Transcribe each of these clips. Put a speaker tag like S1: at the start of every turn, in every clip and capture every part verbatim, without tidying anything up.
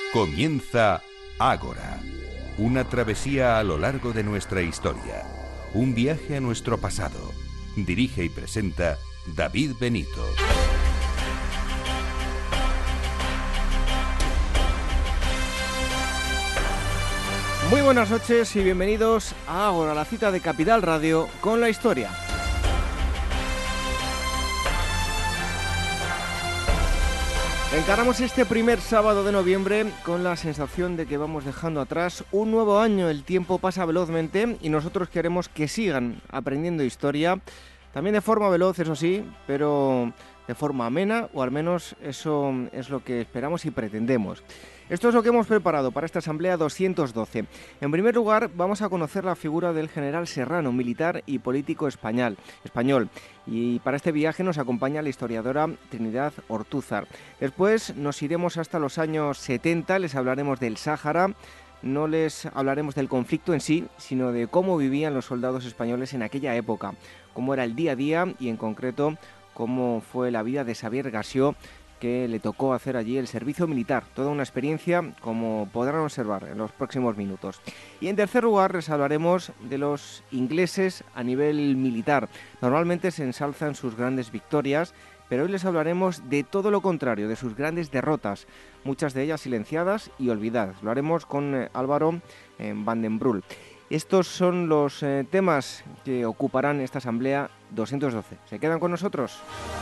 S1: Comienza Ágora, una travesía a lo largo de nuestra historia, un viaje a nuestro pasado. Dirige y presenta David Benito.
S2: Muy buenas noches y bienvenidos a Ágora, la cita de Capital Radio con la historia. Encaramos este primer sábado de noviembre con la sensación de que vamos dejando atrás un nuevo año. El tiempo pasa velozmente y nosotros queremos que sigan aprendiendo historia, también de forma veloz, eso sí, pero de forma amena, o al menos eso es lo que esperamos y pretendemos. Esto es lo que hemos preparado para esta Asamblea doscientos doce. En primer lugar, vamos a conocer la figura del general Serrano, militar y político español. español. Y para este viaje nos acompaña la historiadora Trinidad Ortúzar. Después nos iremos hasta los años setenta, les hablaremos del Sáhara. No les hablaremos del conflicto en sí, sino de cómo vivían los soldados españoles en aquella época, cómo era el día a día y en concreto cómo fue la vida de Xavier Garció, que le tocó hacer allí el servicio militar. Toda una experiencia, como podrán observar en los próximos minutos. Y en tercer lugar les hablaremos de los ingleses a nivel militar. Normalmente se ensalzan sus grandes victorias, pero hoy les hablaremos de todo lo contrario, de sus grandes derrotas, muchas de ellas silenciadas y olvidadas. Lo haremos con eh, Álvaro eh, Van den Brul. Estos son los eh, temas que ocuparán esta Asamblea doscientos doce. ¿Se quedan con nosotros?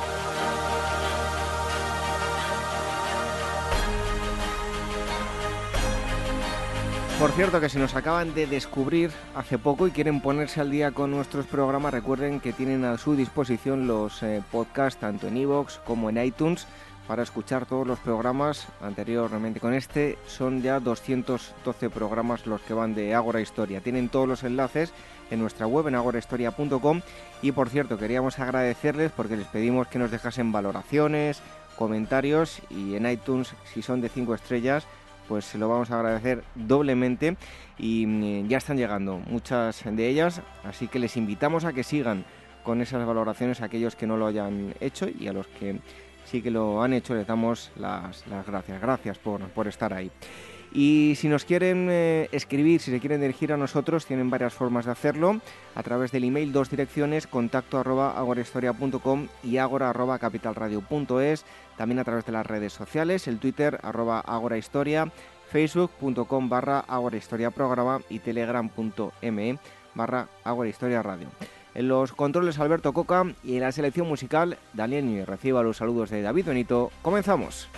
S2: Por cierto, que si nos acaban de descubrir hace poco y quieren ponerse al día con nuestros programas, recuerden que tienen a su disposición los eh, podcasts tanto en iVoox como en iTunes para escuchar todos los programas anteriormente. Con este son ya doscientos doce programas los que van de Ágora Historia. Tienen todos los enlaces en nuestra web en agora historia punto com y por cierto queríamos agradecerles porque les pedimos que nos dejasen valoraciones, comentarios y en iTunes si son de cinco estrellas pues se lo vamos a agradecer doblemente y ya están llegando muchas de ellas, así que les invitamos a que sigan con esas valoraciones a aquellos que no lo hayan hecho y a los que sí que lo han hecho les damos las, las gracias, gracias por, por estar ahí. Y si nos quieren eh, escribir, si se quieren dirigir a nosotros, tienen varias formas de hacerlo, a través del email, dos direcciones, contacto arroba agorahistoria punto com y agora arroba capitalradio punto es, también a través de las redes sociales, el Twitter arroba agorahistoria, facebook punto com barra agorahistoria programa y telegram punto me barra agorahistoria radio. En los controles Alberto Coca y en la selección musical Daniel Núñez. Reciba los saludos de David Benito. Comenzamos.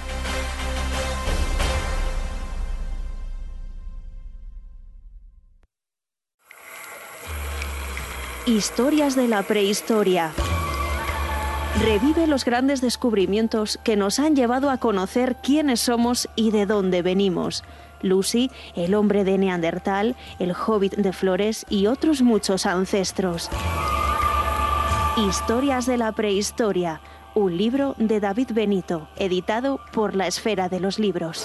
S3: Historias de la prehistoria. Revive los grandes descubrimientos que nos han llevado a conocer quiénes somos y de dónde venimos. Lucy, el hombre de Neandertal, el hobbit de Flores y otros muchos ancestros. Historias de la prehistoria, un libro de David Benito, editado por La Esfera de los Libros.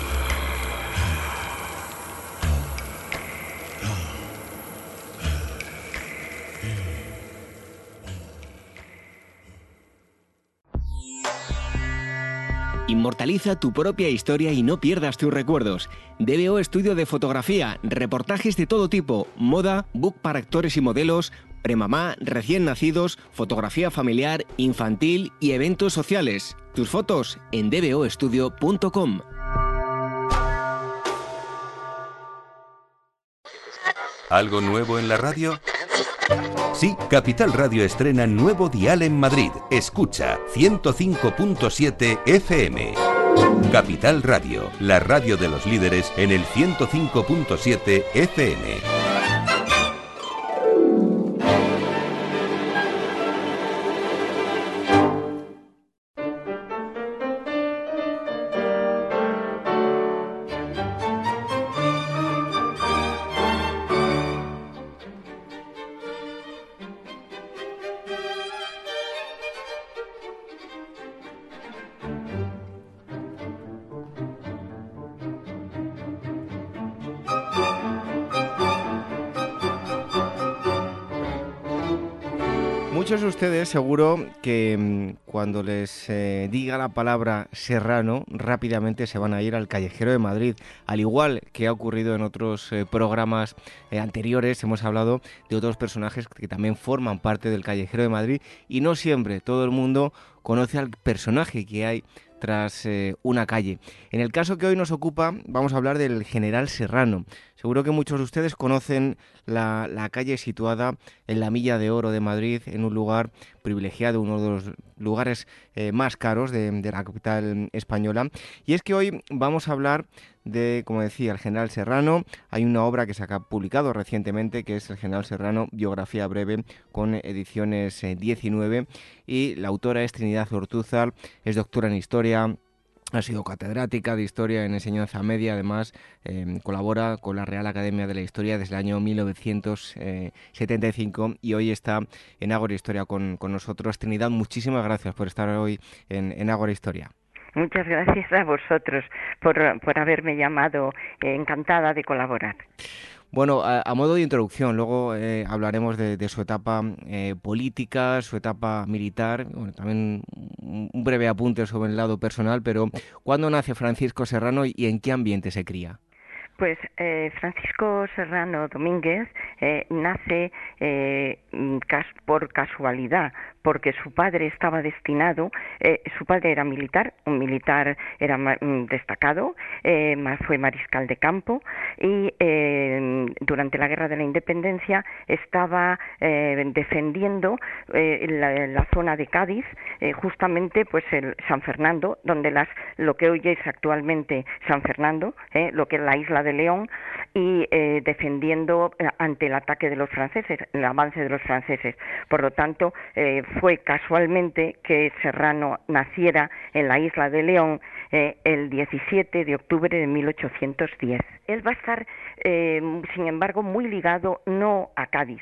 S4: Inmortaliza tu propia historia y no pierdas tus recuerdos. D B O Estudio de Fotografía, reportajes de todo tipo, moda, book para actores y modelos, premamá, recién nacidos, fotografía familiar, infantil y eventos sociales. Tus fotos en d b o estudio punto com.
S1: ¿Algo nuevo en la radio? Sí, Capital Radio estrena nuevo dial en Madrid. Escucha ciento cinco punto siete F M. Capital Radio, la radio de los líderes en el ciento cinco punto siete F M.
S2: Muchos de ustedes seguro que mmm, cuando les eh, diga la palabra Serrano, rápidamente se van a ir al Callejero de Madrid. Al igual que ha ocurrido en otros eh, programas eh, anteriores, hemos hablado de otros personajes que también forman parte del Callejero de Madrid y no siempre todo el mundo conoce al personaje que hay tras eh, una calle. En el caso que hoy nos ocupa, vamos a hablar del General Serrano. Seguro que muchos de ustedes conocen la, la calle situada en la Milla de Oro de Madrid, en un lugar privilegiado, uno de los lugares eh, más caros de, de la capital española. Y es que hoy vamos a hablar de, como decía, el General Serrano. Hay una obra que se ha publicado recientemente, que es el General Serrano, biografía breve, con ediciones eh, diecinueve, y la autora es Trinidad Ortúzar, es doctora en Historia, ha sido catedrática de Historia en enseñanza media, además eh, colabora con la Real Academia de la Historia desde el año mil novecientos setenta y cinco y hoy está en Ágora Historia con, con nosotros. Trinidad, muchísimas gracias por estar hoy en, en Ágora Historia.
S5: Muchas gracias a vosotros por, por haberme llamado, eh, encantada de colaborar.
S2: Bueno, a, a modo de introducción, luego eh, hablaremos de, de su etapa eh, política, su etapa militar, bueno, también un, un breve apunte sobre el lado personal, pero ¿cuándo nace Francisco Serrano y en qué ambiente se cría?
S5: Pues eh, Francisco Serrano Domínguez eh, nace eh, cas por casualidad, porque su padre estaba destinado, eh, su padre era militar, un militar era destacado, eh, fue mariscal de campo y eh, durante la Guerra de la Independencia estaba eh, defendiendo eh, la, la zona de Cádiz, eh, justamente pues el San Fernando, donde las lo que hoy es actualmente San Fernando, eh, lo que es la isla de León, y eh, defendiendo ante el ataque de los franceses, el avance de los franceses. Por lo tanto, eh, fue casualmente que Serrano naciera en la isla de León eh, el diecisiete de octubre de mil ochocientos diez. Él va a estar, eh, sin embargo, muy ligado no a Cádiz,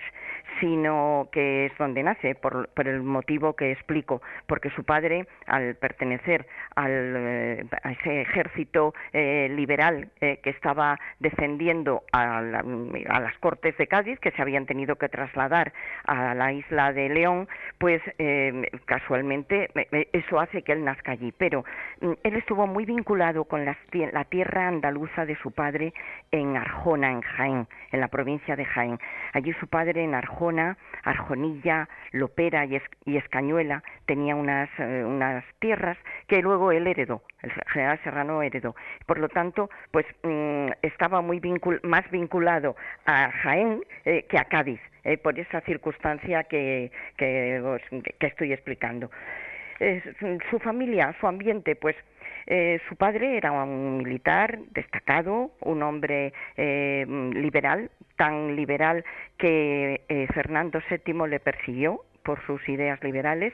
S5: sino que es donde nace, por, por el motivo que explico, porque su padre, al pertenecer al, eh, a ese ejército eh, liberal eh, que estaba defendiendo a, la, a las Cortes de Cádiz, que se habían tenido que trasladar a la isla de León, pues eh, casualmente eh, eso hace que él nazca allí, pero eh, él estuvo muy vinculado con las, la tierra andaluza de su padre en Arjona, en Jaén, en la provincia de Jaén. Allí su padre en Arjona, Arjonilla, Lopera y, es, y Escañuela tenía unas, eh, unas tierras que luego él heredó, el general Serrano heredó. Por lo tanto, pues mmm, estaba muy vincul más vinculado a Jaén eh, que a Cádiz, eh, por esa circunstancia que, que, os, que estoy explicando. Eh, su familia, su ambiente, pues Eh, su padre era un militar destacado, un hombre eh, liberal, tan liberal que eh, Fernando séptimo le persiguió por sus ideas liberales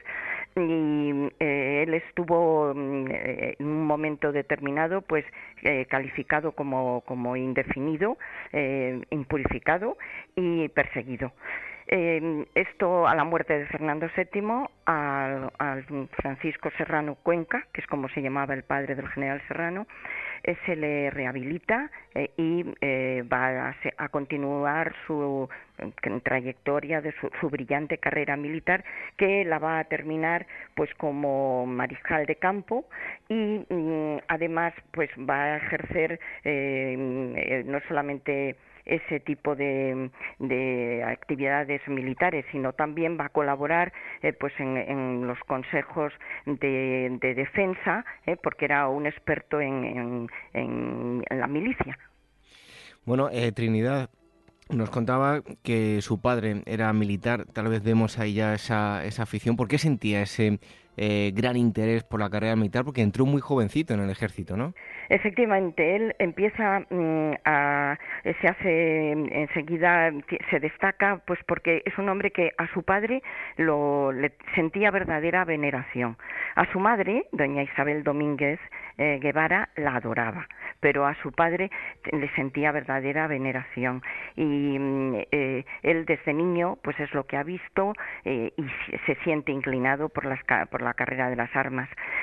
S5: y eh, él estuvo eh, en un momento determinado pues eh, calificado como, como indefinido, eh, impurificado y perseguido. Eh, esto a la muerte de Fernando séptimo, al, al Francisco Serrano Cuenca, que es como se llamaba el padre del general Serrano, eh, se le rehabilita eh, y eh, va a, a continuar su eh, trayectoria de su, su brillante carrera militar, que la va a terminar pues como mariscal de campo y mm, además pues va a ejercer eh, eh, no solamente ese tipo de, de actividades militares, sino también va a colaborar eh, pues en, en los consejos de, de defensa, eh, porque era un experto en, en, en, en la milicia.
S2: Bueno, eh, Trinidad, nos contaba que su padre era militar, tal vez vemos ahí ya esa, esa afición. ¿Por qué sentía ese eh, gran interés por la carrera militar? Porque entró muy jovencito en el ejército, ¿no?
S5: Efectivamente, él empieza mmm, a, se hace enseguida, se destaca, pues porque es un hombre que a su padre lo le sentía verdadera veneración. A su madre, doña Isabel Domínguez eh, Guevara, la adoraba, pero a su padre le sentía verdadera veneración y eh, él desde niño, pues es lo que ha visto eh, y se siente inclinado por las por la carrera de las armas.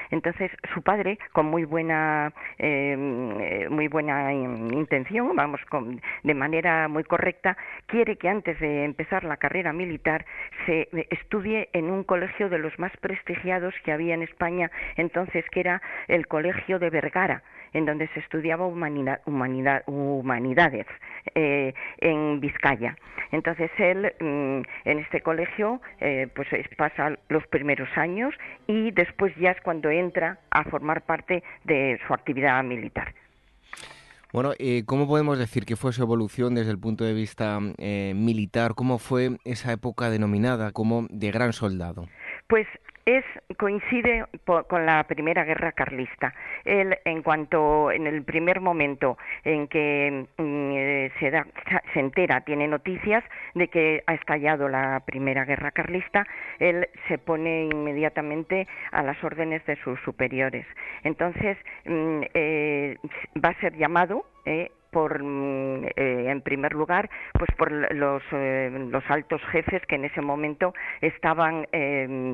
S5: Entonces su padre, con muy buena eh, muy buena intención, vamos, con, de manera muy correcta, quiere que antes de empezar la carrera militar se estudie en un colegio de los más prestigiados que había en España entonces, que era el Colegio de Vergara, en donde se estudiaba humanidad, humanidad, humanidades eh, en Vizcaya. Entonces él mmm, en este colegio eh, pues pasa los primeros años y después ya es cuando entra a formar parte de su actividad militar.
S2: Bueno, eh, ¿cómo podemos decir que fue su evolución desde el punto de vista eh, militar? ¿Cómo fue esa época denominada como de gran soldado?
S5: Pues es coincide por, con la Primera Guerra Carlista. Él, en cuanto, en el primer momento en que mm, se, da, se entera, tiene noticias de que ha estallado la Primera Guerra Carlista, él se pone inmediatamente a las órdenes de sus superiores. Entonces, mm, eh, va a ser llamado eh, por eh, en primer lugar pues por los eh, los altos jefes que en ese momento estaban eh,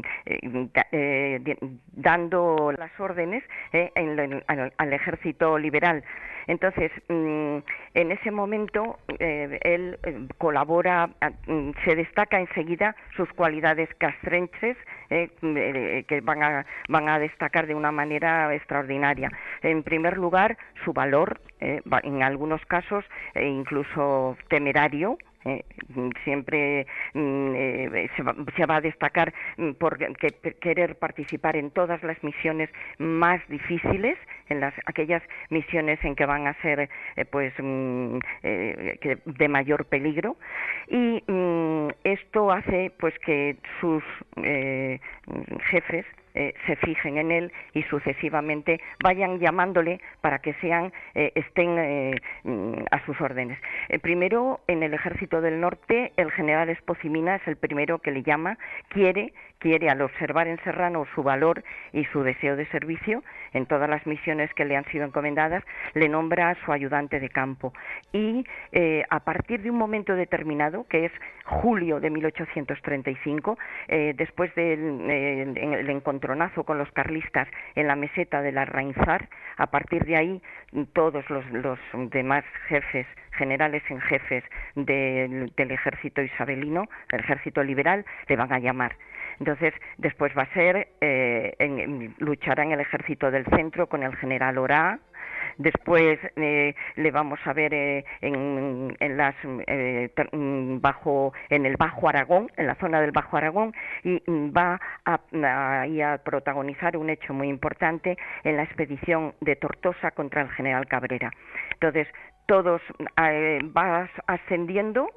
S5: eh, dando las órdenes eh, en, en, al, al ejército liberal. Entonces, mm, en ese momento eh, él eh, colabora, eh, se destaca enseguida sus cualidades castrenses, eh, eh, que van a, van a destacar de una manera extraordinaria. En primer lugar, su valor, eh, en algunos casos eh, incluso temerario. Eh, siempre mm, eh, se, va, se va a destacar mm, por que, querer participar en todas las misiones más difíciles, en las aquellas misiones en que van a ser eh, pues mm, eh, que de mayor peligro, y mm, esto hace pues que sus eh, jefes Eh, se fijen en él y sucesivamente vayan llamándole para que sean eh, estén eh, a sus órdenes. Eh, primero, en el Ejército del Norte, el general Espocimina es el primero que le llama, quiere, quiere al observar en Serrano su valor y su deseo de servicio en todas las misiones que le han sido encomendadas, le nombra a su ayudante de campo. Y eh, a partir de un momento determinado, que es julio de mil ochocientos treinta y cinco, eh, después del eh, el encontronazo con los carlistas en la meseta de la Rainzar, a partir de ahí todos los, los demás jefes, generales en jefes de, del ejército isabelino, del ejército liberal, le van a llamar. Entonces, después va a ser, eh, en, en, luchará en el ejército del centro con el general Orá. Después eh, le vamos a ver eh, en, en las eh, bajo en el Bajo Aragón, en la zona del Bajo Aragón, y va a, a, a protagonizar un hecho muy importante en la expedición de Tortosa contra el general Cabrera. Entonces, todos eh, va ascendiendo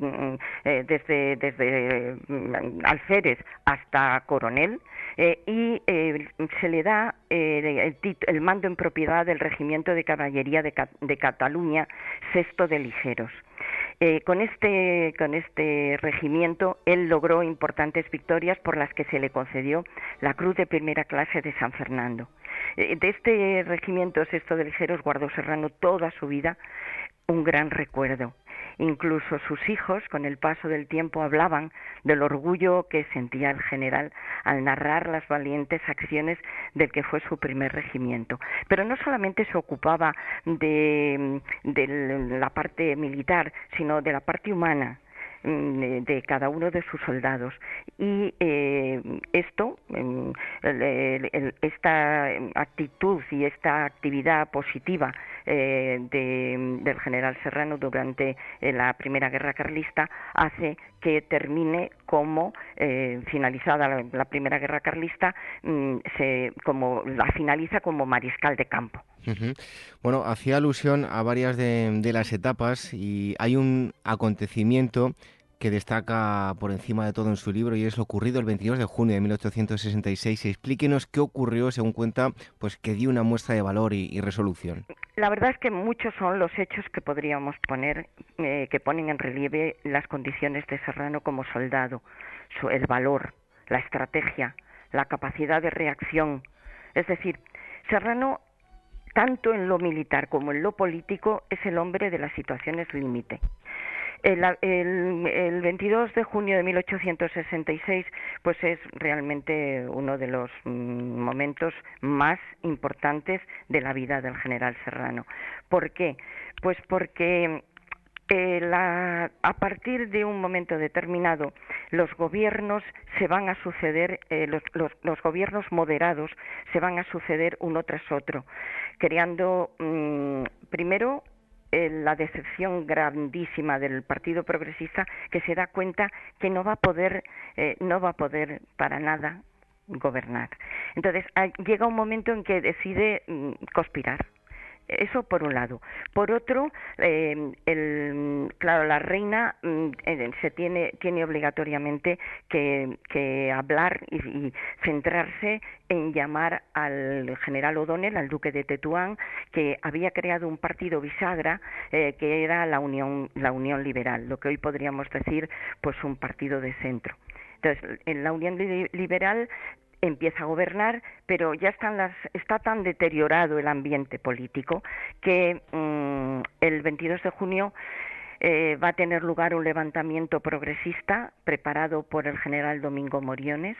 S5: eh, desde desde eh, alférez hasta coronel, eh, y eh, se le da eh, el, el mando en propiedad del Regimiento de Caballería de, de Cataluña, sexto de Ligeros. Eh, con este con este regimiento él logró importantes victorias por las que se le concedió la Cruz de Primera Clase de San Fernando. Eh, de este regimiento sexto de Ligeros guardó Serrano toda su vida un gran recuerdo. Incluso sus hijos, con el paso del tiempo, hablaban del orgullo que sentía el general al narrar las valientes acciones del que fue su primer regimiento. Pero no solamente se ocupaba de, de la parte militar, sino de la parte humana de cada uno de sus soldados, y eh, esto el, el, el, esta actitud y esta actividad positiva eh, de, del general Serrano durante eh, la Primera Guerra Carlista hace que termine como eh, finalizada la, la Primera Guerra Carlista, mm, se, como la finaliza como mariscal de campo.
S2: Uh-huh. Bueno, hacía alusión a varias de, de las etapas, y hay un acontecimiento que destaca por encima de todo en su libro, y es lo ocurrido el veintidós de junio de mil ochocientos sesenta y seis. Explíquenos qué ocurrió, según cuenta, pues que dio una muestra de valor y, y resolución.
S5: La verdad es que muchos son los hechos que podríamos poner, eh, que ponen en relieve las condiciones de Serrano como soldado, su, el valor, la estrategia, la capacidad de reacción. Es decir, Serrano, tanto en lo militar como en lo político, es el hombre de las situaciones límite. El, el, el veintidós de junio de mil ochocientos sesenta y seis pues es realmente uno de los mm, momentos más importantes de la vida del general Serrano. ¿Por qué? Pues porque eh, la, a partir de un momento determinado los gobiernos se van a suceder, eh, los, los, los gobiernos moderados se van a suceder uno tras otro, creando mm, primero la decepción grandísima del Partido Progresista, que se da cuenta que no va a poder, eh, no va a poder para nada gobernar. Entonces llega un momento en que decide mm, conspirar. Eso por un lado. Por otro, eh, el, claro, la reina mm, eh, se tiene, tiene obligatoriamente que, que hablar y, y centrarse en llamar al general O'Donnell, al duque de Tetuán, que había creado un partido bisagra eh, que era la Unión, la Unión Liberal, lo que hoy podríamos decir pues un partido de centro. Entonces, en la Unión Liberal empieza a gobernar, pero ya están las, está tan deteriorado el ambiente político que mmm, el veintidós de junio eh, va a tener lugar un levantamiento progresista preparado por el general Domingo Moriones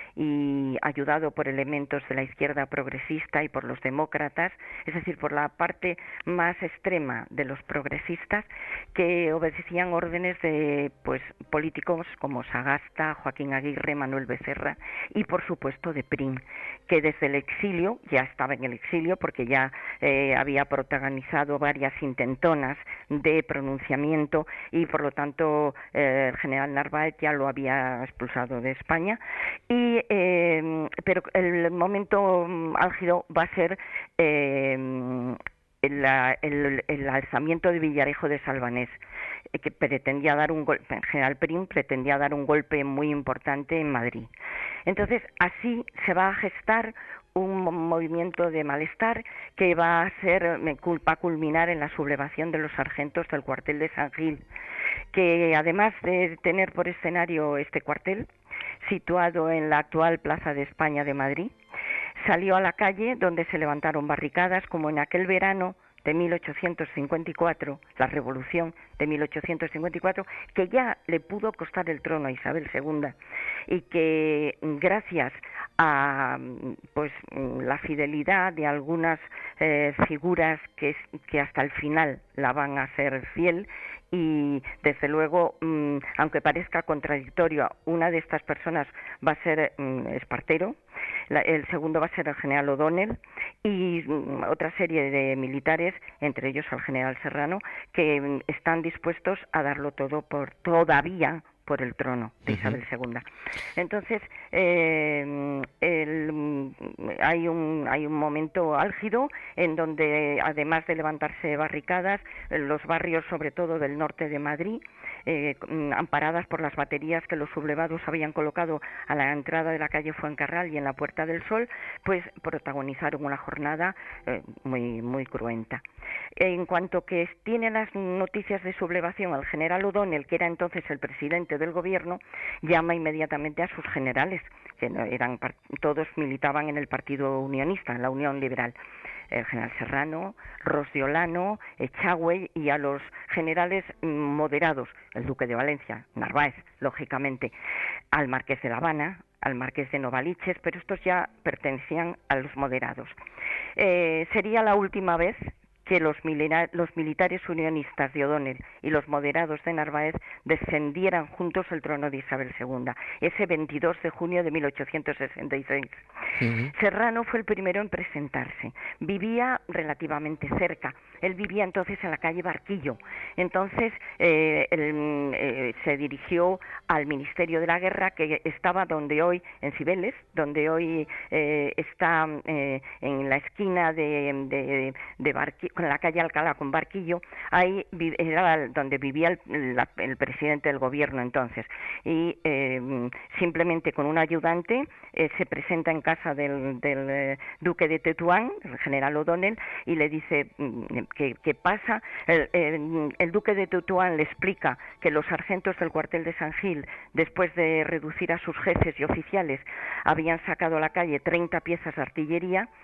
S5: y ayudado por elementos de la izquierda progresista y por los demócratas, es decir, por la parte más extrema de los progresistas, que obedecían órdenes de pues políticos como Sagasta, Joaquín Aguirre, Manuel Becerra y por supuesto de Prim, que desde el exilio, ya estaba en el exilio porque ya eh, había protagonizado varias intentonas de pronunciamiento y por lo tanto eh, el general Narváez ya lo había expulsado de España, y eh, pero el momento álgido va a ser eh, el, el, el alzamiento de Villarejo de Salvanés, que pretendía dar un golpe, el general Prim pretendía dar un golpe muy importante en Madrid. Entonces, así se va a gestar un movimiento de malestar que va a ser, va a culminar en la sublevación de los sargentos del cuartel de San Gil, que además de tener por escenario este cuartel, situado en la actual Plaza de España de Madrid, salió a la calle donde se levantaron barricadas, como en aquel verano de mil ochocientos cincuenta y cuatro, la revolución de mil ochocientos cincuenta y cuatro, que ya le pudo costar el trono a Isabel segunda, y que gracias a pues la fidelidad de algunas eh, figuras que, que hasta el final la van a ser fiel, y desde luego, mmm, aunque parezca contradictorio, una de estas personas va a ser mmm, Espartero, la, el segundo va a ser el general O'Donnell y mmm, otra serie de militares, entre ellos el general Serrano, que mmm, están dispuestos a darlo todo por todavía por el trono de Isabel segunda. Entonces, eh, el, hay un hay un momento álgido en donde, además de levantarse barricadas, los barrios, sobre todo del norte de Madrid, eh, amparadas por las baterías que los sublevados habían colocado a la entrada de la calle Fuencarral y en la Puerta del Sol, pues protagonizaron una jornada eh, muy muy cruenta. En cuanto que tiene las noticias de sublevación, el general O'Donnell, que era entonces el presidente del gobierno, llama inmediatamente a sus generales, que eran todos militaban en el Partido Unionista, en la Unión Liberal, el general Serrano, Ros de Olano, Echagüe, y a los generales moderados, el duque de Valencia, Narváez, lógicamente, al marqués de La Habana, al marqués de Novaliches, pero estos ya pertenecían a los moderados. Eh, sería la última vez que los, milita- los militares unionistas de O'Donnell y los moderados de Narváez descendieran juntos el trono de Isabel segunda, ese veintidós de junio de mil ochocientos sesenta y seis. Uh-huh. Serrano fue el primero en presentarse. Vivía relativamente cerca. Él vivía entonces en la calle Barquillo. Entonces eh, él, eh, se dirigió al Ministerio de la Guerra, que estaba donde hoy, en Cibeles, donde hoy eh, está eh, en la esquina de, de, de Barquillo, con la calle Alcalá con Barquillo. Ahí era donde vivía el, la, el presidente del gobierno entonces. Y eh, simplemente con un ayudante eh, se presenta en casa del, del eh, duque de Tetuán, el general O'Donnell, y le dice que, que pasa. El, el, el duque de Tetuán le explica que los sargentos del cuartel de San Gil, después de reducir a sus jefes y oficiales, habían sacado a la calle treinta piezas de artillería,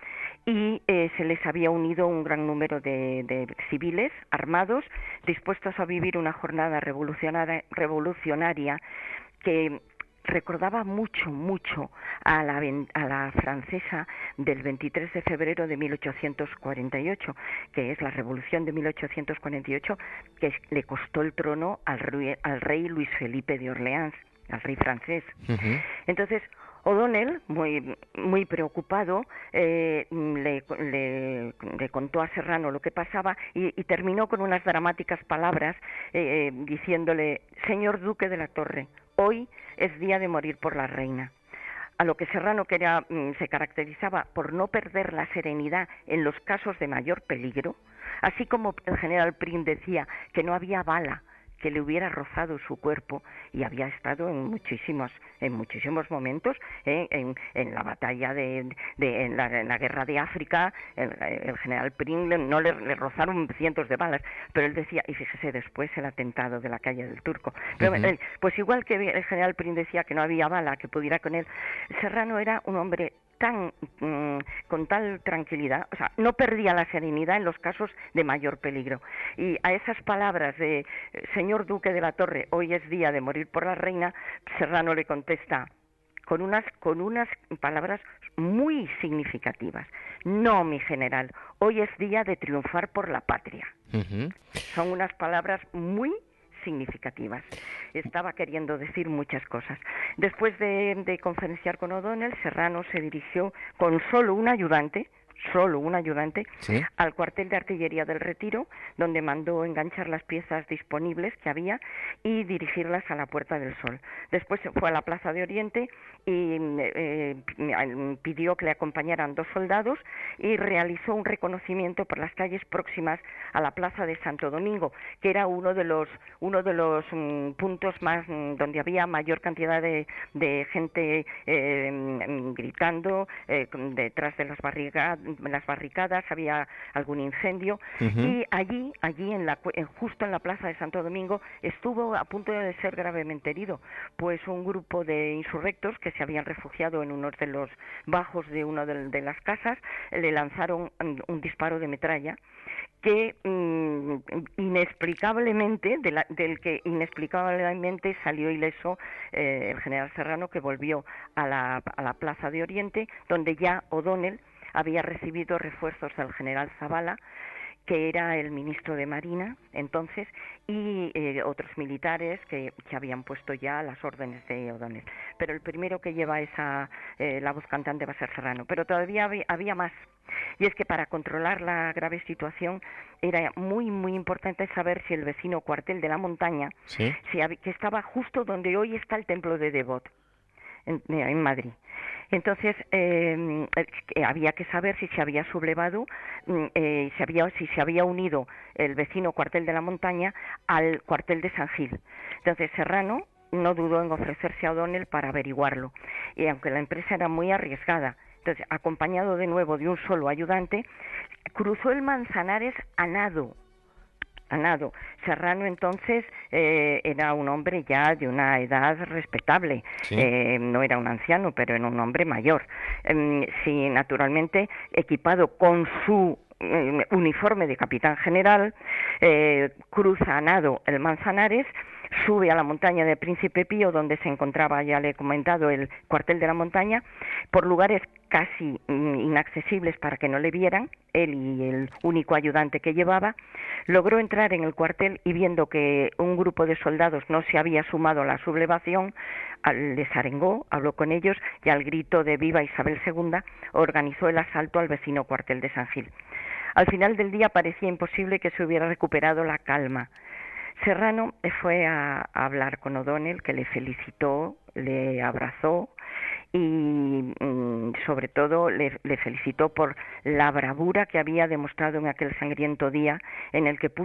S5: y eh, se les había unido un gran número de, de civiles armados dispuestos a vivir una jornada revolucionaria, revolucionaria que recordaba mucho, mucho a la, a la francesa del veintitrés de febrero de mil ochocientos cuarenta y ocho, que es la revolución de mil ochocientos cuarenta y ocho, que le costó el trono al rey, al rey Luis Felipe de Orleans, al rey francés. Uh-huh. Entonces, O'Donnell, muy, muy preocupado, eh, le, le, le contó a Serrano lo que pasaba y, y terminó con unas dramáticas palabras eh, diciéndole: señor duque de la Torre, hoy es día de morir por la reina. A lo que Serrano, que era, se caracterizaba por no perder la serenidad en los casos de mayor peligro, así como el general Prim decía que no había bala que le hubiera rozado su cuerpo, y había estado en muchísimos en muchísimos momentos eh, en, en la batalla de, de en, la, en la guerra de África. el, el general Prim no le, le rozaron cientos de balas, pero él decía, y fíjese después el atentado de la calle del Turco, pero, uh-huh. él, pues igual que el general Prim decía que no había bala que pudiera con él, Serrano era un hombre tan mmm, con tal tranquilidad, o sea, no perdía la serenidad en los casos de mayor peligro. Y a esas palabras de señor duque de la Torre, hoy es día de morir por la reina, Serrano le contesta con unas con unas palabras muy significativas: no, mi general, hoy es día de triunfar por la patria. Uh-huh. Son unas palabras muy significativas. Estaba queriendo decir muchas cosas. Después de, de conferenciar con O'Donnell, Serrano se dirigió con solo un ayudante, solo un ayudante, ¿sí?, al cuartel de artillería del Retiro, donde mandó enganchar las piezas disponibles que había y dirigirlas a la Puerta del Sol. Después fue a la Plaza de Oriente y eh, pidió que le acompañaran dos soldados y realizó un reconocimiento por las calles próximas a la Plaza de Santo Domingo, que era uno de los uno de los um, puntos más um, donde había mayor cantidad de, de gente eh, gritando eh, detrás de las barricadas, las barricadas, había algún incendio. Uh-huh. Y allí, allí en la, en, justo en la Plaza de Santo Domingo, estuvo a punto de ser gravemente herido, pues un grupo de insurrectos que se habían refugiado en uno de los bajos de una de, de las casas le lanzaron un, un disparo de metralla que mmm, inexplicablemente, de la, del que inexplicablemente salió ileso eh, el general Serrano, que volvió a la, a la Plaza de Oriente, donde ya O'Donnell había recibido refuerzos del general Zavala, que era el ministro de Marina entonces, y eh, otros militares que, que habían puesto ya las órdenes de O'Donnell. Pero el primero que lleva esa eh, la voz cantante va a ser Serrano. Pero todavía había, había más, y es que para controlar la grave situación era muy, muy importante saber si el vecino cuartel de la Montaña, ¿sí?, si, que estaba justo donde hoy está el templo de Devot, en, en Madrid. Entonces eh, eh, había que saber si se había sublevado, eh, si, había, si se había unido el vecino cuartel de la Montaña al cuartel de San Gil. Entonces Serrano no dudó en ofrecerse a O'Donnell para averiguarlo, y aunque la empresa era muy arriesgada, entonces, acompañado de nuevo de un solo ayudante, cruzó el Manzanares a nado. A nado. Serrano entonces eh, era un hombre ya de una edad respetable, ¿sí?, eh, no era un anciano, pero era un hombre mayor, eh, sí, naturalmente equipado con su eh, uniforme de capitán general, eh, cruza a nado el Manzanares, sube a la montaña de Príncipe Pío, donde se encontraba, ya le he comentado, el cuartel de la Montaña, por lugares casi inaccesibles para que no le vieran, él y el único ayudante que llevaba. Logró entrar en el cuartel y, viendo que un grupo de soldados no se había sumado a la sublevación, les arengó, habló con ellos y, al grito de «Viva Isabel segunda», organizó el asalto al vecino cuartel de San Gil. Al final del día parecía imposible que se hubiera recuperado la calma. Serrano fue a, a hablar con O'Donnell, que le felicitó, le abrazó y mm, sobre todo le, le felicitó por la bravura que había demostrado en aquel sangriento día, en el que puso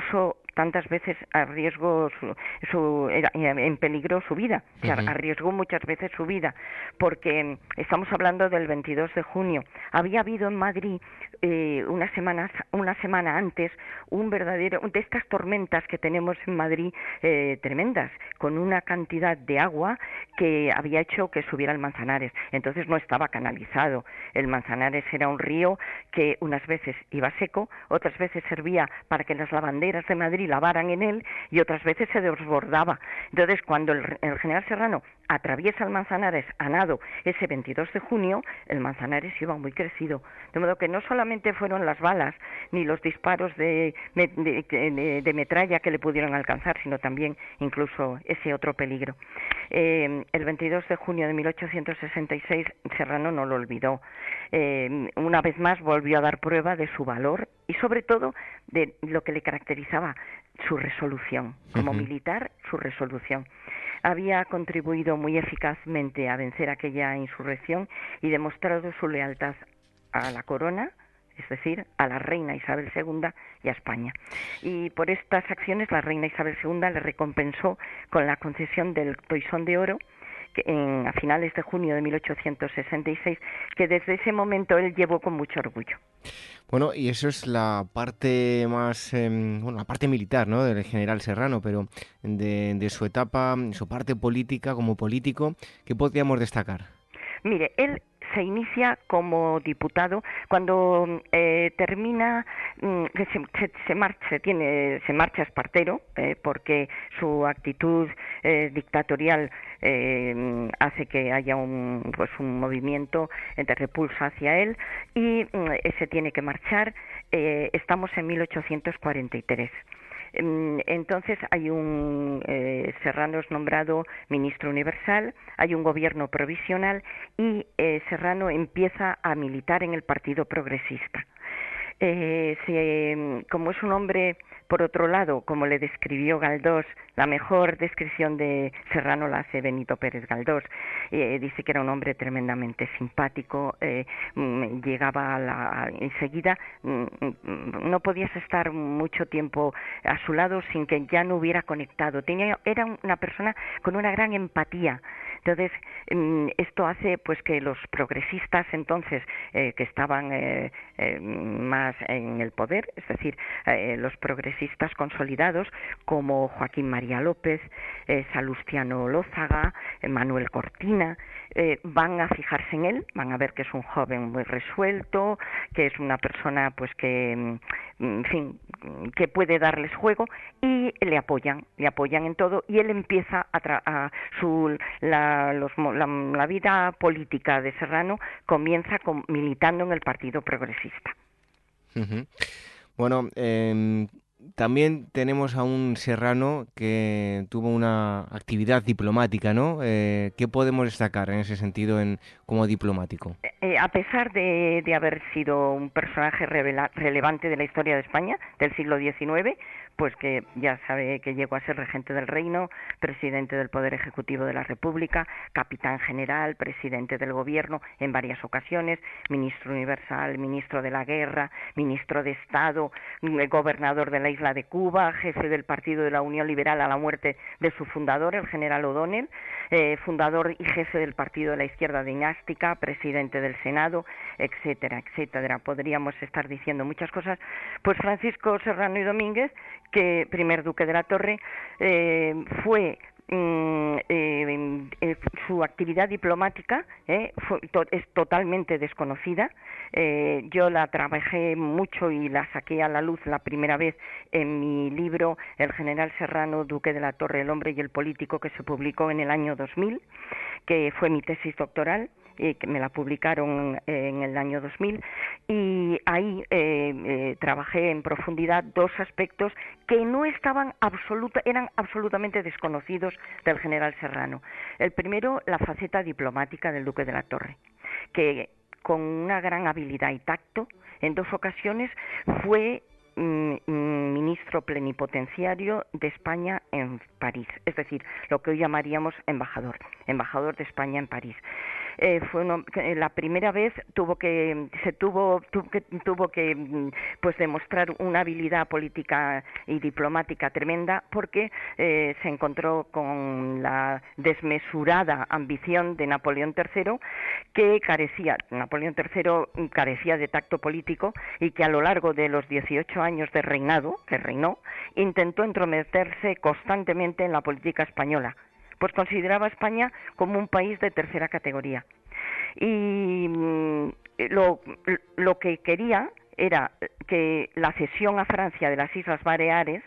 S5: tantas veces arriesgó su, su, en peligro su vida, o sea, uh-huh. arriesgó muchas veces su vida, porque estamos hablando del veintidós de junio. Había habido en Madrid eh, una semana, una semana antes un verdadero, de estas tormentas que tenemos en Madrid eh, tremendas, con una cantidad de agua que había hecho que subiera el Manzanares. Entonces no estaba canalizado. El Manzanares era un río que unas veces iba seco, otras veces servía para que las lavanderas de Madrid lavaran en él y otras veces se desbordaba. Entonces, cuando el, el general Serrano atraviesa el Manzanares a nado ese veintidós de junio, el Manzanares iba muy crecido. De modo que no solamente fueron las balas ni los disparos de, de, de, de metralla que le pudieron alcanzar, sino también incluso ese otro peligro. Eh, el veintidós de junio de mil ochocientos sesenta y seis, Serrano no lo olvidó. Eh, una vez más volvió a dar prueba de su valor y sobre todo de lo que le caracterizaba, su resolución. Como uh-huh. militar, su resolución. Había contribuido muy eficazmente a vencer aquella insurrección y demostrado su lealtad a la corona, es decir, a la reina Isabel segunda y a España. Y por estas acciones la reina Isabel segunda le recompensó con la concesión del Toisón de Oro, que en, a finales de junio de mil ochocientos sesenta y seis, que desde ese momento él llevó con mucho orgullo.
S2: Bueno, y eso es la parte más, eh, bueno, la parte militar, ¿no?, del general Serrano, pero de, de su etapa, su parte política como político, ¿qué podríamos destacar?
S5: Mire, él se inicia como diputado cuando eh, termina mm, que se, se, se marcha se tiene se marcha Espartero eh, porque su actitud eh, dictatorial eh, hace que haya un pues un movimiento de repulsa hacia él y mm, se tiene que marchar. Eh, estamos en mil ochocientos cuarenta y tres. Entonces hay un eh, Serrano es nombrado ministro universal, hay un gobierno provisional y eh, Serrano empieza a militar en el Partido Progresista. Eh, se, como es un hombre, por otro lado, como le describió Galdós, la mejor descripción de Serrano la hace Benito Pérez Galdós, eh, dice que era un hombre tremendamente simpático, eh, llegaba a la, enseguida, no podías estar mucho tiempo a su lado sin que ya no hubiera conectado, tenía, era una persona con una gran empatía. Entonces, esto hace pues que los progresistas entonces, eh, que estaban eh, eh, más en el poder, es decir, eh, los progresistas consolidados como Joaquín María López, eh, Salustiano Lózaga, eh, Manuel Cortina, eh, van a fijarse en él, van a ver que es un joven muy resuelto, que es una persona pues que, en fin, que puede darles juego y le apoyan, le apoyan en todo y él empieza a, tra- a su la, los, la, la vida política de Serrano comienza con, militando en el Partido Progresista.
S2: Uh-huh. Bueno, eh, también tenemos a un Serrano que tuvo una actividad diplomática, ¿no? Eh, ¿Qué podemos destacar en ese sentido en, como diplomático?
S5: Eh, a pesar de, de haber sido un personaje revela, relevante de la historia de España del siglo diecinueve, pues que ya sabe que llegó a ser regente del reino, presidente del Poder Ejecutivo de la República, capitán general, presidente del gobierno en varias ocasiones, ministro universal, ministro de la guerra, ministro de Estado, gobernador de la isla de Cuba, jefe del Partido de la Unión Liberal a la muerte de su fundador, el general O'Donnell, eh, fundador y jefe del Partido de la Izquierda Dinástica, presidente del Senado, etcétera, etcétera. Podríamos estar diciendo muchas cosas. Pues Francisco Serrano y Domínguez, que primer duque de la Torre, eh, fue mm, eh, eh, su actividad diplomática eh, fue, to, es totalmente desconocida. Eh, yo la trabajé mucho y la saqué a la luz la primera vez en mi libro El general Serrano, duque de la Torre, el hombre y el político, que se publicó en el año dos mil, que fue mi tesis doctoral. Eh, que me la publicaron eh, en el año dos mil y ahí eh, eh, trabajé en profundidad dos aspectos que no estaban absoluta, eran absolutamente desconocidos del general Serrano. El primero, la faceta diplomática del duque de la Torre, que con una gran habilidad y tacto, en dos ocasiones fue mm, ministro plenipotenciario de España en París, es decir, lo que hoy llamaríamos embajador, embajador de España en París. eh, fue un, la primera vez tuvo que se tuvo tuvo que tuvo que pues demostrar una habilidad política y diplomática tremenda, porque eh, se encontró con la desmesurada ambición de Napoleón tercero, que carecía Napoleón tercero carecía de tacto político, y que a lo largo de los dieciocho años de reinado que reinó intentó entrometerse constantemente en la política española, pues consideraba a España como un país de tercera categoría. Y mm, lo, lo que quería era que la cesión a Francia de las Islas Baleares,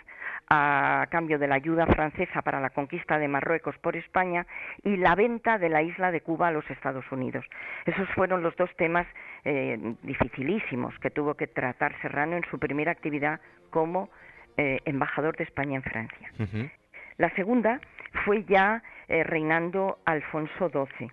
S5: a cambio de la ayuda francesa para la conquista de Marruecos por España, y la venta de la isla de Cuba a los Estados Unidos. Esos fueron los dos temas eh, dificilísimos que tuvo que tratar Serrano en su primera actividad como eh, embajador de España en Francia. Uh-huh. La segunda fue ya eh, reinando Alfonso doce.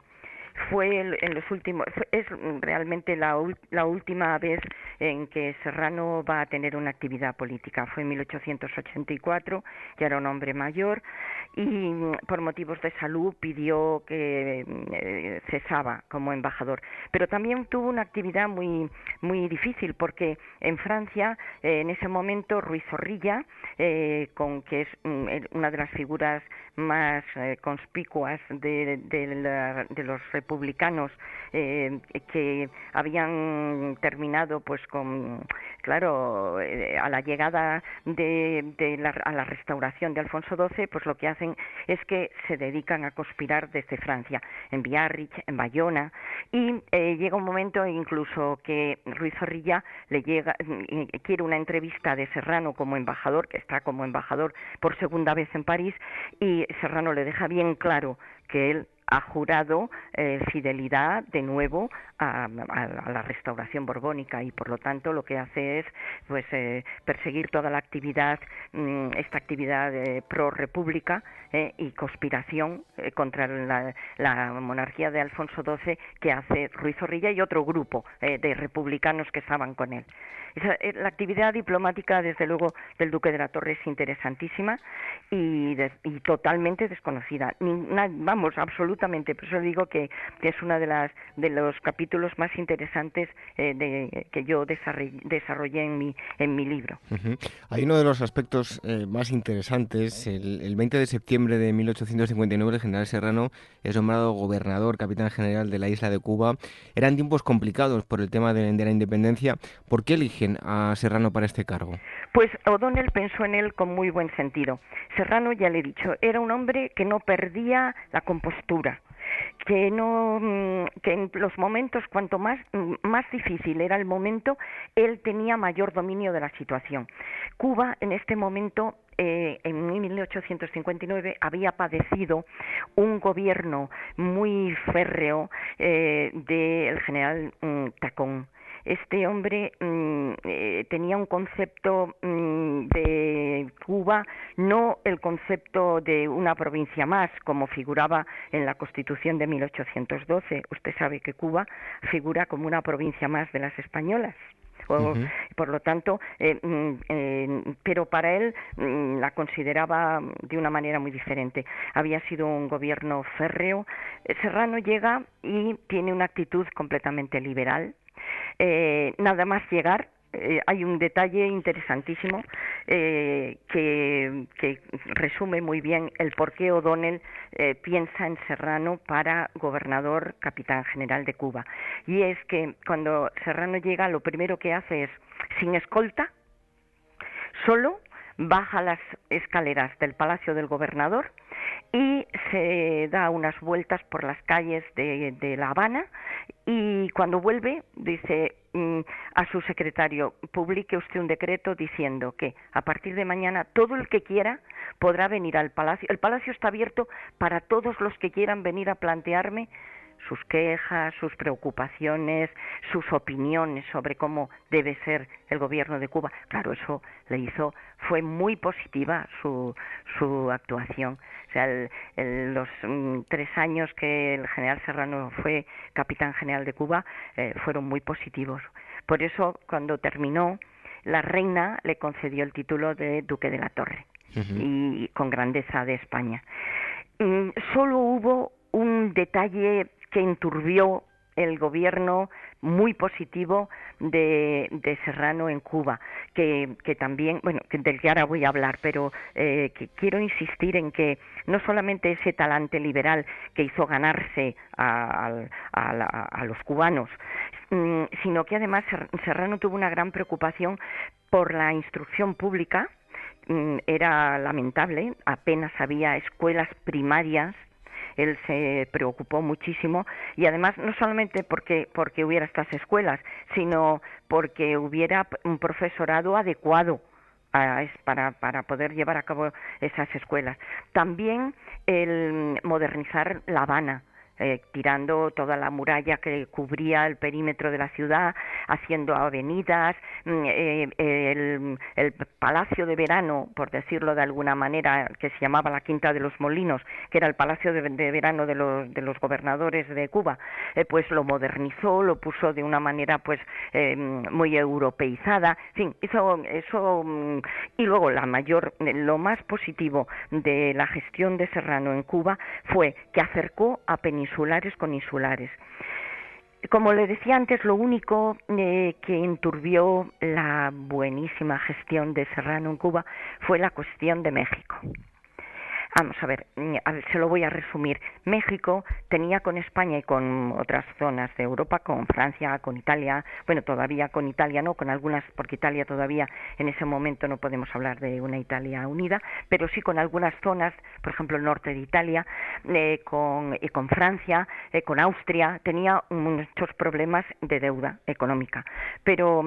S5: Fue el, en los últimos, es realmente la, la última vez en que Serrano va a tener una actividad política. Fue en mil ochocientos ochenta y cuatro, ya era un hombre mayor, y por motivos de salud pidió que eh, cesaba como embajador. Pero también tuvo una actividad muy muy difícil, porque en Francia, eh, en ese momento, Ruiz Zorrilla, eh, con que es mm, una de las figuras más eh, conspicuas de, de, la, de los republicanos, eh, que habían terminado pues con, claro, eh, a la llegada de, de la, a la restauración de Alfonso doce, pues lo que hacen es que se dedican a conspirar desde Francia, en Biarritz, en Bayona, y eh, llega un momento incluso que Ruiz Zorrilla le llega, eh, quiere una entrevista de Serrano como embajador, que está como embajador por segunda vez en París, y Serrano le deja bien claro que él ha jurado eh, fidelidad de nuevo a, a, a la restauración borbónica, y por lo tanto lo que hace es pues eh, perseguir toda la actividad, mmm, esta actividad eh, pro república eh, y conspiración eh, contra la, la monarquía de Alfonso doce que hace Ruiz Zorrilla y otro grupo eh, de republicanos que estaban con él. Esa, eh, la actividad diplomática, desde luego, del Duque de la Torre es interesantísima y, de, y totalmente desconocida. Ni, na, vamos, absolutamente. Por eso digo que, que es uno de las de los capítulos más interesantes eh, de, que yo desarrollé, desarrollé en mi en mi libro.
S2: Uh-huh. Hay uno de los aspectos eh, más interesantes. El, el veinte de septiembre de mil ochocientos cincuenta y nueve, el general Serrano es nombrado gobernador, capitán general de la isla de Cuba. Eran tiempos complicados por el tema de, de la independencia. ¿Por qué eligen a Serrano para este cargo?
S5: Pues O'Donnell pensó en él con muy buen sentido. Serrano, ya le he dicho, era un hombre que no perdía la compostura, que no que en los momentos, cuanto más más difícil era el momento, él tenía mayor dominio de la situación. Cuba en este momento, eh, en mil ochocientos cincuenta y nueve, había padecido un gobierno muy férreo eh, del general mm, Tacón. Este hombre mmm, eh, tenía un concepto mmm, de Cuba, no el concepto de una provincia más, como figuraba en la Constitución de mil ochocientos doce. Usted sabe que Cuba figura como una provincia más de las españolas. O, uh-huh. Por lo tanto, eh, eh, pero para él mm, la consideraba de una manera muy diferente. Había sido un gobierno férreo. Serrano llega y tiene una actitud completamente liberal. Eh, nada más llegar, eh, hay un detalle interesantísimo eh, que, que resume muy bien el por qué O'Donnell eh, piensa en Serrano para gobernador capitán general de Cuba. Y es que cuando Serrano llega, lo primero que hace es, sin escolta, solo baja las escaleras del Palacio del Gobernador y se da unas vueltas por las calles de, de La Habana, y cuando vuelve dice mm, a su secretario: publique usted un decreto diciendo que a partir de mañana todo el que quiera podrá venir al palacio. El palacio está abierto para todos los que quieran venir a plantearme sus quejas, sus preocupaciones, sus opiniones sobre cómo debe ser el gobierno de Cuba. Claro, eso le hizo, fue muy positiva su, su actuación. O sea, el, el, los mm, tres años que el general Serrano fue capitán general de Cuba eh, fueron muy positivos. Por eso, cuando terminó, la reina le concedió el título de Duque de la Torre, uh-huh. y con grandeza de España. Mm, solo hubo un detalle que enturbió el gobierno muy positivo de, de Serrano en Cuba, que, que también, bueno, que del que ahora voy a hablar, pero eh, que quiero insistir en que no solamente ese talante liberal que hizo ganarse a, a, a, a los cubanos, mm, sino que además Serrano tuvo una gran preocupación por la instrucción pública. Mm, era lamentable, apenas había escuelas primarias. Él se preocupó muchísimo y además no solamente porque, porque hubiera estas escuelas, sino porque hubiera un profesorado adecuado a, para, para poder llevar a cabo esas escuelas. También el modernizar La Habana, Eh, tirando toda la muralla que cubría el perímetro de la ciudad, haciendo avenidas, eh, el, el Palacio de Verano, por decirlo de alguna manera, que se llamaba la Quinta de los Molinos, que era el Palacio de, de Verano de los, de los gobernadores de Cuba, eh, pues lo modernizó, lo puso de una manera pues eh, muy europeizada, en fin, hizo eso. Y luego la mayor, lo más positivo de la gestión de Serrano en Cuba fue que acercó a Peninsulares con insulares. Como le decía antes, lo único eh, que enturbió la buenísima gestión de Serrano en Cuba fue la cuestión de México. Vamos a ver, a ver, se lo voy a resumir. México tenía con España y con otras zonas de Europa, con Francia, con Italia, bueno, todavía con Italia no, con algunas, porque Italia todavía en ese momento no podemos hablar de una Italia unida, pero sí con algunas zonas, por ejemplo el norte de Italia, eh, con, eh, con Francia, eh, con Austria, tenía muchos problemas de deuda económica, pero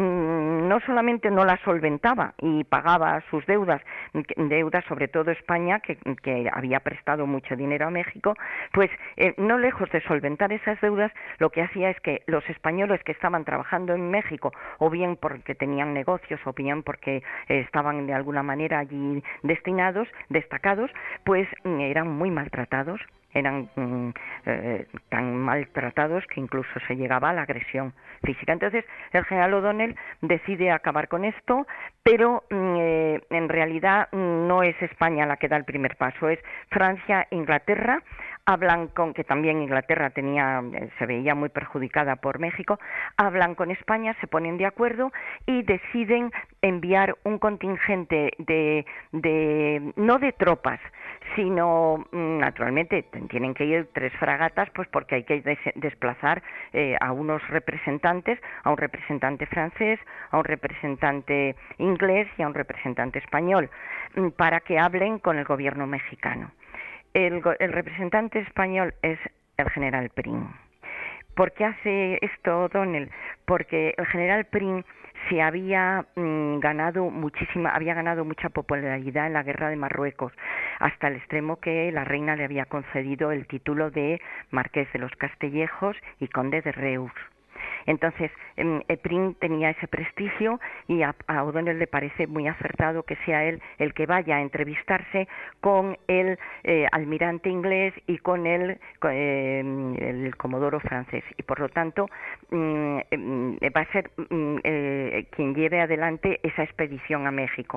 S5: mm, no solamente no la solventaba y pagaba sus deudas, deudas sobre todo España, que que había prestado mucho dinero a México, pues eh, no lejos de solventar esas deudas, lo que hacía es que los españoles que estaban trabajando en México, o bien porque tenían negocios, o bien porque eh, estaban de alguna manera allí destinados, destacados, pues eran muy maltratados, eran mm, eh, tan maltratados que incluso se llegaba a la agresión física. Entonces el general O'Donnell decide acabar con esto, pero mm, eh, en realidad mm, no es España la que da el primer paso, es Francia e Inglaterra. Hablan con, que también Inglaterra tenía, se veía muy perjudicada por México, hablan con España, se ponen de acuerdo y deciden enviar un contingente de, de no de tropas, sino naturalmente tienen que ir tres fragatas, pues porque hay que des- desplazar eh, a unos representantes, a un representante francés, a un representante inglés y a un representante español, para que hablen con el gobierno mexicano. El, el representante español es el general Prim. ¿Por qué hace esto O'Donnell? Porque el general Prim se había mmm, ganado muchísima, había ganado mucha popularidad en la guerra de Marruecos, hasta el extremo que la reina le había concedido el título de Marqués de los Castellejos y Conde de Reus. Entonces, eh, Prim tenía ese prestigio y a, a O'Donnell le parece muy acertado que sea él el que vaya a entrevistarse con el eh, almirante inglés y con el, eh, el comodoro francés. Y por lo tanto, mm, eh, va a ser mm, eh, quien lleve adelante esa expedición a México.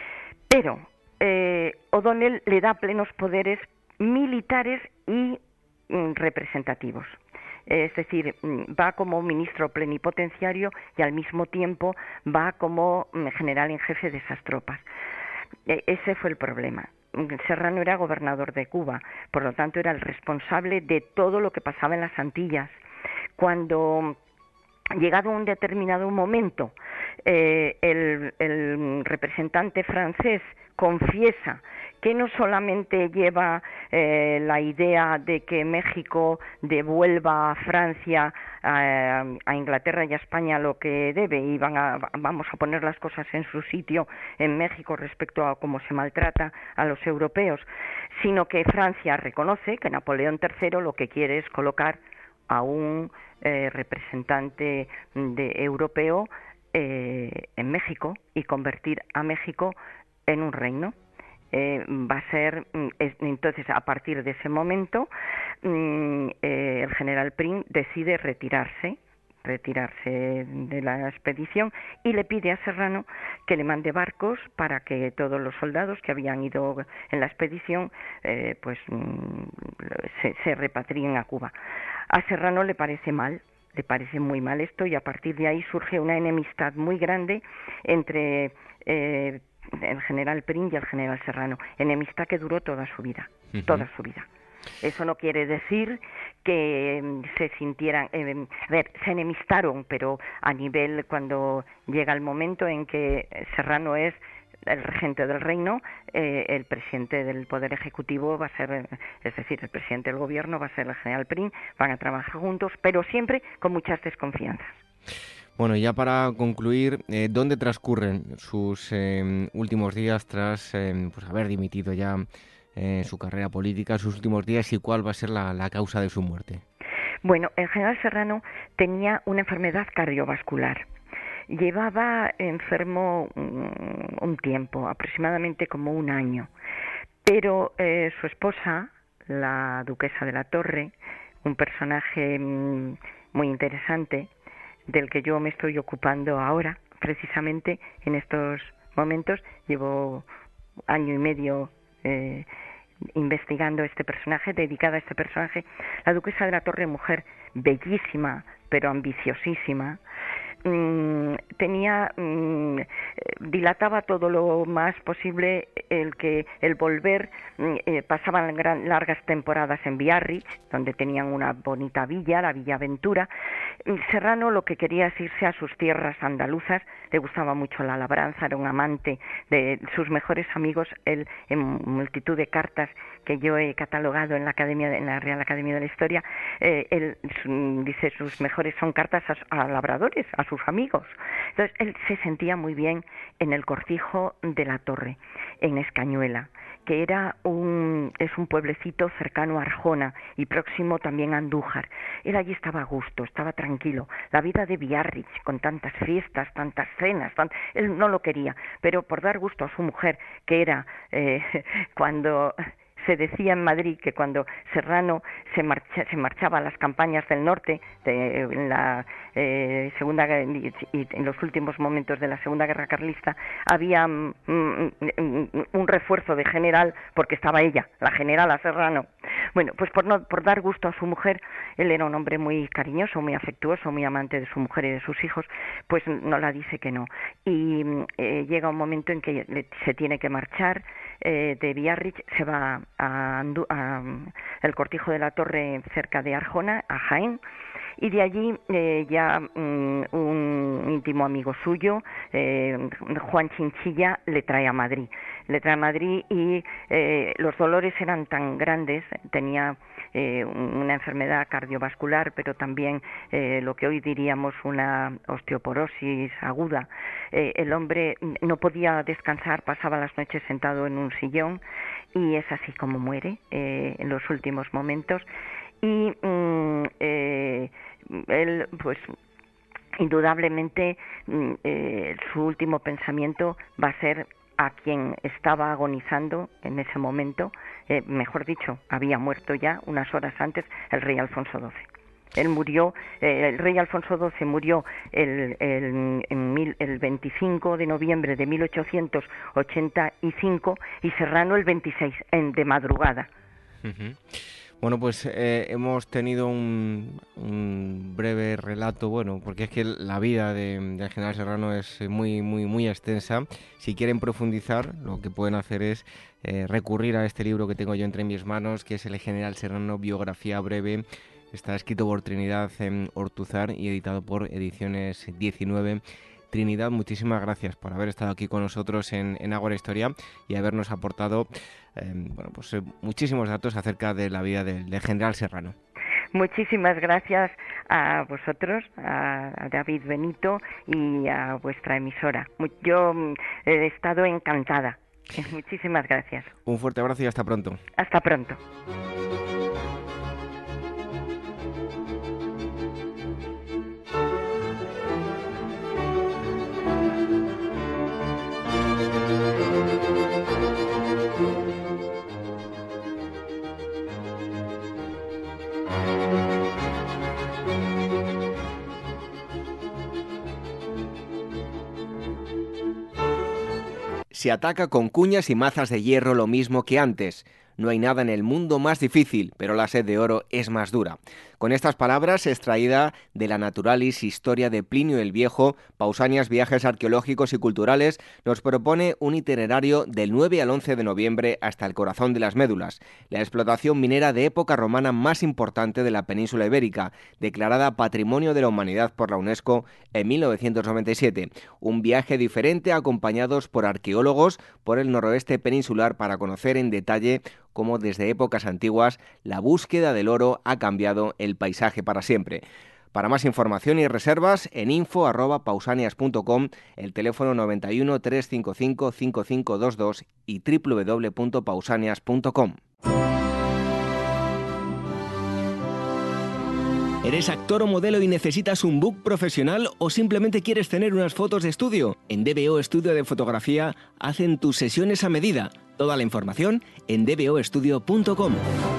S5: Pero eh, O'Donnell le da plenos poderes militares y mm, representativos. Es decir, va como ministro plenipotenciario y al mismo tiempo va como general en jefe de esas tropas. Ese fue el problema. Serrano era gobernador de Cuba, por lo tanto era el responsable de todo lo que pasaba en las Antillas. Cuando, llegado un determinado momento, eh, el, el representante francés confiesa que no solamente lleva eh, la idea de que México devuelva a Francia, a, a Inglaterra y a España lo que debe y van a, vamos a poner las cosas en su sitio en México respecto a cómo se maltrata a los europeos, sino que Francia reconoce que Napoleón tercero lo que quiere es colocar a un eh, representante de, europeo eh, en México y convertir a México en un reino. Eh, va a ser, es, entonces a partir de ese momento eh, el general Prim decide retirarse retirarse de la expedición y le pide a Serrano que le mande barcos para que todos los soldados que habían ido en la expedición eh, pues se, se repatrien a Cuba. A Serrano le parece mal, le parece muy mal esto, y a partir de ahí surge una enemistad muy grande entre eh, el general Prim y el general Serrano, enemistad que duró toda su vida, uh-huh. toda su vida. Eso no quiere decir que eh, se sintieran, eh, a ver, se enemistaron, pero a nivel, cuando llega el momento en que Serrano es el regente del reino, eh, el presidente del Poder Ejecutivo va a ser, es decir, el presidente del gobierno va a ser el general Prim, van a trabajar juntos, pero siempre con muchas desconfianzas.
S4: Bueno, ya para concluir, eh, ¿dónde transcurren sus eh, últimos días tras eh, pues haber dimitido ya eh, su carrera política, sus últimos días, y cuál va a ser la, la causa de su muerte?
S5: Bueno, el general Serrano tenía una enfermedad cardiovascular. Llevaba enfermo un, un tiempo, aproximadamente como un año, pero eh, su esposa, la duquesa de la Torre, un personaje mm, muy interesante, del que yo me estoy ocupando ahora, precisamente en estos momentos, llevo año y medio eh, investigando este personaje, dedicada a este personaje. La duquesa de la Torre, mujer bellísima, pero ambiciosísima, Mm, tenía mm, dilataba todo lo más posible el que el volver mm, eh, pasaban gran, largas temporadas en Biarritz, donde tenían una bonita villa, la Villa Aventura. Serrano lo que quería es irse a sus tierras andaluzas, le gustaba mucho la labranza, era un amante de sus mejores amigos. Él, en multitud de cartas que yo he catalogado en la Academia, en la Real Academia de la Historia, eh, él su, dice sus mejores son cartas a, a labradores, a sus amigos. Entonces él se sentía muy bien en el Cortijo de la Torre, en Escañuela, que era un es un pueblecito cercano a Arjona y próximo también a Andújar. Él allí estaba a gusto, estaba tranquilo. La vida de Biarritz, con tantas fiestas, tantas cenas, tan, él no lo quería, pero por dar gusto a su mujer, que era eh, cuando se decía en Madrid que cuando Serrano se, marcha, se marchaba a las campañas del norte, de, en la eh, segunda y, y en los últimos momentos de la Segunda Guerra Carlista, había mm, un refuerzo de general, porque estaba ella, la generala Serrano. Bueno, pues por, no, por dar gusto a su mujer, él era un hombre muy cariñoso, muy afectuoso, muy amante de su mujer y de sus hijos, pues no la dice que no. Y eh, llega un momento en que le, se tiene que marchar eh, de Biarritz, se va a, Andu a um, el Cortijo de la Torre, cerca de Arjona, a Jaén, y de allí eh, ya um, un íntimo amigo suyo, eh, Juan Chinchilla, le trae a Madrid. Le trae a Madrid y eh, los dolores eran tan grandes, tenía eh, una enfermedad cardiovascular, pero también eh, lo que hoy diríamos una osteoporosis aguda. Eh, el hombre no podía descansar, pasaba las noches sentado en un sillón, y es así como muere eh, en los últimos momentos. Y mm, eh, él, pues, indudablemente eh, su último pensamiento va a ser a quien estaba agonizando en ese momento, eh, mejor dicho, había muerto ya unas horas antes, el rey Alfonso doce. Él murió, eh, el rey Alfonso doce murió el, el, en mil, el veinticinco de noviembre de mil ochocientos ochenta y cinco, y Serrano el veintiséis, en, de madrugada.
S4: Uh-huh. Bueno, pues eh, hemos tenido un, un breve relato, bueno, porque es que la vida de, del general Serrano es muy, muy, muy extensa. Si quieren profundizar, lo que pueden hacer es eh, recurrir a este libro que tengo yo entre mis manos, que es El general Serrano, biografía breve. Está escrito por Trinidad en Ortuzar y editado por Ediciones diecinueve. Trinidad, muchísimas gracias por haber estado aquí con nosotros en, en Ágora Historia y habernos aportado eh, bueno, pues, eh, muchísimos datos acerca de la vida del, del general Serrano.
S5: Muchísimas gracias a vosotros, a, a David Benito y a vuestra emisora. Yo he estado encantada. Muchísimas gracias.
S4: Un fuerte abrazo y hasta pronto.
S5: Hasta pronto.
S2: Se ataca con cuñas y mazas de hierro lo mismo que antes. No hay nada en el mundo más difícil, pero la sed de oro es más dura. Con estas palabras, extraída de la Naturalis Historia de Plinio el Viejo, Pausanias Viajes Arqueológicos y Culturales nos propone un itinerario del nueve al once de noviembre hasta el corazón de las Médulas, la explotación minera de época romana más importante de la península ibérica, declarada Patrimonio de la Humanidad por la UNESCO en mil novecientos noventa y siete. Un viaje diferente acompañados por arqueólogos por el noroeste peninsular para conocer en detalle cómo desde épocas antiguas la búsqueda del oro ha cambiado el paisaje para siempre. Para más información y reservas, en info arroba pausanias punto com, el teléfono noventa y uno, trescientos cincuenta y cinco, cincuenta y cinco veintidós y doble u doble u doble u punto pausanias punto com.
S4: ¿Eres actor o modelo y necesitas un book profesional o simplemente quieres tener unas fotos de estudio? En D B O Estudio de Fotografía hacen tus sesiones a medida. Toda la información en d b o estudio punto com.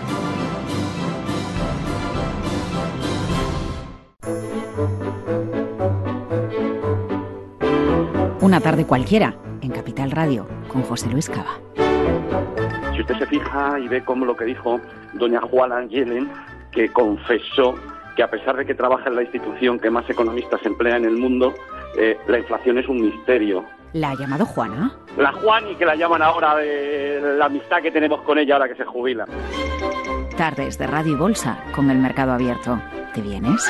S6: Una tarde cualquiera, en Capital Radio, con José Luis Cava.
S7: Si usted se fija y ve cómo lo que dijo doña Juana Yellen, que confesó que a pesar de que trabaja en la institución que más economistas emplea en el mundo, eh, la inflación es un misterio.
S6: ¿La ha llamado Juana?
S7: La Juani, que la llaman ahora, de la amistad que tenemos con ella ahora que se jubila.
S6: Tardes de Radio y Bolsa, con el mercado abierto. ¿Te vienes?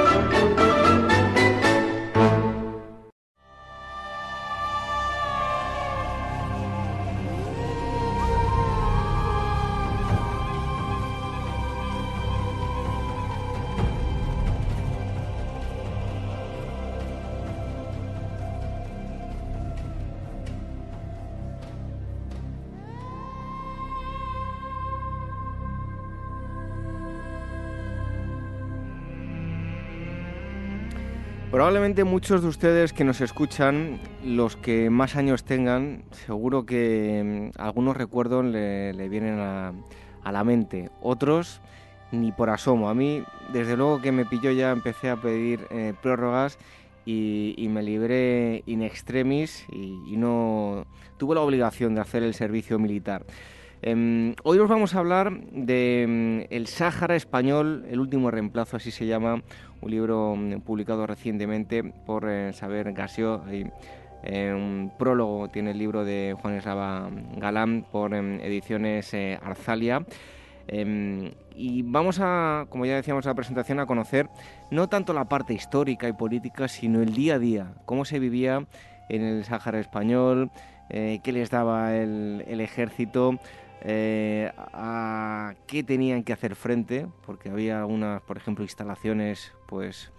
S2: Probablemente muchos de ustedes que nos escuchan, los que más años tengan, seguro que mm, algunos recuerdos le, le vienen a, a la mente, otros ni por asomo. A mí, desde luego que me pilló, ya empecé a pedir eh, prórrogas y, y me libré in extremis y, y no tuve la obligación de hacer el servicio militar. Eh, hoy os vamos a hablar de eh, El Sáhara Español, el último reemplazo, así se llama, un libro eh, publicado recientemente por eh, Saber Gassió. Y, eh, un prólogo tiene el libro de Juan Eslava Galán por eh, Ediciones eh, Arzalia. Eh, y vamos a, como ya decíamos en la presentación, a conocer no tanto la parte histórica y política, sino el día a día, cómo se vivía en el Sáhara Español, eh, qué les daba el, el ejército, Eh, a qué tenían que hacer frente, porque había algunas, por ejemplo, instalaciones pues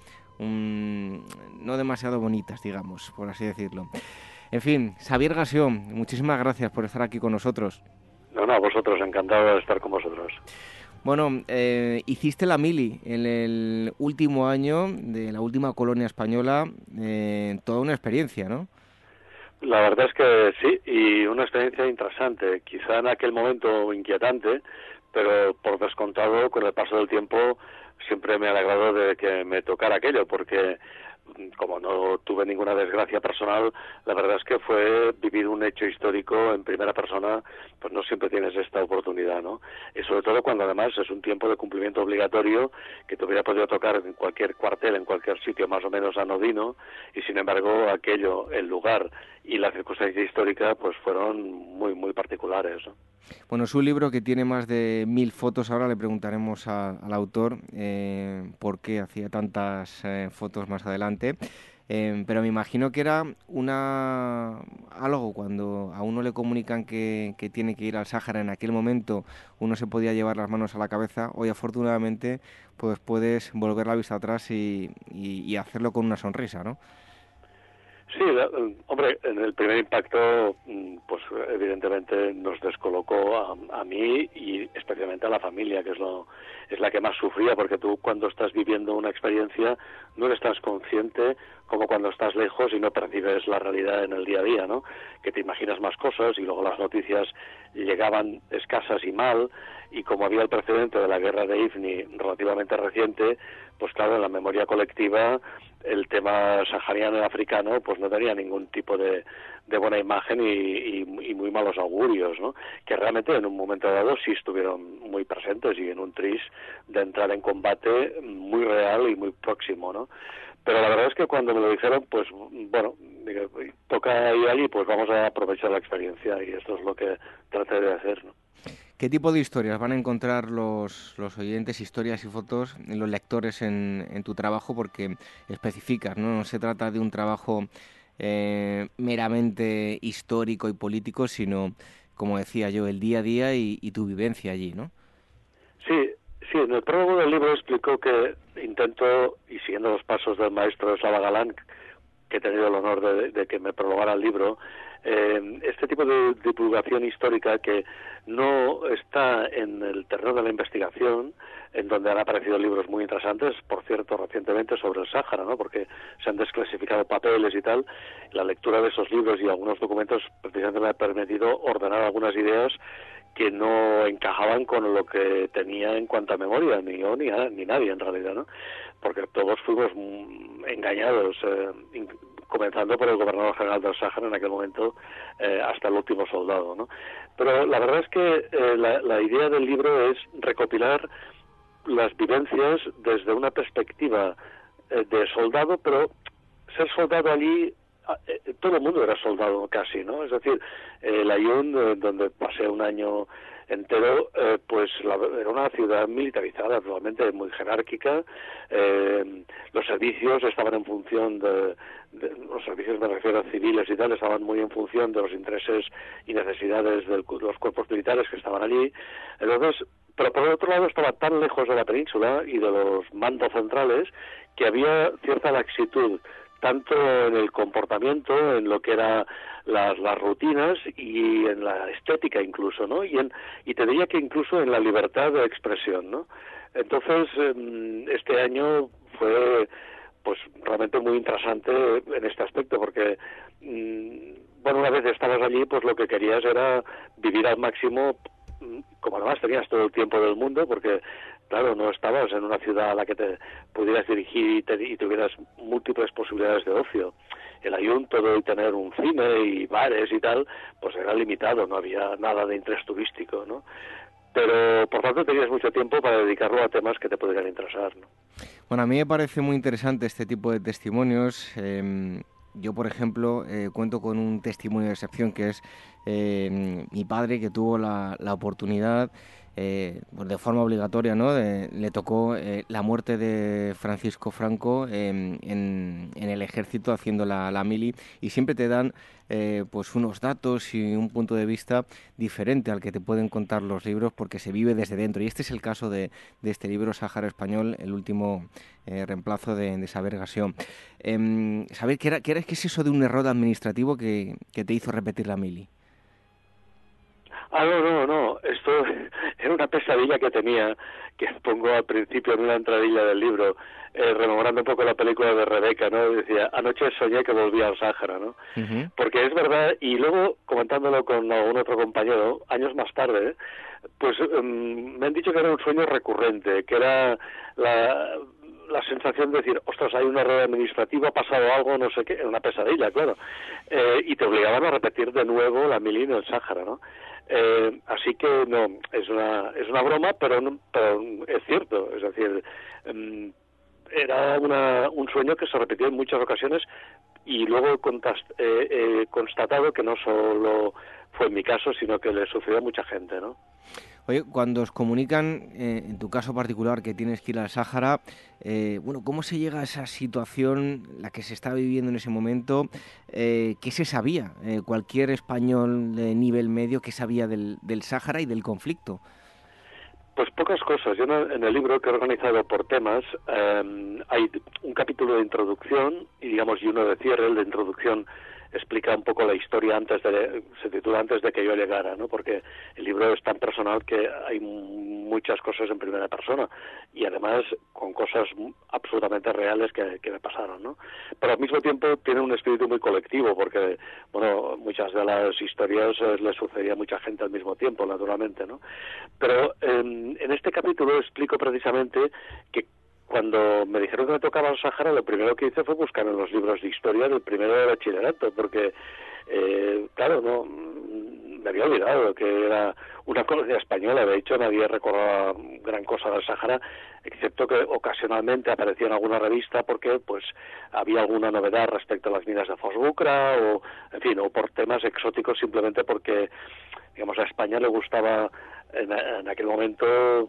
S2: un, no demasiado bonitas, digamos, por así decirlo. En fin, Xavier Gassió, muchísimas gracias por estar aquí con nosotros.
S7: No, no, vosotros, encantado de estar con vosotros.
S2: Bueno, eh, hiciste la mili en el último año de la última colonia española, eh, toda una experiencia, ¿no?
S7: La verdad es que sí, y una experiencia interesante, quizá en aquel momento inquietante, pero por descontado, con el paso del tiempo, siempre me ha alegrado de que me tocara aquello, porque como no tuve ninguna desgracia personal, la verdad es que fue vivir un hecho histórico en primera persona, pues no siempre tienes esta oportunidad, ¿no? Y sobre todo cuando además es un tiempo de cumplimiento obligatorio que te hubiera podido tocar en cualquier cuartel, en cualquier sitio más o menos anodino, y sin embargo aquello, el lugar y la circunstancia histórica, pues fueron muy, muy particulares, ¿no?
S2: Bueno, es un libro que tiene más de mil fotos. Ahora le preguntaremos a, al autor eh, por qué hacía tantas eh, fotos más adelante. Eh, pero me imagino que era una algo cuando a uno le comunican que, que tiene que ir al Sáhara en aquel momento, uno se podía llevar las manos a la cabeza. Hoy, afortunadamente, pues puedes volver la vista atrás y, y, y hacerlo con una sonrisa, ¿no?
S7: Sí, hombre, en el primer impacto, pues evidentemente nos descolocó a, a mí y especialmente a la familia, que es lo es la que más sufría, porque tú cuando estás viviendo una experiencia no eres tan consciente como cuando estás lejos y no percibes la realidad en el día a día, ¿no? Que te imaginas más cosas y luego las noticias llegaban escasas y mal, y como había el precedente de la guerra de Ifni relativamente reciente, pues claro, en la memoria colectiva el tema sahariano y africano pues no tenía ningún tipo de, de buena imagen y, y, y muy malos augurios, ¿no? Que realmente en un momento dado sí estuvieron muy presentes y en un tris de entrar en combate muy real y muy próximo, ¿no? Pero la verdad es que cuando me lo dijeron, pues bueno, digo, toca ir allí, pues vamos a aprovechar la experiencia y esto es lo que traté de hacer, ¿no?
S2: ¿Qué tipo de historias van a encontrar los, los oyentes, historias y fotos, los lectores en, en tu trabajo? Porque especificas, ¿no? No se trata de un trabajo eh, meramente histórico y político, sino, como decía yo, el día a día y, y tu vivencia allí, ¿no?
S7: Sí, sí, en el prólogo del libro explico que intento, y siguiendo los pasos del maestro Slava Galán, que he tenido el honor de, de que me prologara el libro, eh, este tipo de divulgación histórica que no está en el terreno de la investigación, en donde han aparecido libros muy interesantes, por cierto, recientemente sobre el Sáhara, ¿no? Porque se han desclasificado papeles y tal. La lectura de esos libros y algunos documentos precisamente me ha permitido ordenar algunas ideas que no encajaban con lo que tenía en cuanto a memoria, ni yo ni, a, ni nadie en realidad, ¿no? Porque todos fuimos engañados, eh, comenzando por el gobernador general del Sáhara en aquel momento, eh, hasta el último soldado, ¿no? Pero la verdad es que eh, la, la idea del libro es recopilar las vivencias desde una perspectiva eh, de soldado, pero ser soldado allí, eh, todo el mundo era soldado casi, ¿no? Es decir, eh, Layún, eh, donde pasé un año entero, eh, pues la, era una ciudad militarizada, realmente muy jerárquica. Eh, los servicios estaban en función de, de, los servicios me refiero a civiles y tal, estaban muy en función de los intereses y necesidades de los cuerpos militares que estaban allí. Entonces, pero por otro lado estaba tan lejos de la península y de los mandos centrales que había cierta laxitud, tanto en el comportamiento, en lo que eran las, las rutinas y en la estética incluso, ¿no? Y, en, y te diría que incluso en la libertad de expresión, ¿no? Entonces, este año fue pues realmente muy interesante en este aspecto, porque, bueno, una vez estabas allí, pues lo que querías era vivir al máximo, como además tenías todo el tiempo del mundo, porque claro, no estabas en una ciudad a la que te pudieras dirigir y, te, y tuvieras múltiples posibilidades de ocio. El Layún, todo y tener un cine y bares y tal, pues era limitado, no había nada de interés turístico, ¿no? Pero, por tanto, tenías mucho tiempo para dedicarlo a temas que te pudieran interesar, ¿no?
S2: Bueno, a mí me parece muy interesante este tipo de testimonios. Eh, yo, por ejemplo, eh, cuento con un testimonio de excepción que es eh, mi padre, que tuvo la, la oportunidad, eh, pues de forma obligatoria, ¿no? De, le tocó eh, la muerte de Francisco Franco eh, en, en el ejército haciendo la, la mili, y siempre te dan eh, pues unos datos y un punto de vista diferente al que te pueden contar los libros, porque se vive desde dentro. Y este es el caso de, de este libro, Sáhara Español, el último eh, reemplazo de, de Saber Gasión. Eh, ¿Saber qué era, qué era, qué es eso de un error administrativo que, que te hizo repetir la mili?
S7: Ah, no, no, no, esto era una pesadilla que tenía, que pongo al principio en una entradilla del libro, eh, rememorando un poco la película de Rebeca, ¿no? Decía, anoche soñé que volvía al Sáhara, ¿no? Uh-huh. Porque es verdad, y luego comentándolo con algún otro compañero, años más tarde, pues um, me han dicho que era un sueño recurrente, que era la... la sensación de decir, ostras, hay un error administrativo, ha pasado algo, no sé qué, una pesadilla, claro, eh, y te obligaban a repetir de nuevo la mili en el Sáhara, ¿no? Eh, así que no, es una es una broma, pero, no, pero es cierto, es decir, um, era una, un sueño que se repitió en muchas ocasiones y luego he contast, eh, eh, constatado que no solo fue en mi caso, sino que le sucedió a mucha gente, ¿no?
S2: Oye, cuando os comunican, eh, en tu caso particular, que tienes que ir al Sáhara, eh, bueno, ¿cómo se llega a esa situación, la que se está viviendo en ese momento? Eh, ¿Qué se sabía? Eh, cualquier español de nivel medio, ¿qué sabía del, del Sáhara y del conflicto?
S7: Pues pocas cosas. Yo en el libro, que he organizado por temas, eh, hay un capítulo de introducción y, digamos, y uno de cierre. El de introducción explica un poco la historia antes de, se titula Antes de que yo llegara, ¿no? Porque el libro es tan personal que hay muchas cosas en primera persona y además con cosas absolutamente reales que, que me pasaron, ¿no? Pero al mismo tiempo tiene un espíritu muy colectivo porque, bueno, muchas de las historias eh, le sucedía a mucha gente al mismo tiempo, naturalmente, ¿no? Pero eh, en este capítulo explico precisamente que cuando me dijeron que me tocaba el Sáhara, lo primero que hice fue buscar en los libros de historia del primero de bachillerato, porque, eh, claro, no me había olvidado que era una colonia española. De hecho, nadie recordaba gran cosa del Sáhara, excepto que ocasionalmente aparecía en alguna revista porque pues había alguna novedad respecto a las minas de Fosbucra, o, en fin, o por temas exóticos, simplemente porque, digamos, a España le gustaba en, en aquel momento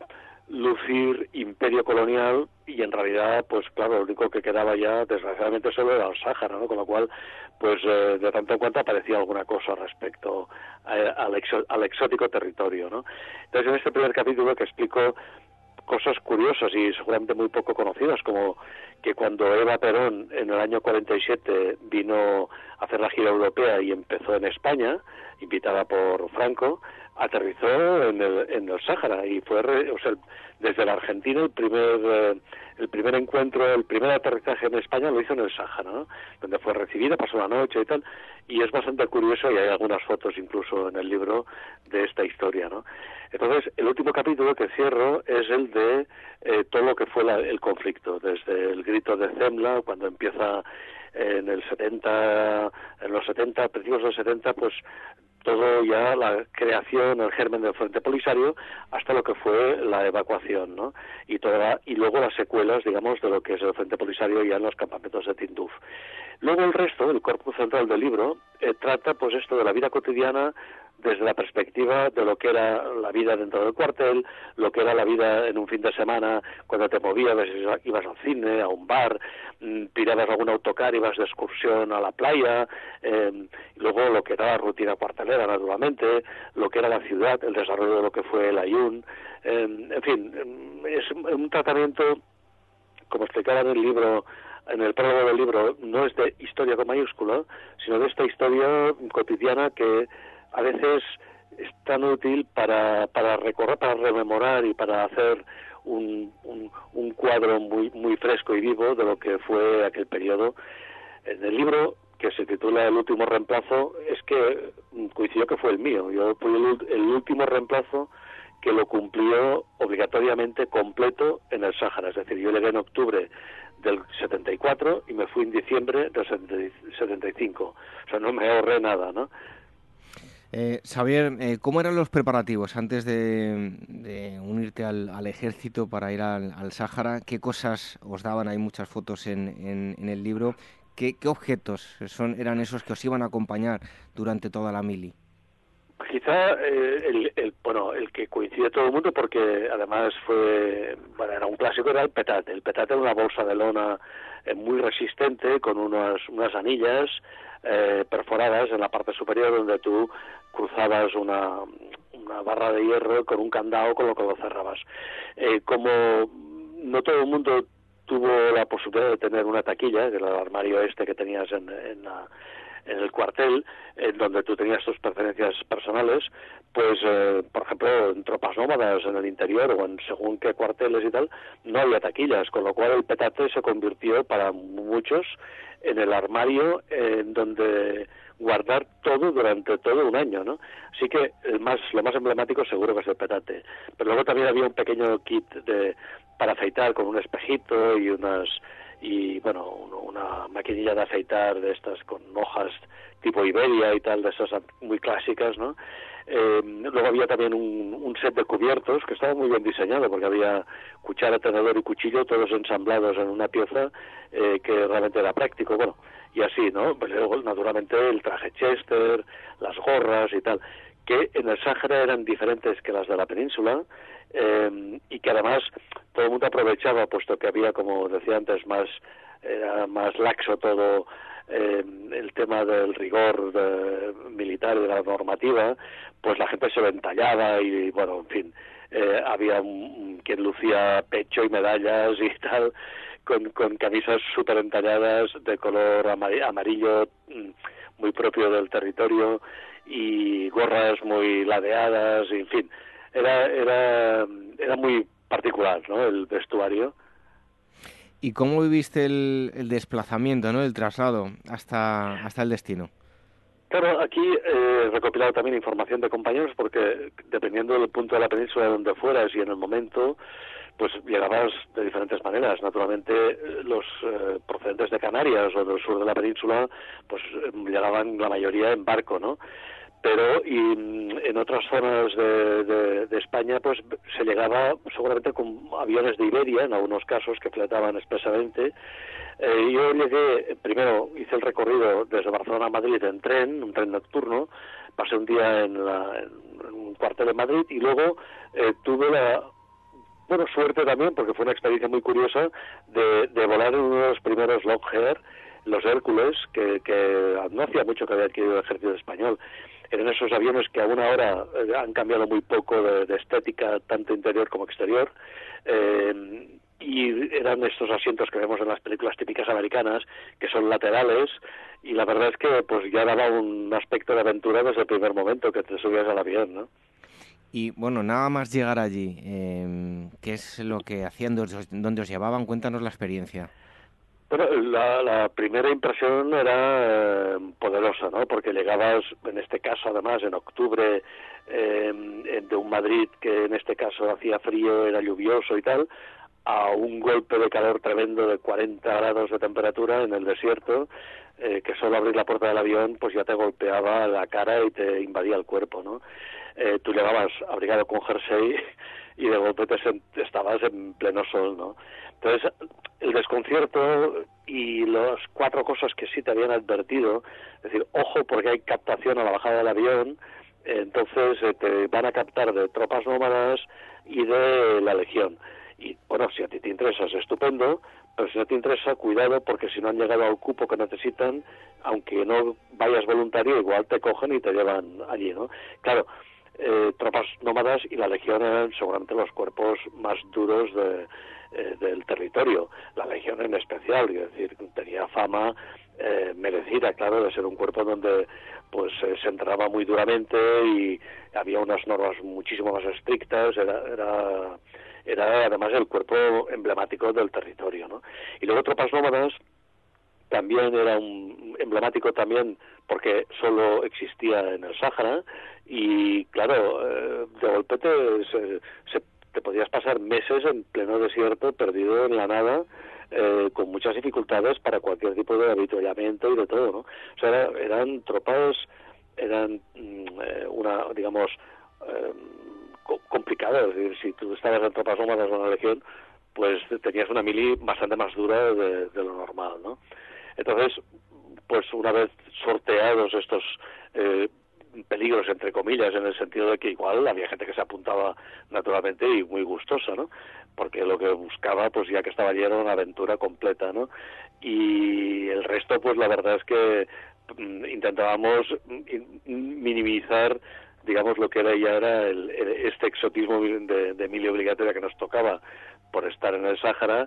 S7: lucir imperio colonial, y en realidad, pues claro, lo único que quedaba ya, desgraciadamente, solo era el Sáhara, ¿no? Con lo cual, pues eh, de tanto en cuanto aparecía alguna cosa respecto a, al, exo, al exótico territorio, ¿no? Entonces, en este primer capítulo que explico cosas curiosas y seguramente muy poco conocidas, como que cuando Eva Perón en el año cuarenta y siete vino a hacer la gira europea y empezó en España, invitada por Franco, aterrizó en el, en el Sáhara, y fue, o sea, desde la Argentina el primer eh, el primer encuentro, el primer aterrizaje en España lo hizo en el Sáhara, ¿no? Donde fue recibida, pasó la noche y tal, y es bastante curioso, y hay algunas fotos incluso en el libro de esta historia, ¿no? Entonces, el último capítulo que cierro es el de eh, todo lo que fue la, el conflicto, desde el grito de Zemla, cuando empieza en el setenta, en los setenta, principios de los setenta, pues todo ya la creación, el germen del Frente Polisario, hasta lo que fue la evacuación, ¿no? Y toda, y luego las secuelas, digamos, de lo que es el Frente Polisario ya en los campamentos de Tinduf. Luego el resto, el cuerpo central del libro, eh, trata pues esto de la vida cotidiana desde la perspectiva de lo que era la vida dentro del cuartel, lo que era la vida en un fin de semana cuando te movías, ibas al cine, a un bar, pirabas algún autocar, ibas de excursión a la playa, eh, luego lo que era la rutina cuartelera, naturalmente, lo que era la ciudad, el desarrollo de lo que fue el Ayun, eh, en fin, es un tratamiento, como explicaba en el libro, en el prólogo del libro, no es de historia con mayúscula, sino de esta historia cotidiana que a veces es tan útil para, para recorrer, para rememorar y para hacer un, un, un cuadro muy, muy fresco y vivo de lo que fue aquel periodo. En el libro, que se titula El último reemplazo, es que coincidió que fue el mío. Yo fui el, el último reemplazo que lo cumplió obligatoriamente completo en el Sáhara. Es decir, yo llegué en octubre del setenta y cuatro y me fui en diciembre del setenta y cinco. O sea, no me ahorré nada, ¿no?
S2: Eh, Xavier, eh, ¿cómo eran los preparativos antes de, de unirte al, al ejército para ir al, al Sáhara? ¿Qué cosas os daban? Hay muchas fotos en, en, en el libro. ¿Qué, qué objetos son, eran esos que os iban a acompañar durante toda la mili?
S7: Quizá eh, el, el, bueno, el que coincide todo el mundo, porque además fue, bueno, era un clásico, era el petate. El petate era una bolsa de lona eh, muy resistente, con unas, unas anillas eh, perforadas en la parte superior, donde tú cruzabas una, una barra de hierro con un candado con lo que lo cerrabas. Eh, como no todo el mundo tuvo la posibilidad de tener una taquilla, que era el armario este que tenías en, en la... en el cuartel, en donde tú tenías tus pertenencias personales, pues, eh, por ejemplo, en tropas nómadas en el interior o en según qué cuarteles y tal, no había taquillas, con lo cual el petate se convirtió para muchos en el armario en donde guardar todo durante todo un año, ¿no? Así que el más, lo más emblemático seguro que es el petate. Pero luego también había un pequeño kit de para afeitar con un espejito y unas... y bueno, una maquinilla de afeitar de estas con hojas tipo Iberia y tal, de esas muy clásicas, ¿no? Eh, luego había también un, un set de cubiertos que estaba muy bien diseñado, porque había cuchara, tenedor y cuchillo todos ensamblados en una pieza eh, que realmente era práctico, bueno, y así, ¿no? Pues luego, naturalmente, el traje Chester, las gorras y tal, que en el Sáhara eran diferentes que las de la península, eh, y que además todo el mundo aprovechaba, puesto que había, como decía antes, más era más laxo todo eh, el tema del rigor de, militar y de la normativa, pues la gente se ventallaba y, bueno, en fin, eh, había un, quien lucía pecho y medallas y tal, con, con camisas súper entalladas de color amarillo, amarillo muy propio del territorio, y gorras muy ladeadas, y, en fin, era era era muy particular, ¿no?, el vestuario.
S2: ¿Y cómo viviste el, el desplazamiento, ¿no?, el traslado hasta hasta el destino?
S7: Claro, aquí he eh, recopilado también información de compañeros porque dependiendo del punto de la península de donde fueras y en el momento, pues llegabas de diferentes maneras. Naturalmente los eh, procedentes de Canarias o del sur de la península, pues llegaban la mayoría en barco, ¿no? Pero y en otras zonas de, de, de España pues se llegaba seguramente con aviones de Iberia, en algunos casos que fletaban expresamente. Eh, yo llegué, primero hice el recorrido desde Barcelona a Madrid en tren, un tren nocturno, pasé un día en, la, en un cuartel en Madrid y luego eh, tuve la, bueno, suerte también, porque fue una experiencia muy curiosa, de, de volar en uno de los primeros Lockheed, los Hércules, que, que no hacía mucho que había adquirido el ejército español. Eran esos aviones que aún ahora eh, han cambiado muy poco de, de estética, tanto interior como exterior, eh, y eran estos asientos que vemos en las películas típicas americanas, que son laterales, y la verdad es que pues ya daba un aspecto de aventura desde el primer momento que te subías al avión, ¿no?
S2: Y bueno, nada más llegar allí, eh, ¿qué es lo que hacían, dónde os llevaban? Cuéntanos la experiencia.
S7: Bueno, la, la primera impresión era eh, poderosa, ¿no? Porque llegabas, en este caso además, en octubre, eh, de un Madrid que en este caso hacía frío, era lluvioso y tal, a un golpe de calor tremendo de cuarenta grados de temperatura en el desierto, eh, que solo abrir la puerta del avión pues ya te golpeaba la cara y te invadía el cuerpo, ¿no? Eh, tú llegabas abrigado con jersey y de golpe te estabas en pleno sol, ¿no? Entonces, el desconcierto y las cuatro cosas que sí te habían advertido, es decir, ojo porque hay captación a la bajada del avión, eh, entonces eh, te van a captar de tropas nómadas y de la Legión. Y bueno, si a ti te interesa es estupendo, pero si no te interesa, cuidado, porque si no han llegado al cupo que necesitan, aunque no vayas voluntario, igual te cogen y te llevan allí, ¿no? Claro, eh, tropas nómadas y la Legión eran seguramente los cuerpos más duros de, eh, del territorio. La Legión en especial, es decir, tenía fama eh, merecida, claro, de ser un cuerpo donde pues eh, se entraba muy duramente y había unas normas muchísimo más estrictas, era... era era además el cuerpo emblemático del territorio, ¿no? Y luego tropas nómadas también era un emblemático también porque solo existía en el Sáhara y claro, eh, de golpe te, se, se, te podías pasar meses en pleno desierto perdido en la nada, eh, con muchas dificultades para cualquier tipo de avituallamiento y de todo, ¿no? O sea, era, eran tropas, eran eh, una, digamos, eh, complicado, es decir, si tú estabas en tropas nómadas de una legión, pues tenías una mili bastante más dura de, de lo normal, ¿no? Entonces, pues una vez sorteados estos eh, peligros, entre comillas, en el sentido de que igual había gente que se apuntaba naturalmente y muy gustosa, ¿no? Porque lo que buscaba, pues ya que estaba allí era una aventura completa, ¿no? Y el resto, pues la verdad es que mm, intentábamos minimizar, digamos, lo que era ya era el, este exotismo de, de mili obligatoria que nos tocaba por estar en el Sáhara,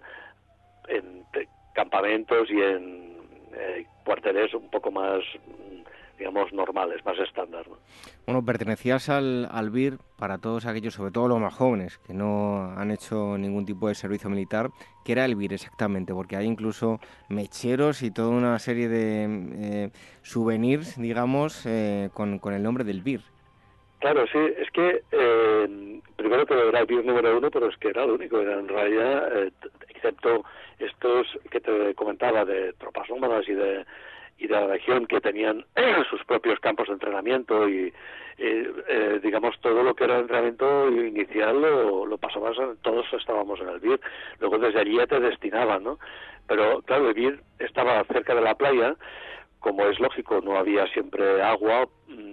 S7: en te, campamentos y en eh, cuarteles un poco más, digamos, normales, más estándar, ¿no?
S2: Bueno, pertenecías al, al B I R, para todos aquellos, sobre todo los más jóvenes, que no han hecho ningún tipo de servicio militar. ¿Qué era el B I R exactamente? Porque hay incluso mecheros y toda una serie de eh, souvenirs, digamos, eh, con, con el nombre del B I R.
S7: Claro, sí, es que eh, primero que era el B I R número uno, pero es que era el único, era en realidad, eh, excepto estos que te comentaba de tropas nómadas y de y de la Legión, que tenían sus propios campos de entrenamiento y eh, eh, digamos todo lo que era el entrenamiento inicial lo, lo pasabas, todos estábamos en el B I R, luego desde allí ya te destinaban, ¿no? Pero claro, el B I R estaba cerca de la playa, como es lógico, no había siempre agua,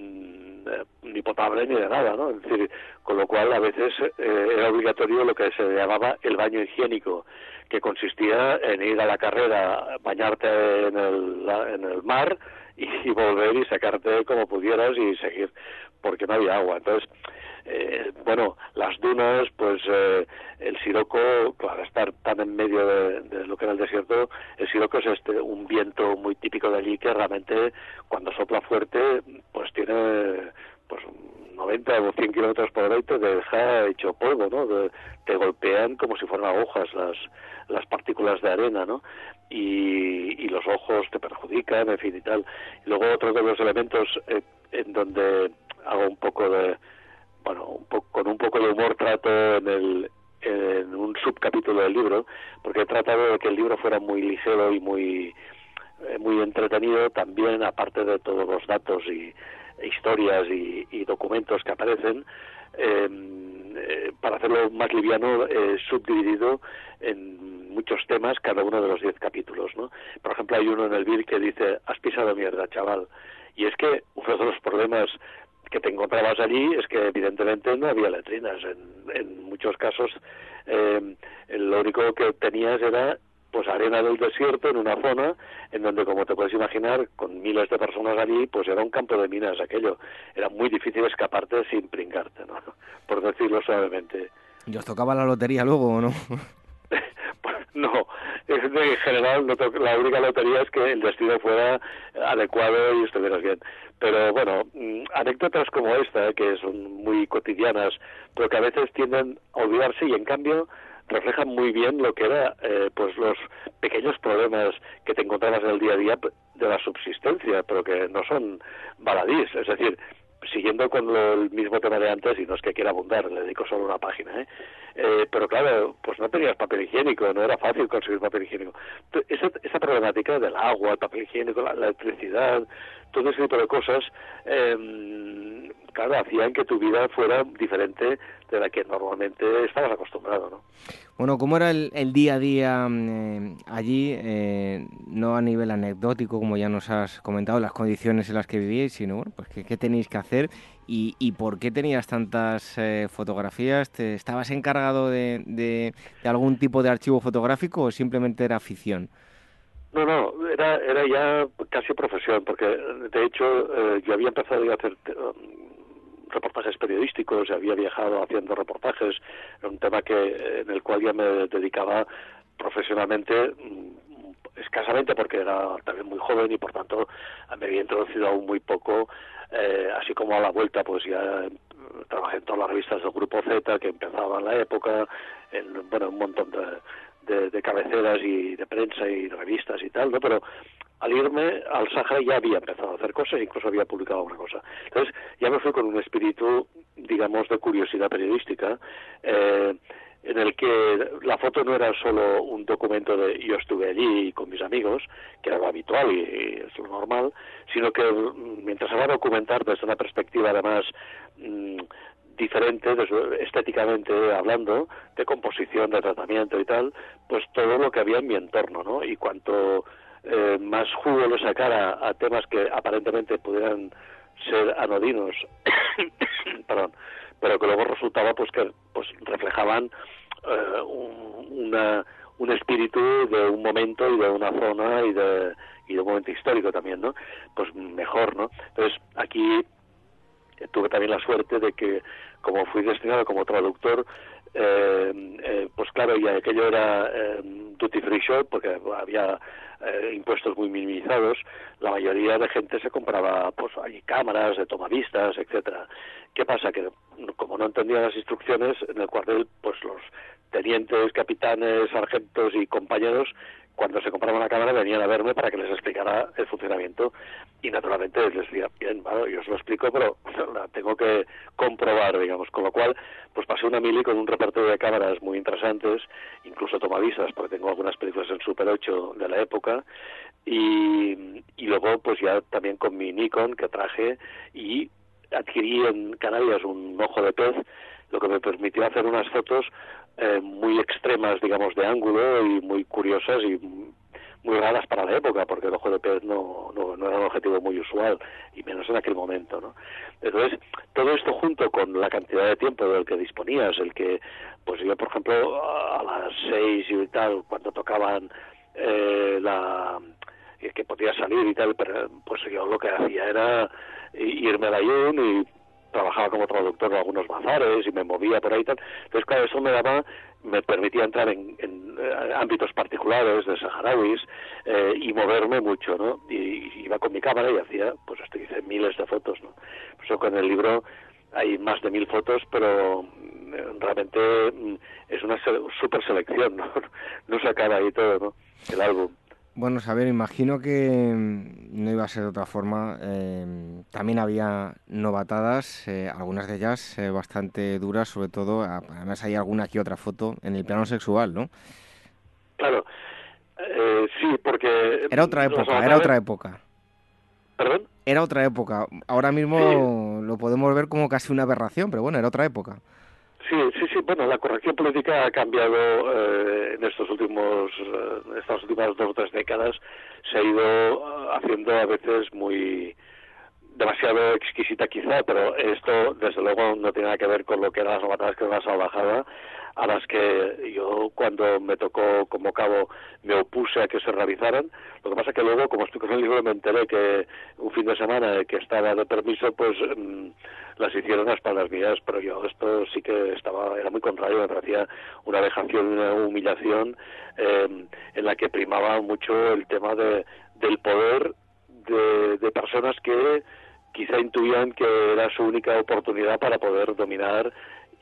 S7: ni potable ni de nada, ¿no? Es decir, con lo cual a veces eh, era obligatorio lo que se llamaba el baño higiénico, que consistía en ir a la carrera, bañarte en el, la, en el mar y, y volver y sacarte como pudieras y seguir, porque no había agua. Entonces, eh, bueno, las dunas, pues eh, el siroco, claro, estar tan en medio de, de lo que era el desierto, el siroco es este un viento muy típico de allí que realmente cuando sopla fuerte, pues tiene pues noventa o cien kilómetros por hora y te deja hecho polvo, ¿no? De, te golpean como si fueran agujas las las partículas de arena, ¿no? y, y los ojos te perjudican, en fin y tal. Y luego otro de los elementos eh, en donde hago un poco de, bueno, un poco, con un poco de humor trato en el en un subcapítulo del libro, porque he tratado de que el libro fuera muy ligero y muy eh, muy entretenido, también aparte de todos los datos y historias y, y documentos que aparecen, eh, eh, para hacerlo más liviano, eh, subdividido en muchos temas cada uno de los diez capítulos, ¿no? Por ejemplo, hay uno en el B I R que dice: has pisado mierda, chaval. Y es que uno de los problemas que te encontrabas allí es que evidentemente no había letrinas. En, en muchos casos eh, lo único que tenías era pues arena del desierto en una zona en donde, como te puedes imaginar, con miles de personas allí, pues era un campo de minas aquello. Era muy difícil escaparte sin pringarte, ¿no? Por decirlo suavemente.
S2: ¿Y os tocaba la lotería luego o no?
S7: No, en general no to- la única lotería es que el destino fuera adecuado y estuvieras bien. Pero bueno, anécdotas como esta, que son muy cotidianas, pero que a veces tienden a olvidarse y en cambio reflejan muy bien lo que era eh, pues los pequeños problemas que te encontrabas en el día a día de la subsistencia, pero que no son baladís. Es decir, siguiendo con lo, el mismo tema de antes, y no es que quiera abundar, le dedico solo una página, ¿eh? Eh, pero claro, pues no tenías papel higiénico, no era fácil conseguir papel higiénico. Esa, esa problemática del agua, el papel higiénico, la, la electricidad, todo ese tipo de cosas, eh, claro, hacían que tu vida fuera diferente de la que normalmente estabas acostumbrado, ¿no?
S2: Bueno, ¿cómo era el, el día a día eh, allí? Eh, no a nivel anecdótico, como ya nos has comentado, las condiciones en las que vivíais, sino, bueno, pues qué, qué tenéis que hacer y, y por qué tenías tantas eh, fotografías. ¿Te, ¿Estabas encargado de, de, de algún tipo de archivo fotográfico o simplemente era afición?
S7: No, no, era era ya casi profesión, porque de hecho eh, yo había empezado a hacer um, reportajes periodísticos, había viajado haciendo reportajes, era un tema que en el cual ya me dedicaba profesionalmente, escasamente porque era también muy joven y por tanto me había introducido aún muy poco, eh, así como a la vuelta pues ya trabajé en todas las revistas del Grupo Z que empezaba en la época, en bueno un montón de, de, de cabeceras y de prensa y revistas y tal, ¿no? Pero al irme al Sahara ya había empezado a hacer cosas, incluso había publicado alguna cosa. Entonces ya me fui con un espíritu, digamos, de curiosidad periodística, eh, en el que la foto no era solo un documento de yo estuve allí con mis amigos, que era lo habitual y, y es lo normal, sino que mientras se va a documentar desde una perspectiva además mmm, diferente, desde, estéticamente hablando, de composición, de tratamiento y tal, pues todo lo que había en mi entorno, ¿no? Y cuanto eh, más jugo le sacara a temas que aparentemente pudieran ser anodinos, perdón, pero que luego resultaba pues que pues reflejaban eh, un, una, un espíritu de un momento y de una zona y de, y de un momento histórico también, ¿no? Pues mejor, ¿no? Entonces aquí tuve también la suerte de que como fui destinado como traductor, eh, eh, pues claro, y aquello era eh, duty free shop porque había eh, impuestos muy minimizados, la mayoría de gente se compraba pues allí cámaras de tomavistas, etcétera. ¿Qué pasa? Que como no entendía las instrucciones en el cuartel, pues los tenientes, capitanes, sargentos y compañeros, cuando se compraba una cámara venían a verme para que les explicara el funcionamiento y naturalmente les decía, bien, bueno, yo os lo explico, pero la tengo que comprobar, digamos, con lo cual pues pasé una mili con un repertorio de cámaras muy interesantes, incluso tomavistas, porque tengo algunas películas en Super ocho de la época, y, y luego pues ya también con mi Nikon que traje y adquirí en Canarias un ojo de pez, lo que me permitió hacer unas fotos eh, muy extremas, digamos, de ángulo y muy curiosas y muy raras para la época, porque el ojo de pez no, no, no era un objetivo muy usual, y menos en aquel momento, ¿no? Entonces, todo esto junto con la cantidad de tiempo del que disponías, el que, pues yo, por ejemplo, a las seis y tal, cuando tocaban eh, la... que podía salir y tal, pero pues yo lo que hacía era irme a Layún y trabajaba como traductor en algunos bazares y me movía por ahí y tal. Entonces, claro, eso me daba, me permitía entrar en, en eh, ámbitos particulares de saharauis eh, y moverme mucho, ¿no? Y, y iba con mi cámara y hacía, pues esto hice miles de fotos, ¿no? Por eso con el libro hay más de mil fotos, pero eh, realmente mm, es una se- super selección, ¿no? No se acaba ahí todo, ¿no? El álbum.
S2: Bueno, Xavier, imagino que no iba a ser de otra forma. Eh, también había novatadas, eh, algunas de ellas eh, bastante duras, sobre todo, además hay alguna que otra foto en el plano sexual, ¿no?
S7: Claro, eh, sí, porque...
S2: Era otra época, novatadas... era otra época.
S7: ¿Perdón?
S2: Era otra época. Ahora mismo sí. Lo podemos ver como casi una aberración, pero bueno, era otra época.
S7: Sí, sí, sí. Bueno, la corrección política ha cambiado eh, en estos últimos, eh, estas últimas dos o tres décadas. Se ha ido haciendo a veces muy demasiado exquisita quizá, pero esto desde luego no tiene nada que ver con lo que eran las novatadas que era una salvajada, a las que yo cuando me tocó como cabo me opuse a que se realizaran. Lo que pasa es que luego, como explico en el libro, me enteré que un fin de semana que estaba de permiso, pues mmm, las hicieron a espaldas mías, pero yo esto sí que estaba, era muy contrario, me parecía una vejación, una humillación eh, en la que primaba mucho el tema de, del poder de, de personas que quizá intuían que era su única oportunidad para poder dominar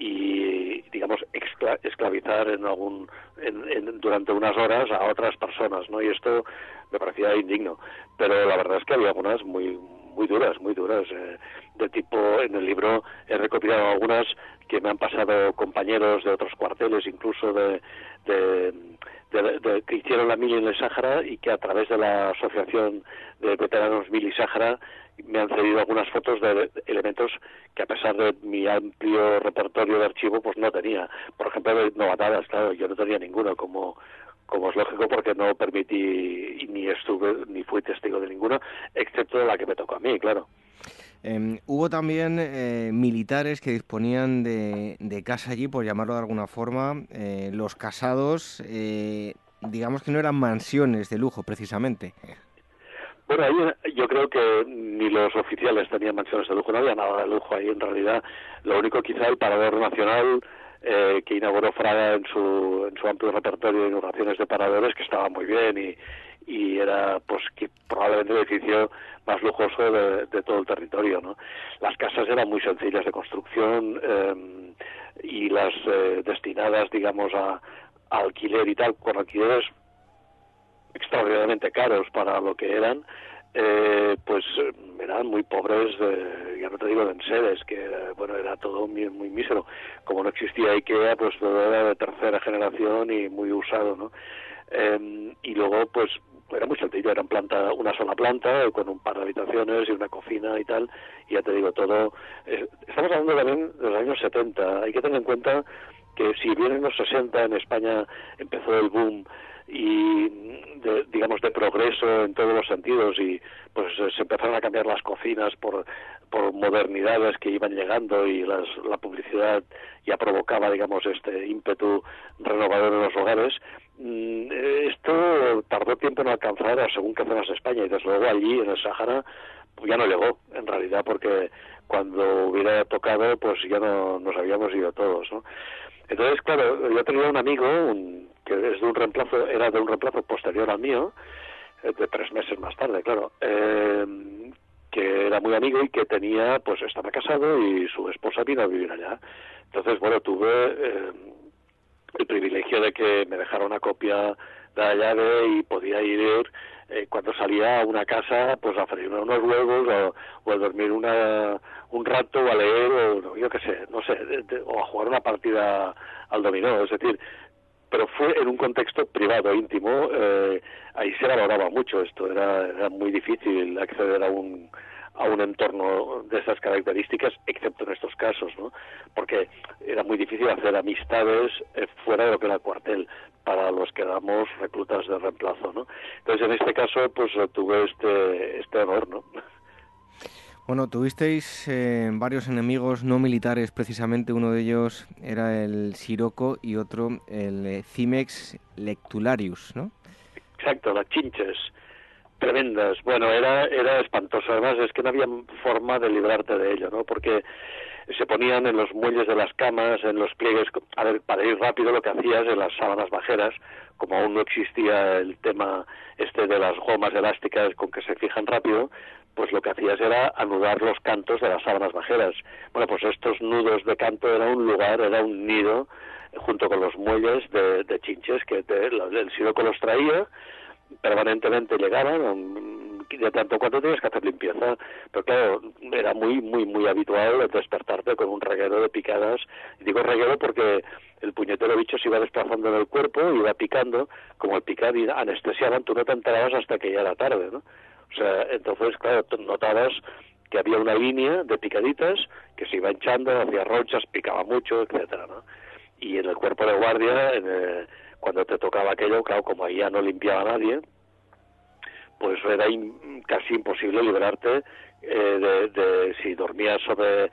S7: y, digamos, esclavizar en algún en, en, durante unas horas a otras personas, ¿no? Y esto me parecía indigno, pero la verdad es que había algunas muy muy duras, muy duras, eh, de tipo, en el libro he recopilado algunas que me han pasado compañeros de otros cuarteles, incluso de, de, de, de que hicieron la mili en el Sáhara y que a través de la asociación de veteranos Mili Sáhara me han cedido algunas fotos de elementos que a pesar de mi amplio repertorio de archivo pues no tenía. Por ejemplo, de novatadas, claro, yo no tenía ninguno, como como es lógico, porque no permití ni estuve ni fui testigo de ninguna, excepto de la que me tocó a mí, claro.
S2: Eh, hubo también eh, militares que disponían de, de casa allí, por llamarlo de alguna forma. Eh, los casados, eh, digamos que no eran mansiones de lujo, precisamente.
S7: Bueno, ahí yo creo que ni los oficiales tenían mansiones de lujo, no había nada de lujo ahí en realidad. Lo único quizá el Parador Nacional, eh, que inauguró Fraga en su, en su amplio repertorio de inauguraciones de paradores, que estaba muy bien y, y era pues que probablemente el edificio más lujoso de, de todo el territorio, ¿no? Las casas eran muy sencillas de construcción eh, y las eh, destinadas, digamos, a, a alquiler y tal, con alquileres extraordinariamente caros para lo que eran, eh, pues eran muy pobres, de, ya no te digo de enseres, que bueno, era todo muy, muy mísero. Como no existía IKEA, pues todo era de tercera generación y muy usado, ¿no? Eh, y luego, pues era muy sencillo, eran planta, una sola planta, con un par de habitaciones y una cocina y tal, y ya te digo, todo... Eh, estamos hablando también de los años setenta, hay que tener en cuenta que si bien en los sesenta en España empezó el boom y de, digamos de progreso en todos los sentidos y pues se empezaron a cambiar las cocinas por por modernidades que iban llegando y las, la publicidad ya provocaba digamos este ímpetu renovador en los hogares. Esto tardó tiempo en alcanzar a según qué zonas de España y desde luego allí en el Sáhara pues ya no llegó en realidad, porque cuando hubiera tocado pues ya no nos habíamos ido todos, ¿no? Entonces, claro, yo tenía un amigo un, que es de un reemplazo, era de un reemplazo posterior al mío, de tres meses más tarde, claro, eh, que era muy amigo y que tenía, pues estaba casado y su esposa vino a vivir allá. Entonces, bueno, tuve eh, el privilegio de que me dejara una copia de la llave y podía ir eh, cuando salía a una casa, pues a freírme unos huevos o, o a dormir una... un rato o a leer o yo qué sé, no sé, de, de, o a jugar una partida al dominó, es decir, pero fue en un contexto privado, íntimo, eh, ahí se valoraba mucho esto, era, era muy difícil acceder a un a un entorno de esas características, excepto en estos casos, ¿no? Porque era muy difícil hacer amistades eh, fuera de lo que era el cuartel, para los que éramos reclutas de reemplazo, ¿no? Entonces, en este caso, pues tuve este, este honor, ¿no?
S2: Bueno, tuvisteis eh, varios enemigos no militares, precisamente uno de ellos era el Siroco y otro el eh, Cimex lectularius, ¿no?
S7: Exacto, las chinches tremendas. Bueno, era era espantoso. Además, es que no había forma de librarte de ello, ¿no? Porque se ponían en los muelles de las camas, en los pliegues. A ver, para ir rápido lo que hacías en las sábanas bajeras, como aún no existía el tema este de las gomas elásticas con que se fijan rápido, pues lo que hacías era anudar los cantos de las sábanas bajeras. Bueno, pues estos nudos de canto era un lugar, era un nido, junto con los muelles de, de chinches, que te, el siroco los traía, permanentemente llegaban, de tanto cuanto tenías que hacer limpieza, pero claro, era muy, muy, muy habitual despertarte con un reguero de picadas, y digo reguero porque el puñetero bicho se iba desplazando en el cuerpo, iba picando, como al picar y anestesiaban, tú no te enterabas hasta que ya era tarde, ¿no? O sea, entonces, claro, notabas que había una línea de picaditas que se iba hinchando, hacía ronchas, picaba mucho, etcétera, ¿no? Y en el cuerpo de guardia, en el, cuando te tocaba aquello, claro, como ahí ya no limpiaba nadie, pues era in, casi imposible librarte eh, de, de si dormías sobre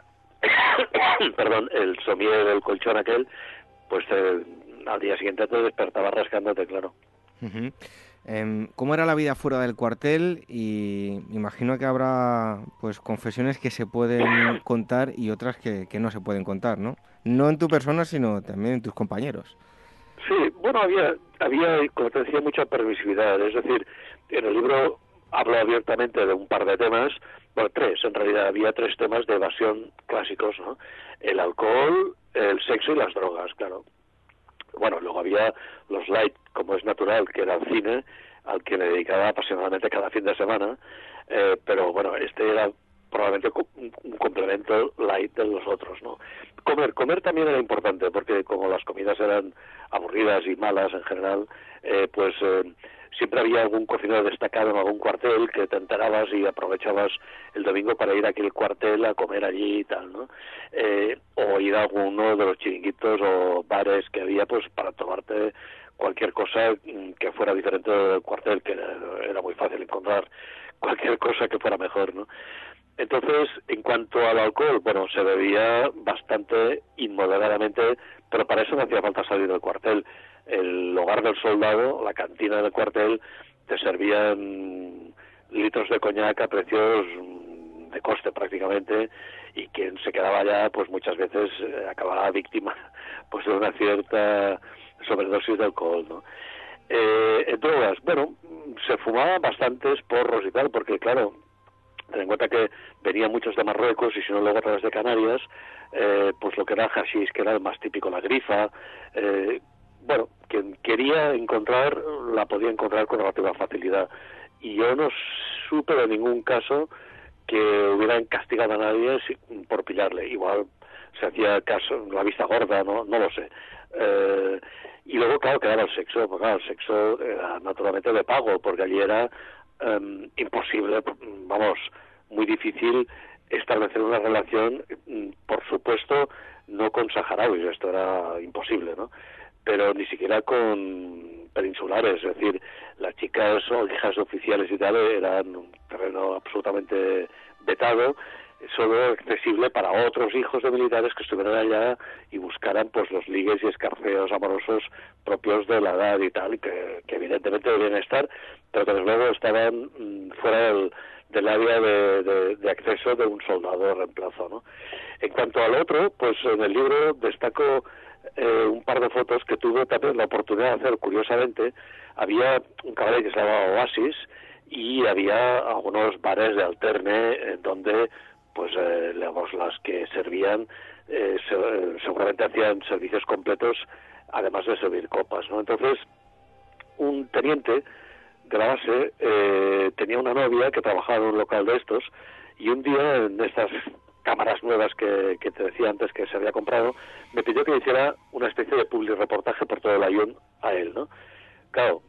S7: perdón, el somier del colchón aquel, pues eh, al día siguiente te despertabas rascándote, claro.
S2: Uh-huh. Eh, ¿Cómo era la vida fuera del cuartel? Y imagino que habrá pues confesiones que se pueden contar y otras que, que no se pueden contar, ¿no? No en tu persona, sino también en tus compañeros.
S7: Sí, bueno, había, había, como te decía, mucha permisividad. Es decir, en el libro hablo abiertamente de un par de temas, bueno, tres, en realidad había tres temas de evasión clásicos, ¿no? El alcohol, el sexo y las drogas, claro. Bueno, luego había los light, como es natural, que era el cine, al que me dedicaba apasionadamente cada fin de semana, eh, pero bueno, este era probablemente un complemento light de los otros, ¿no? Comer, comer también era importante, porque como las comidas eran aburridas y malas en general, eh, pues eh, siempre había algún cocinero destacado en algún cuartel que te enterabas y aprovechabas el domingo para ir a aquel cuartel a comer allí y tal, ¿no? Eh, o ir a alguno de los chiringuitos o bares que había, pues para tomarte cualquier cosa que fuera diferente del cuartel, que era, era muy fácil encontrar cualquier cosa que fuera mejor, ¿no? Entonces, en cuanto al alcohol, bueno, se bebía bastante inmoderadamente, pero para eso no hacía falta salir del cuartel. El hogar del soldado, la cantina del cuartel, te servían litros de coñac a precios de coste prácticamente, y quien se quedaba allá, pues muchas veces eh, acababa víctima pues de una cierta sobredosis de alcohol, ¿no? Eh, en drogas, bueno, se fumaban bastantes porros y tal, porque claro, ten en cuenta que venían muchos de Marruecos y si no luego a través de Canarias, eh, pues lo que era hashish, que era el más típico, la grifa, eh, bueno, quien quería encontrar, la podía encontrar con relativa facilidad. Y yo no supe de ningún caso que hubieran castigado a nadie por pillarle. Igual se hacía caso, la vista gorda, no, no lo sé. Eh, y luego, claro, quedaba el sexo, porque claro, el sexo era naturalmente de pago, porque allí era Um, imposible, vamos, muy difícil establecer una relación, por supuesto, no con saharauis, esto era imposible, ¿no? Pero ni siquiera con peninsulares, es decir, las chicas o hijas oficiales y tal eran un terreno absolutamente vetado, solo accesible para otros hijos de militares que estuvieran allá y buscaran pues los ligues y escarceos amorosos propios de la edad y tal, que, que evidentemente debían estar, pero que desde luego estaban mmm, fuera del, del área de, de, de acceso de un soldado de reemplazo, ¿no? En cuanto al otro, pues en el libro destaco eh, un par de fotos que tuve también la oportunidad de hacer, curiosamente. Había un cabaret que se llamaba Oasis y había algunos bares de alterne en donde pues eh, digamos, las que servían eh, se, seguramente hacían servicios completos además de servir copas, ¿no? Entonces un teniente de la base eh, tenía una novia que trabajaba en un local de estos, y un día en estas cámaras nuevas que, que te decía antes que se había comprado, me pidió que hiciera una especie de public reportaje por todo el Ayun a él, ¿no? Claro,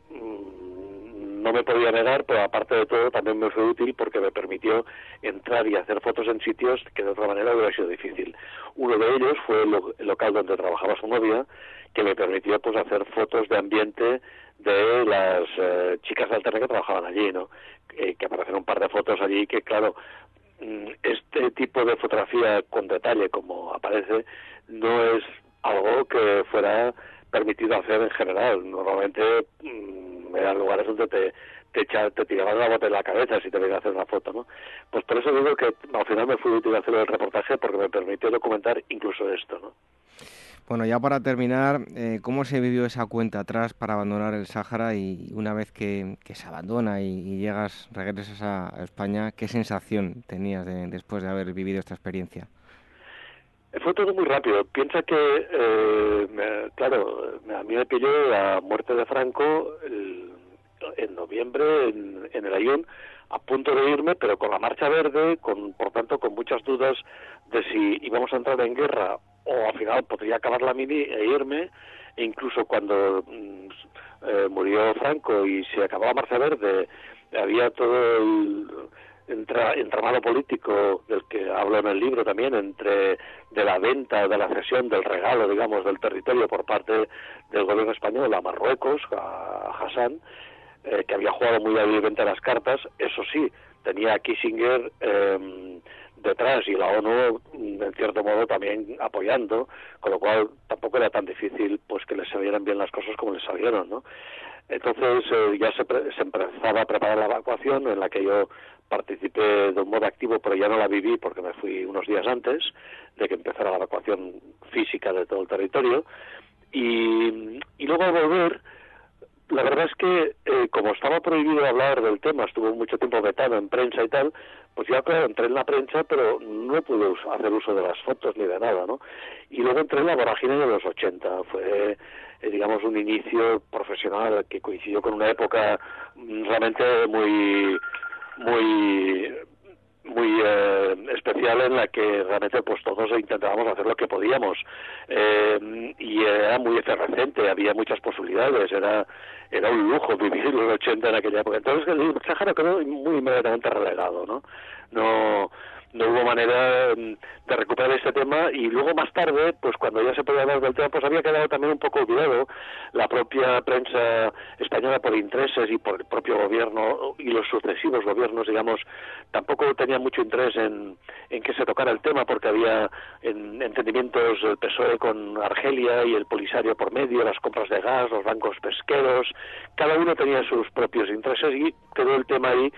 S7: no me podía negar, pero aparte de todo también me fue útil porque me permitió entrar y hacer fotos en sitios que de otra manera hubiera sido difícil. Uno de ellos fue el, lo, el local donde trabajaba su novia, que me permitió pues hacer fotos de ambiente de las eh, chicas de alterne que trabajaban allí, ¿no? Eh, que aparecieron un par de fotos allí que, claro, este tipo de fotografía con detalle como aparece no es algo que fuera permitido hacer en general. Normalmente mmm, eran lugares donde te te, echa, te tiraban la bota en la cabeza si te venían a hacer una foto, ¿no? Pues por eso digo que al final me fue útil hacer el reportaje, porque me permitió documentar incluso esto, ¿no?
S2: Bueno, ya para terminar, eh, ¿cómo se vivió esa cuenta atrás para abandonar el Sáhara, y una vez que, que se abandona y, y llegas, regresas a, a España, qué sensación tenías de, después de haber vivido esta experiencia?
S7: Fue todo muy rápido. Piensa que, eh, me, claro, a mí me pilló la muerte de Franco el, en noviembre en, en el Ayun, a punto de irme, pero con la marcha verde, con por tanto con muchas dudas de si íbamos a entrar en guerra o al final podría acabar la mili e irme, e incluso cuando mm, eh, murió Franco y se acabó la marcha verde, había todo el entra, entramado político del que hablo en el libro también, entre de la venta, de la cesión, del regalo, digamos, del territorio por parte del gobierno español a Marruecos, a Hassan, eh, que había jugado muy hábilmente las cartas. Eso sí, tenía a Kissinger eh, detrás y la ONU en cierto modo también apoyando, con lo cual tampoco era tan difícil pues que les salieran bien las cosas como les salieron, ¿no? Entonces eh, ya se, pre se empezaba a preparar la evacuación, en la que yo participé de un modo activo, pero ya no la viví porque me fui unos días antes de que empezara la evacuación física de todo el territorio. Y, y luego al volver, la verdad es que eh, como estaba prohibido hablar del tema, estuvo mucho tiempo vetado en prensa y tal, pues ya claro, entré en la prensa, pero no pude hacer uso de las fotos ni de nada, ¿no? Y luego entré en la vorágine de los ochenta, fue eh, digamos un inicio profesional que coincidió con una época realmente muy muy muy eh, especial, en la que realmente pues todos intentábamos hacer lo que podíamos, eh, y era muy efervescente, había muchas posibilidades, era era un lujo vivir los ochenta en aquella época. Entonces el Sáhara quedó muy inmediatamente relegado, ¿no? No no hubo manera de recuperar este tema, y luego más tarde, pues cuando ya se podía hablar del tema, pues había quedado también un poco olvidado. La propia prensa española, por intereses y por el propio gobierno y los sucesivos gobiernos, digamos, tampoco tenía mucho interés en, en que se tocara el tema, porque había en, entendimientos del P S O E con Argelia y el Polisario por medio, las compras de gas, los bancos pesqueros, cada uno tenía sus propios intereses y quedó el tema ahí,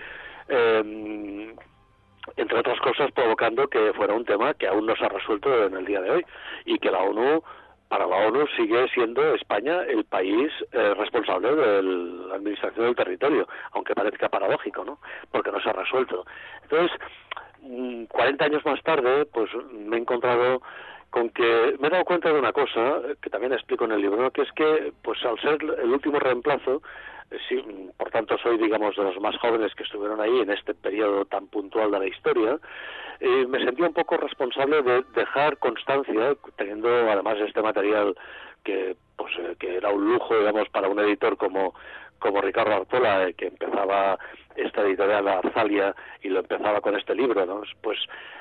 S7: eh, entre otras cosas provocando que fuera un tema que aún no se ha resuelto en el día de hoy, y que la ONU, para la ONU sigue siendo España el país eh, responsable de la administración del territorio, aunque parezca paradójico, ¿no? Porque no se ha resuelto. Entonces, cuarenta años más tarde, pues me he encontrado con que me he dado cuenta de una cosa que también explico en el libro, ¿no? Que es que, pues al ser el último reemplazo, sí, por tanto soy, digamos, de los más jóvenes que estuvieron ahí en este periodo tan puntual de la historia, eh, me sentía un poco responsable de dejar constancia, teniendo además este material que pues eh, que era un lujo, digamos, para un editor como como Ricardo Artola, eh, que empezaba esta editorial Arzalia y lo empezaba con este libro, ¿no? Pues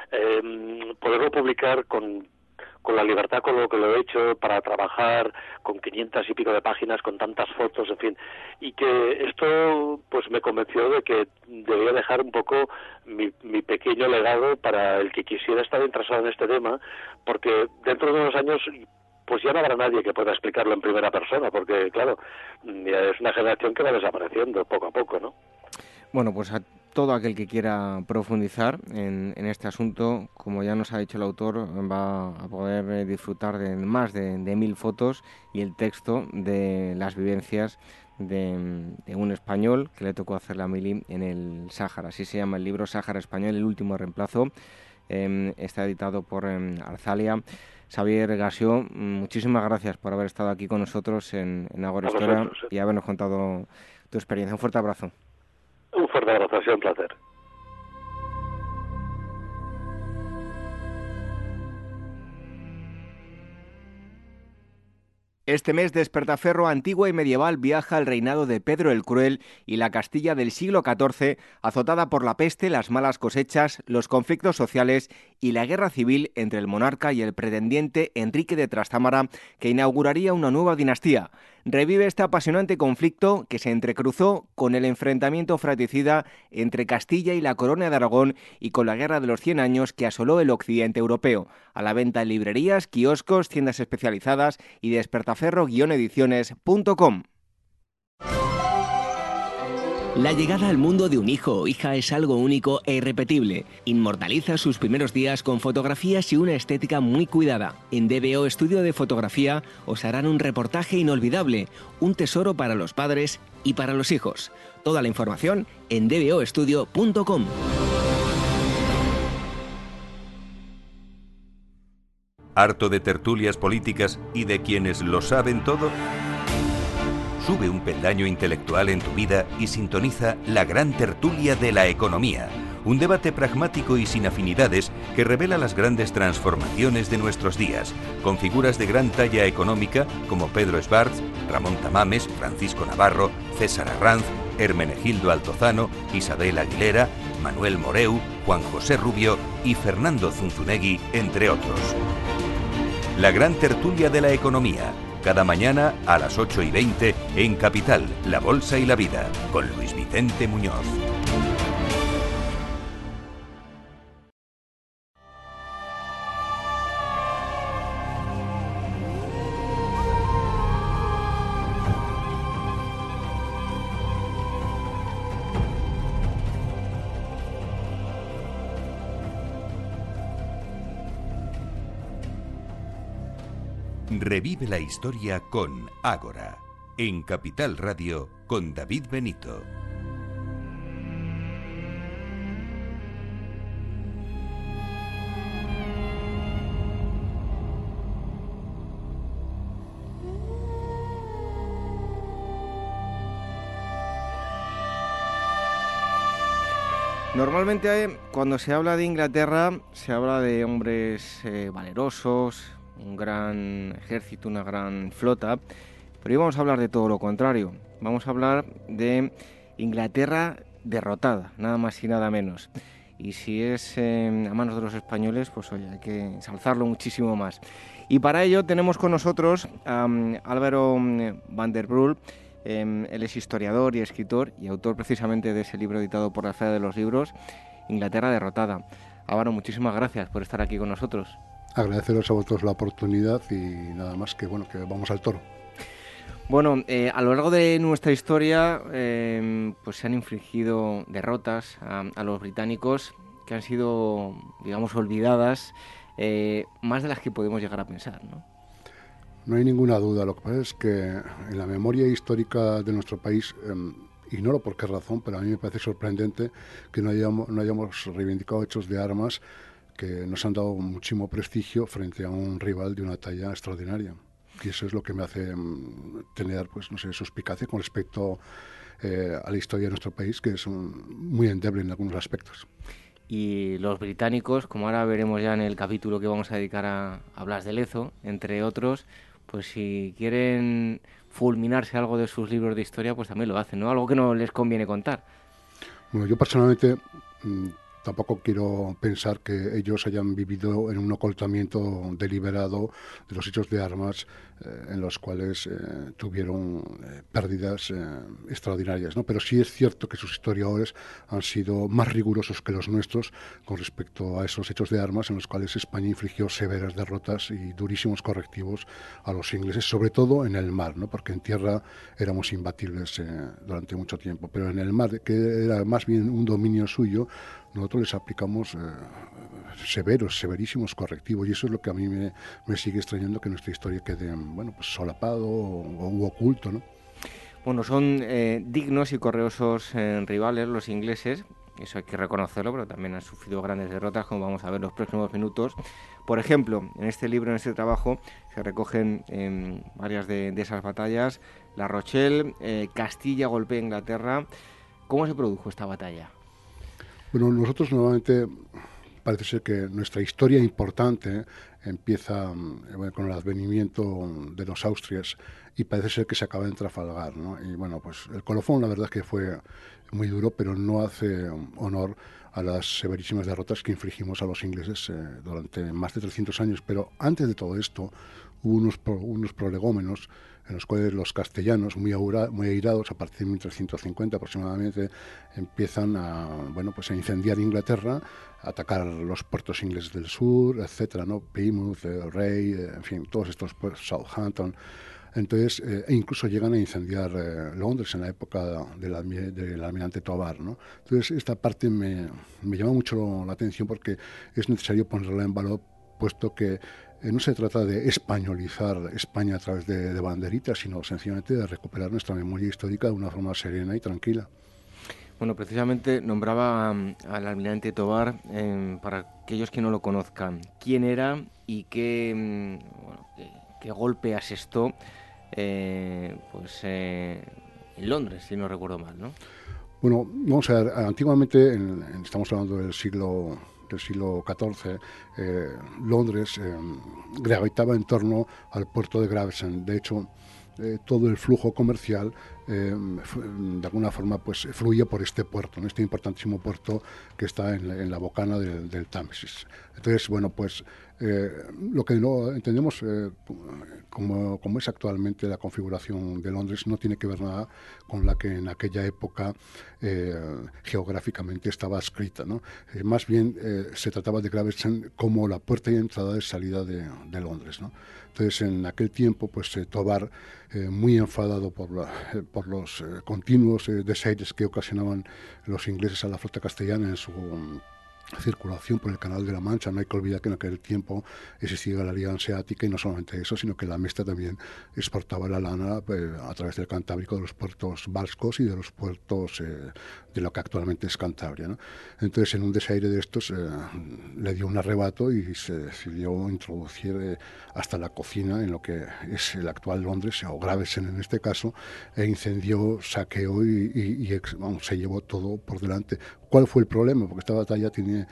S7: eh, poderlo publicar con con la libertad con lo que lo he hecho, para trabajar con quinientas y pico de páginas, con tantas fotos, en fin, y que esto pues me convenció de que debía dejar un poco mi, mi pequeño legado para el que quisiera estar interesado en este tema, porque dentro de unos años pues ya no habrá nadie que pueda explicarlo en primera persona, porque claro, es una generación que va desapareciendo poco a poco, ¿no?
S2: Bueno, pues a todo aquel que quiera profundizar en, en este asunto, como ya nos ha dicho el autor, va a poder disfrutar de más de, de mil fotos y el texto de las vivencias de, de un español que le tocó hacer la mili en el Sáhara. Así se llama el libro, Sáhara Español, el último reemplazo. Eh, está editado por eh, Arzalia. Xavier Gassió, muchísimas gracias por haber estado aquí con nosotros en, en Agora Historia y habernos contado tu experiencia. Un fuerte abrazo.
S7: Un fuerte abrazo, ha sido un placer.
S2: Este mes Despertaferro antigua y medieval viaja al reinado de Pedro el Cruel y la Castilla del siglo catorce, azotada por la peste, las malas cosechas, los conflictos sociales y la guerra civil entre el monarca y el pretendiente Enrique de Trastámara, que inauguraría una nueva dinastía. Revive este apasionante conflicto que se entrecruzó con el enfrentamiento fratricida entre Castilla y la Corona de Aragón y con la Guerra de los Cien Años que asoló el occidente europeo. A la venta en librerías, kioscos, tiendas especializadas y despertaferro guion ediciones punto com.
S4: La llegada al mundo de un hijo o hija es algo único e irrepetible. Inmortaliza sus primeros días con fotografías y una estética muy cuidada. En D B O Estudio de Fotografía os harán un reportaje inolvidable, un tesoro para los padres y para los hijos. Toda la información en d b o estudio punto com.
S1: ¿Harto de tertulias políticas y de quienes lo saben todo? Sube un peldaño intelectual en tu vida y sintoniza la gran tertulia de la economía. Un debate pragmático y sin afinidades que revela las grandes transformaciones de nuestros días, con figuras de gran talla económica como Pedro Esbarz, Ramón Tamames, Francisco Navarro, César Arranz, Hermenegildo Altozano, Isabel Aguilera, Manuel Moreu, Juan José Rubio y Fernando Zunzunegui, entre otros. La gran tertulia de la economía, cada mañana a las ocho y veinte en Capital, La Bolsa y la Vida, con Luis Vicente Muñoz. Revive la historia con Ágora, en Capital Radio con David Benito.
S2: Normalmente cuando se habla de Inglaterra se habla de hombres eh, valerosos, un gran ejército, una gran flota, pero hoy vamos a hablar de todo lo contrario. Vamos a hablar de Inglaterra derrotada, nada más y nada menos. Y si es eh, a manos de los españoles, pues oye, hay que ensalzarlo muchísimo más. Y para ello tenemos con nosotros a um, Álvaro van der Broel. Eh, él es historiador y escritor y autor precisamente de ese libro editado por la Feria de los Libros, Inglaterra derrotada. Álvaro, muchísimas gracias por estar aquí con nosotros.
S8: Agradeceros a vosotros la oportunidad y nada más que bueno que vamos al toro.
S2: Bueno, eh, a lo largo de nuestra historia eh, pues se han infligido derrotas a, a los británicos que han sido, digamos, olvidadas, eh, más de las que podemos llegar a pensar, ¿no?
S8: No hay ninguna duda. Lo que pasa es que en la memoria histórica de nuestro país, eh, ignoro por qué razón, pero a mí me parece sorprendente que no hayamos, no hayamos reivindicado hechos de armas que nos han dado muchísimo prestigio frente a un rival de una talla extraordinaria. Y eso es lo que me hace um, tener, pues no sé, suspicacia con respecto eh, a la historia de nuestro país, que es un, muy endeble en algunos aspectos.
S2: Y los británicos, como ahora veremos ya en el capítulo que vamos a dedicar a, a Blas de Lezo, entre otros, pues si quieren fulminarse algo de sus libros de historia, pues también lo hacen, ¿no? Algo que no les conviene contar.
S8: Bueno, yo personalmente mmm, tampoco quiero pensar que ellos hayan vivido en un ocultamiento deliberado de los hechos de armas eh, en los cuales eh, tuvieron eh, pérdidas eh, extraordinarias, ¿no? Pero sí es cierto que sus historiadores han sido más rigurosos que los nuestros con respecto a esos hechos de armas en los cuales España infligió severas derrotas y durísimos correctivos a los ingleses, sobre todo en el mar, ¿no? Porque en tierra éramos imbatibles eh, durante mucho tiempo, pero en el mar, que era más bien un dominio suyo, nosotros les aplicamos eh, severos, severísimos correctivos, y eso es lo que a mí me, me sigue extrañando, que nuestra historia quede, bueno, pues solapado o, o oculto, ¿no?
S2: Bueno, son eh, dignos y correosos eh, rivales los ingleses, eso hay que reconocerlo, pero también han sufrido grandes derrotas, como vamos a ver en los próximos minutos. Por ejemplo, en este libro, en este trabajo, se recogen eh, varias de, de esas batallas. La Rochelle, eh, Castilla golpea a Inglaterra. ¿Cómo se produjo esta batalla?
S8: Bueno, nosotros normalmente parece ser que nuestra historia importante eh, empieza eh, bueno, con el advenimiento de los Austrias y parece ser que se acaba en Trafalgar, ¿no? Y bueno, pues el colofón la verdad es que fue muy duro, pero no hace honor a las severísimas derrotas que infligimos a los ingleses eh, durante más de trescientos años. Pero antes de todo esto hubo unos, pro, unos prolegómenos en los cuales los castellanos, muy, aura, muy airados, a partir de mil trescientos cincuenta aproximadamente, empiezan a, bueno, pues a incendiar Inglaterra, a atacar los puertos ingleses del sur, etcétera, ¿no? Plymouth, eh, Rey, eh, en fin, todos estos puertos, Southampton. Entonces, eh, e incluso llegan a incendiar eh, Londres en la época del, del almirante Tovar, ¿no? Entonces, esta parte me, me llama mucho la atención porque es necesario ponerla en valor, puesto que eh, no se trata de españolizar España a través de, de banderitas, sino sencillamente de recuperar nuestra memoria histórica de una forma serena y tranquila.
S2: Bueno, precisamente nombraba um, al almirante Tovar, eh, para aquellos que no lo conozcan, quién era y qué, um, bueno, qué, qué golpe asestó eh, pues eh, en Londres, si no recuerdo mal, ¿no?
S8: Bueno, vamos a ver, antiguamente, en, en, estamos hablando del siglo del siglo catorce, eh, Londres eh, gravitaba en torno al puerto de Gravesend. De hecho, eh, todo el flujo comercial eh, de alguna forma pues fluye por este puerto, ¿no? Este importantísimo puerto que está en la, en la bocana del, del Támesis. Entonces, bueno, pues eh, lo que no entendemos eh, como, como es actualmente la configuración de Londres no tiene que ver nada con la que en aquella época eh, geográficamente estaba escrita, ¿no? Eh, más bien eh, se trataba de Gravesend como la puerta de entrada y salida de, de Londres, ¿no? Entonces, en aquel tiempo, pues eh, Tobar, eh, muy enfadado por, la, eh, por los eh, continuos eh, desaires que ocasionaban los ingleses a la flota castellana en su um, circulación por el Canal de la Mancha. No hay que olvidar que en aquel tiempo existía la Liga Hanseática, y no solamente eso, sino que la Mesta también exportaba la lana eh, a través del Cantábrico, de los puertos vascos y de los puertos eh, de lo que actualmente es Cantabria, ¿no? Entonces, en un desaire de estos eh, le dio un arrebato y se decidió introducir eh, hasta la cocina en lo que es el actual Londres, o Gravesend en este caso, e incendió, saqueó y, y, y ex, vamos, se llevó todo por delante. ¿Cuál fue el problema? Porque esta batalla tiene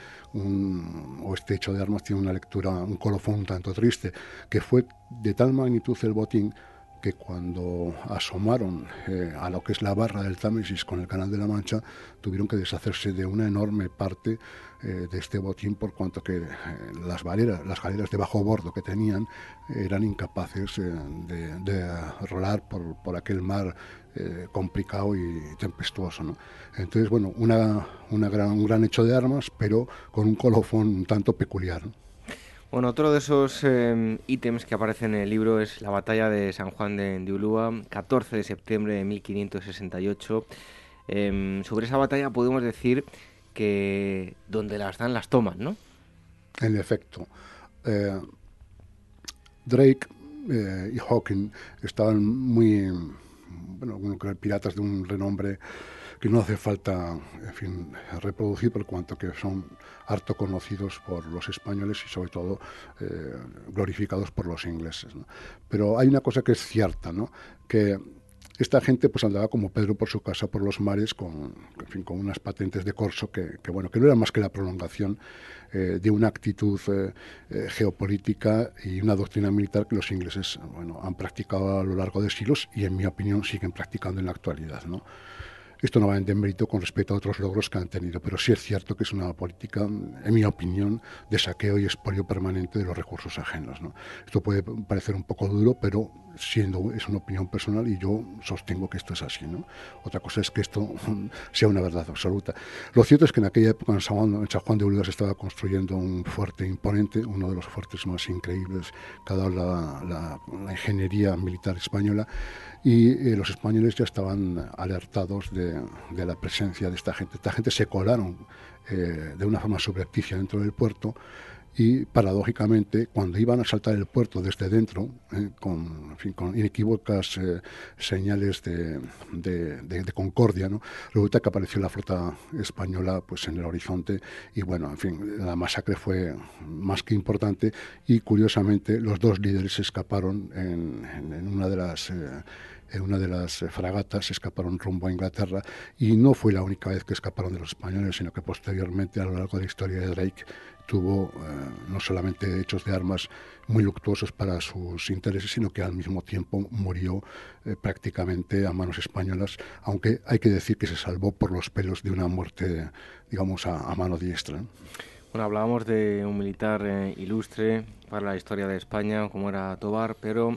S8: un, o este hecho de armas tiene una lectura, un colofón un tanto triste, que fue de tal magnitud el botín que cuando asomaron eh, a lo que es la barra del Támesis con el Canal de la Mancha, tuvieron que deshacerse de una enorme parte eh, de este botín, por cuanto que eh, las galeras, las galeras de bajo bordo que tenían eran incapaces eh, de, de rolar por, por aquel mar eh, complicado y tempestuoso, ¿no? Entonces, bueno, una, una gran, un gran hecho de armas, pero con un colofón un tanto peculiar, ¿no?
S2: Bueno, otro de esos eh, ítems que aparece en el libro es la batalla de San Juan de, de Ulúa, catorce de septiembre de mil quinientos sesenta y ocho. Eh, sobre esa batalla podemos decir que donde las dan las toman, ¿no?
S8: En efecto. Eh, Drake eh, y Hawking estaban muy, bueno, piratas de un renombre que no hace falta, en fin, reproducir, por cuanto que son harto conocidos por los españoles y sobre todo eh, glorificados por los ingleses, ¿no? Pero hay una cosa que es cierta, ¿no? Que esta gente pues andaba como Pedro por su casa por los mares con, en fin, con unas patentes de corso que, que, bueno, que no era más que la prolongación eh, de una actitud eh, eh, geopolítica y una doctrina militar que los ingleses, bueno, han practicado a lo largo de siglos y, en mi opinión, siguen practicando en la actualidad, ¿no? Esto no va en demérito con respecto a otros logros que han tenido, pero sí es cierto que es una política, en mi opinión, de saqueo y expolio permanente de los recursos ajenos, ¿no? Esto puede parecer un poco duro, pero siendo es una opinión personal y yo sostengo que esto es así, ¿no? Otra cosa es que esto sea una verdad absoluta. Lo cierto es que en aquella época en San Juan, en San Juan de Ulúa se estaba construyendo un fuerte imponente, uno de los fuertes más increíbles que ha dado la, la, la ingeniería militar española, y eh, los españoles ya estaban alertados de, de la presencia de esta gente. Esta gente se colaron eh, de una forma subrepticia dentro del puerto y, paradójicamente, cuando iban a saltar el puerto desde dentro, eh, con, en fin, con inequívocas eh, señales de, de, de, de concordia, ¿no? Resulta que apareció la flota española pues, en el horizonte y, bueno, en fin, la masacre fue más que importante y, curiosamente, los dos líderes se escaparon en, en, en una de las... Eh, en una de las fragatas, se escaparon rumbo a Inglaterra, y no fue la única vez que escaparon de los españoles, sino que posteriormente, a lo largo de la historia de Drake, tuvo eh, no solamente hechos de armas muy luctuosos para sus intereses, sino que al mismo tiempo murió eh, prácticamente a manos españolas, aunque hay que decir que se salvó por los pelos de una muerte, digamos, a, a mano diestra, ¿eh?
S2: Bueno, hablábamos de un militar eh, ilustre para la historia de España, como era Tobar, pero...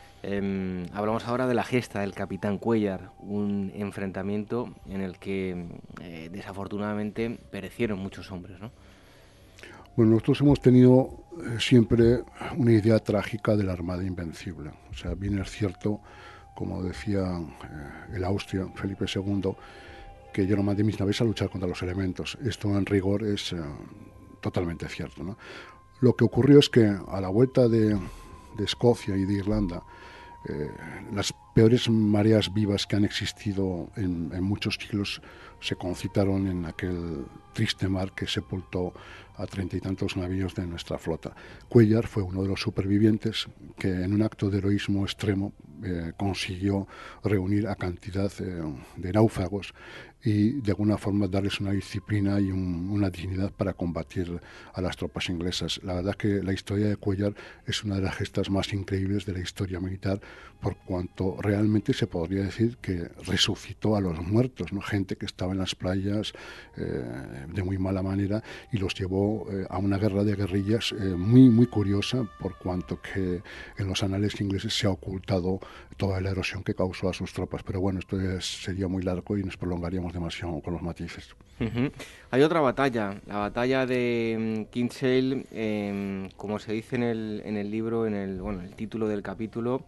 S2: Eh, hablamos ahora de la gesta del capitán Cuéllar, un enfrentamiento en el que eh, desafortunadamente perecieron muchos hombres, ¿no?
S8: Bueno, nosotros hemos tenido eh, siempre una idea trágica de la Armada Invencible. O sea, bien es cierto, como decía eh, el Austria, Felipe segundo, que yo no mandé mis naves a luchar contra los elementos. Esto en rigor es eh, totalmente cierto, ¿no? Lo que ocurrió es que a la vuelta de, de Escocia y de Irlanda, Eh, las peores mareas vivas que han existido en, en muchos siglos se concitaron en aquel triste mar que sepultó a treinta y tantos navíos de nuestra flota. Cuéllar fue uno de los supervivientes que en un acto de heroísmo extremo eh, consiguió reunir a cantidad eh, de náufragos y de alguna forma darles una disciplina y un, una dignidad para combatir a las tropas inglesas. La verdad es que la historia de Cuéllar es una de las gestas más increíbles de la historia militar, por cuanto realmente se podría decir que resucitó a los muertos, ¿no? Gente que estaba en las playas eh, de muy mala manera y los llevó eh, a una guerra de guerrillas eh, muy, muy curiosa, por cuanto que en los anales ingleses se ha ocultado toda la erosión que causó a sus tropas. Pero bueno, esto es, sería muy largo y nos prolongaríamos demasiado con los matices.
S2: Uh-huh. Hay otra batalla, la batalla de um, Kinsale, eh, como se dice en el, en el libro, en el, bueno, el título del capítulo,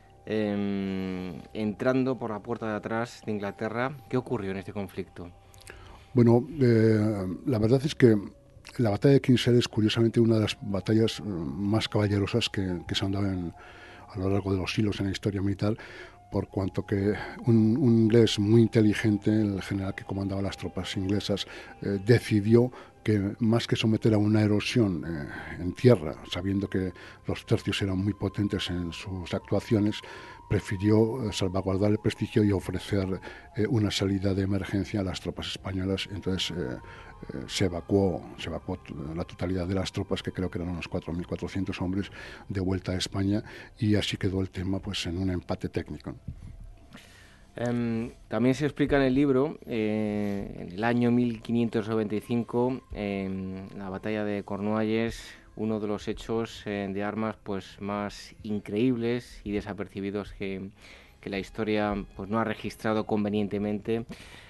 S2: eh, entrando por la puerta de atrás de Inglaterra. ¿Qué ocurrió en este conflicto?
S8: Bueno, eh, la verdad es que la batalla de Kinsale es curiosamente una de las batallas uh, más caballerosas que, que se han dado en, a lo largo de los siglos en la historia militar, por cuanto que un, un inglés muy inteligente, el general que comandaba las tropas inglesas, eh, decidió que más que someter a una erosión eh, en tierra, sabiendo que los tercios eran muy potentes en sus actuaciones, prefirió eh, salvaguardar el prestigio y ofrecer eh, una salida de emergencia a las tropas españolas. Entonces eh, eh, se evacuó, se evacuó la totalidad de las tropas, que creo que eran unos cuatro mil cuatrocientos hombres, de vuelta a España, y así quedó el tema pues en un empate técnico.
S2: Um, también se explica en el libro, eh, en el año mil quinientos noventa y cinco, en la batalla de Cornualles, uno de los hechos eh, de armas pues más increíbles y desapercibidos que, que la historia pues no ha registrado convenientemente.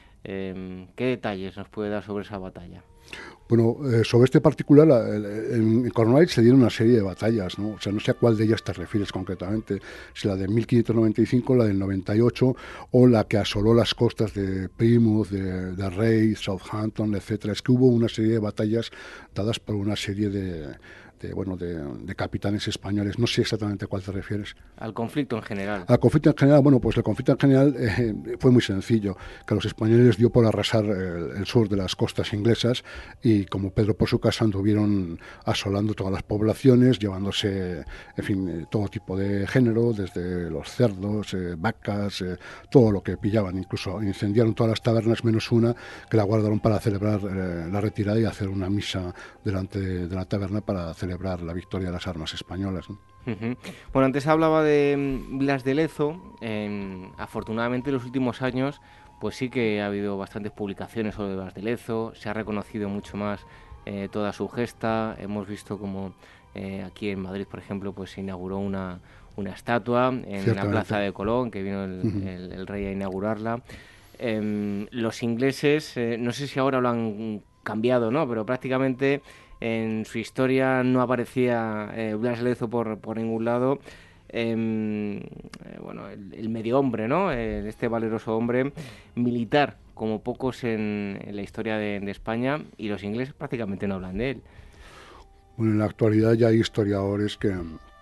S2: Eh, ¿Qué detalles nos puede dar sobre esa batalla?
S8: Bueno, eh, sobre este particular, en Cornwallis se dieron una serie de batallas, ¿no? O sea, no sé a cuál de ellas te refieres concretamente, si la de mil quinientos noventa y cinco, la del noventa y ocho, o la que asoló las costas de Plymouth, de, de Rey, Southampton, etcétera. Es que hubo una serie de batallas dadas por una serie de... De, bueno, de, de capitanes españoles. No sé exactamente a cuál te refieres.
S2: Al conflicto en general.
S8: Al conflicto en general, bueno, pues el conflicto en general eh, fue muy sencillo, que a los españoles dio por arrasar el, el sur de las costas inglesas, y como Pedro por su casa anduvieron asolando todas las poblaciones, llevándose, en fin, eh, todo tipo de género, desde los cerdos, eh, vacas, eh, todo lo que pillaban. Incluso incendiaron todas las tabernas menos una, que la guardaron para celebrar eh, la retirada y hacer una misa delante de, de la taberna para celebrar la victoria de las armas españolas, ¿no?
S2: Uh-huh. Bueno, antes hablaba de Blas de Lezo. Eh, afortunadamente en los últimos años pues sí que ha habido bastantes publicaciones sobre Blas de Lezo, se ha reconocido mucho más eh, toda su gesta. Hemos visto como eh, aquí en Madrid, por ejemplo, pues se inauguró una, una estatua en la Plaza de Colón, que vino el, uh-huh. el, el rey a inaugurarla. Eh, los ingleses, eh, no sé si ahora lo han cambiado, ¿no? Pero prácticamente en su historia no aparecía eh, Blas de Lezo por, por ningún lado. Eh, eh, bueno, el, el medio hombre, ¿no? Eh, este valeroso hombre militar, como pocos en, en la historia de, de España, y los ingleses prácticamente no hablan de él.
S8: Bueno, en la actualidad ya hay historiadores que,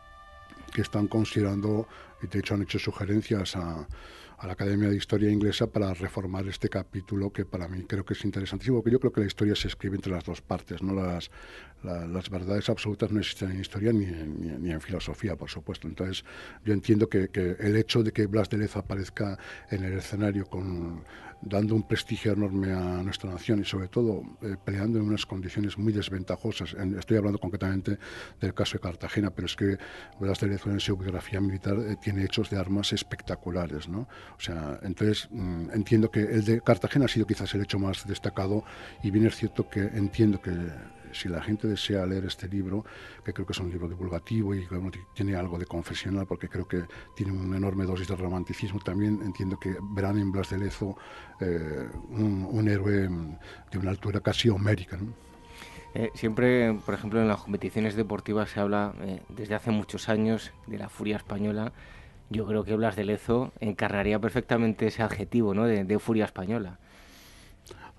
S8: que están considerando, y de hecho han hecho sugerencias a, a la Academia de Historia Inglesa para reformar este capítulo, que para mí creo que es interesantísimo, porque yo creo que la historia se escribe entre las dos partes, ¿no? Las, la, las verdades absolutas no existen en historia ni en, ni, ni en filosofía, por supuesto. Entonces yo entiendo que, que el hecho de que Blas de Lezo aparezca en el escenario con... dando un prestigio enorme a nuestra nación y sobre todo eh, peleando en unas condiciones muy desventajosas. En, estoy hablando concretamente del caso de Cartagena, pero es que Blas de Lezo en su biografía militar eh, tiene hechos de armas espectaculares, ¿no? O sea, entonces mmm, entiendo que el de Cartagena ha sido quizás el hecho más destacado, y bien es cierto que entiendo que si la gente desea leer este libro, que creo que es un libro divulgativo y que tiene algo de confesional, porque creo que tiene una enorme dosis de romanticismo, también entiendo que verán en Blas de Lezo eh, un, un héroe de una altura casi homérica, ¿no?
S2: Eh, siempre, por ejemplo, en las competiciones deportivas se habla eh, desde hace muchos años de la furia española. Yo creo que Blas de Lezo encarnaría perfectamente ese adjetivo, ¿no? de, de furia española.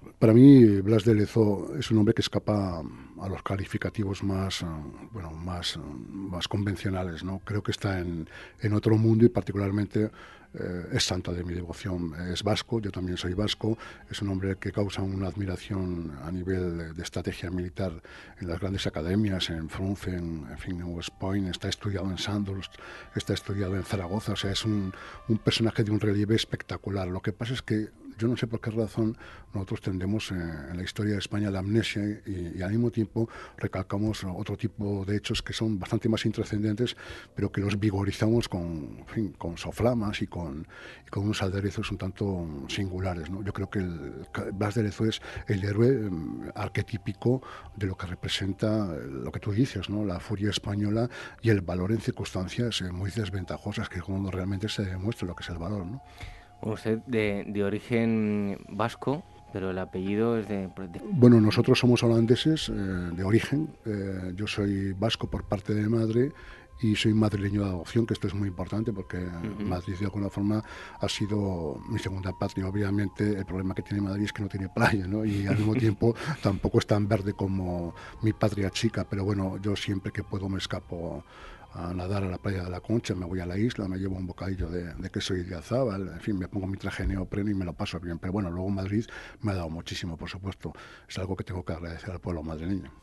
S8: Para mí, Blas de Lezo es un hombre que escapa a los calificativos más, bueno, más, más convencionales, ¿no? Creo que está en, en otro mundo y particularmente eh, es santo de mi devoción. Es vasco, yo también soy vasco. Es un hombre que causa una admiración a nivel de, de estrategia militar en las grandes academias, en Frunze, en, en fin, en West Point. Está estudiado en Sandhurst, está estudiado en Zaragoza. O sea, es un, un personaje de un relieve espectacular. Lo que pasa es que yo no sé por qué razón nosotros tendemos eh, en la historia de España la amnesia y, y al mismo tiempo recalcamos otro tipo de hechos que son bastante más intrascendentes, pero que los vigorizamos con, en fin, con soflamas y con, y con unos aderezos un tanto singulares, ¿no? Yo creo que el, Blas de Lezo es el héroe eh, arquetípico de lo que representa lo que tú dices, ¿no? La furia española y el valor en circunstancias eh, muy desventajosas, que es cuando realmente se demuestra lo que es el valor, ¿no?
S2: Usted de, de origen vasco, pero el apellido es de... de...
S8: Bueno, nosotros somos holandeses eh, de origen. Eh, yo soy vasco por parte de madre y soy madrileño de adopción, que esto es muy importante porque uh-huh. Madrid de alguna forma ha sido mi segunda patria. Obviamente el problema que tiene Madrid es que no tiene playa, ¿no? Y al mismo tiempo tampoco es tan verde como mi patria chica, pero bueno, yo siempre que puedo me escapo a nadar a la playa de la Concha, me voy a la isla, me llevo un bocadillo de, de queso Idiazábal, en fin, me pongo mi traje neopreno y me lo paso bien. Pero bueno, luego Madrid me ha dado muchísimo, por supuesto. Es algo que tengo que agradecer al pueblo madrileño.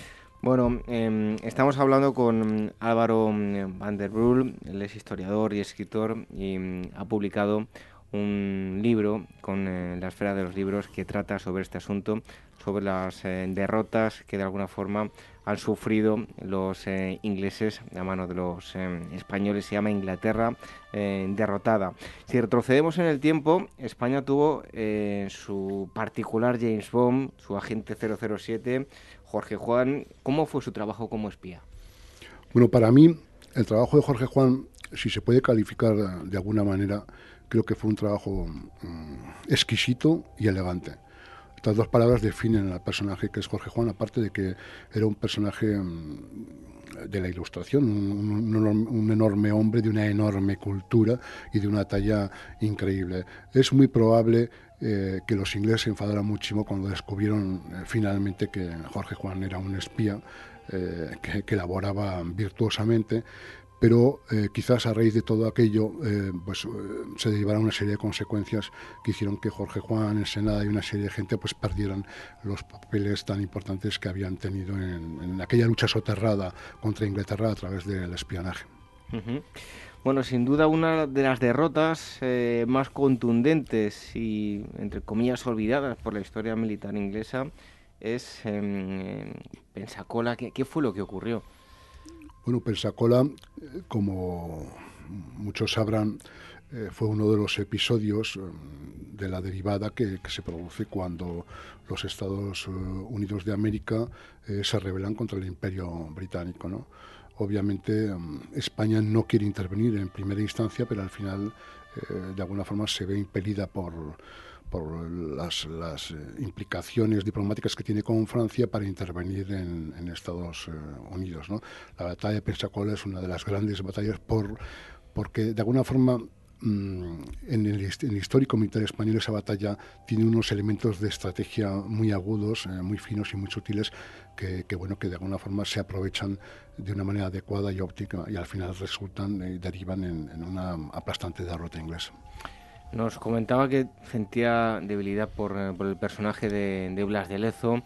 S2: Bueno, eh, estamos hablando con Álvaro van der Broel, él es historiador y escritor y um, ha publicado un libro con eh, la esfera de los libros que trata sobre este asunto, sobre las eh, derrotas que de alguna forma han sufrido los eh, ingleses a mano de los eh, españoles. Se llama Inglaterra eh, derrotada. Si retrocedemos en el tiempo, España tuvo eh, su particular James Bond, su agente cero cero siete, Jorge Juan. ¿Cómo fue su trabajo como espía?
S8: Bueno, para mí el trabajo de Jorge Juan, si se puede calificar de alguna manera, creo que fue un trabajo mmm, exquisito y elegante. Estas dos palabras definen al personaje que es Jorge Juan, aparte de que era un personaje mmm, de la Ilustración, un, un, un enorme hombre de una enorme cultura y de una talla increíble. Es muy probable eh, que los ingleses se enfadaran muchísimo cuando descubrieron eh, finalmente que Jorge Juan era un espía eh, que, que laboraba virtuosamente, pero eh, quizás a raíz de todo aquello eh, pues, eh, se derivaron una serie de consecuencias que hicieron que Jorge Juan, Ensenada y una serie de gente pues, perdieran los papeles tan importantes que habían tenido en, en aquella lucha soterrada contra Inglaterra a través del espionaje.
S2: Uh-huh. Bueno, sin duda una de las derrotas eh, más contundentes y, entre comillas, olvidadas por la historia militar inglesa es eh, Pensacola. ¿Qué, ¿Qué fue lo que ocurrió?
S8: Bueno, Pensacola, como muchos sabrán, eh, fue uno de los episodios eh, de la derivada que, que se produce cuando los Estados Unidos de América eh, se rebelan contra el Imperio Británico, ¿no? Obviamente eh, España no quiere intervenir en primera instancia, pero al final eh, de alguna forma se ve impelida por... por las, las eh, implicaciones diplomáticas que tiene con Francia para intervenir en, en Estados eh, Unidos, ¿no? La batalla de Pensacola es una de las grandes batallas por, porque de alguna forma mmm, en, el, en el histórico militar español esa batalla tiene unos elementos de estrategia muy agudos, eh, muy finos y muy sutiles que, que, bueno, que de alguna forma se aprovechan de una manera adecuada y óptica y al final resultan y eh, derivan en, en una aplastante derrota inglesa.
S2: Nos comentaba que sentía debilidad por, por el personaje de, de Blas de Lezo.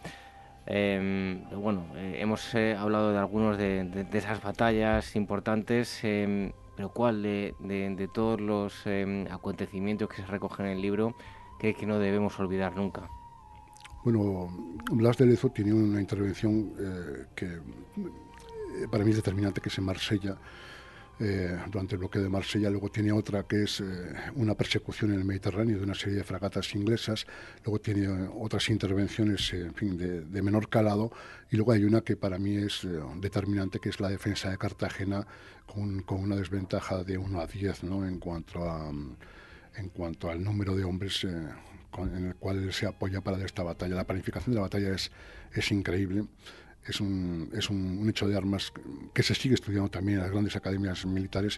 S2: Eh, bueno, eh, hemos eh, hablado de algunos de, de, de esas batallas importantes, eh, pero ¿cuál de, de, de todos los eh, acontecimientos que se recogen en el libro cree que no debemos olvidar nunca?
S8: Bueno, Blas de Lezo tiene una intervención eh, que eh, para mí es determinante, que es en Marsella. Eh, durante el bloqueo de Marsella. Luego tiene otra que es eh, una persecución en el Mediterráneo de una serie de fragatas inglesas. Luego tiene eh, otras intervenciones eh, en fin, de, de menor calado. Y luego hay una que para mí es eh, determinante, que es la defensa de Cartagena con, con una desventaja de uno a diez, ¿no? en cuanto a en cuanto al número de hombres eh, con, en el cual él se apoya para esta batalla. La planificación de la batalla es, es increíble. Es un, es un, un hecho de armas que se sigue estudiando también en las grandes academias militares,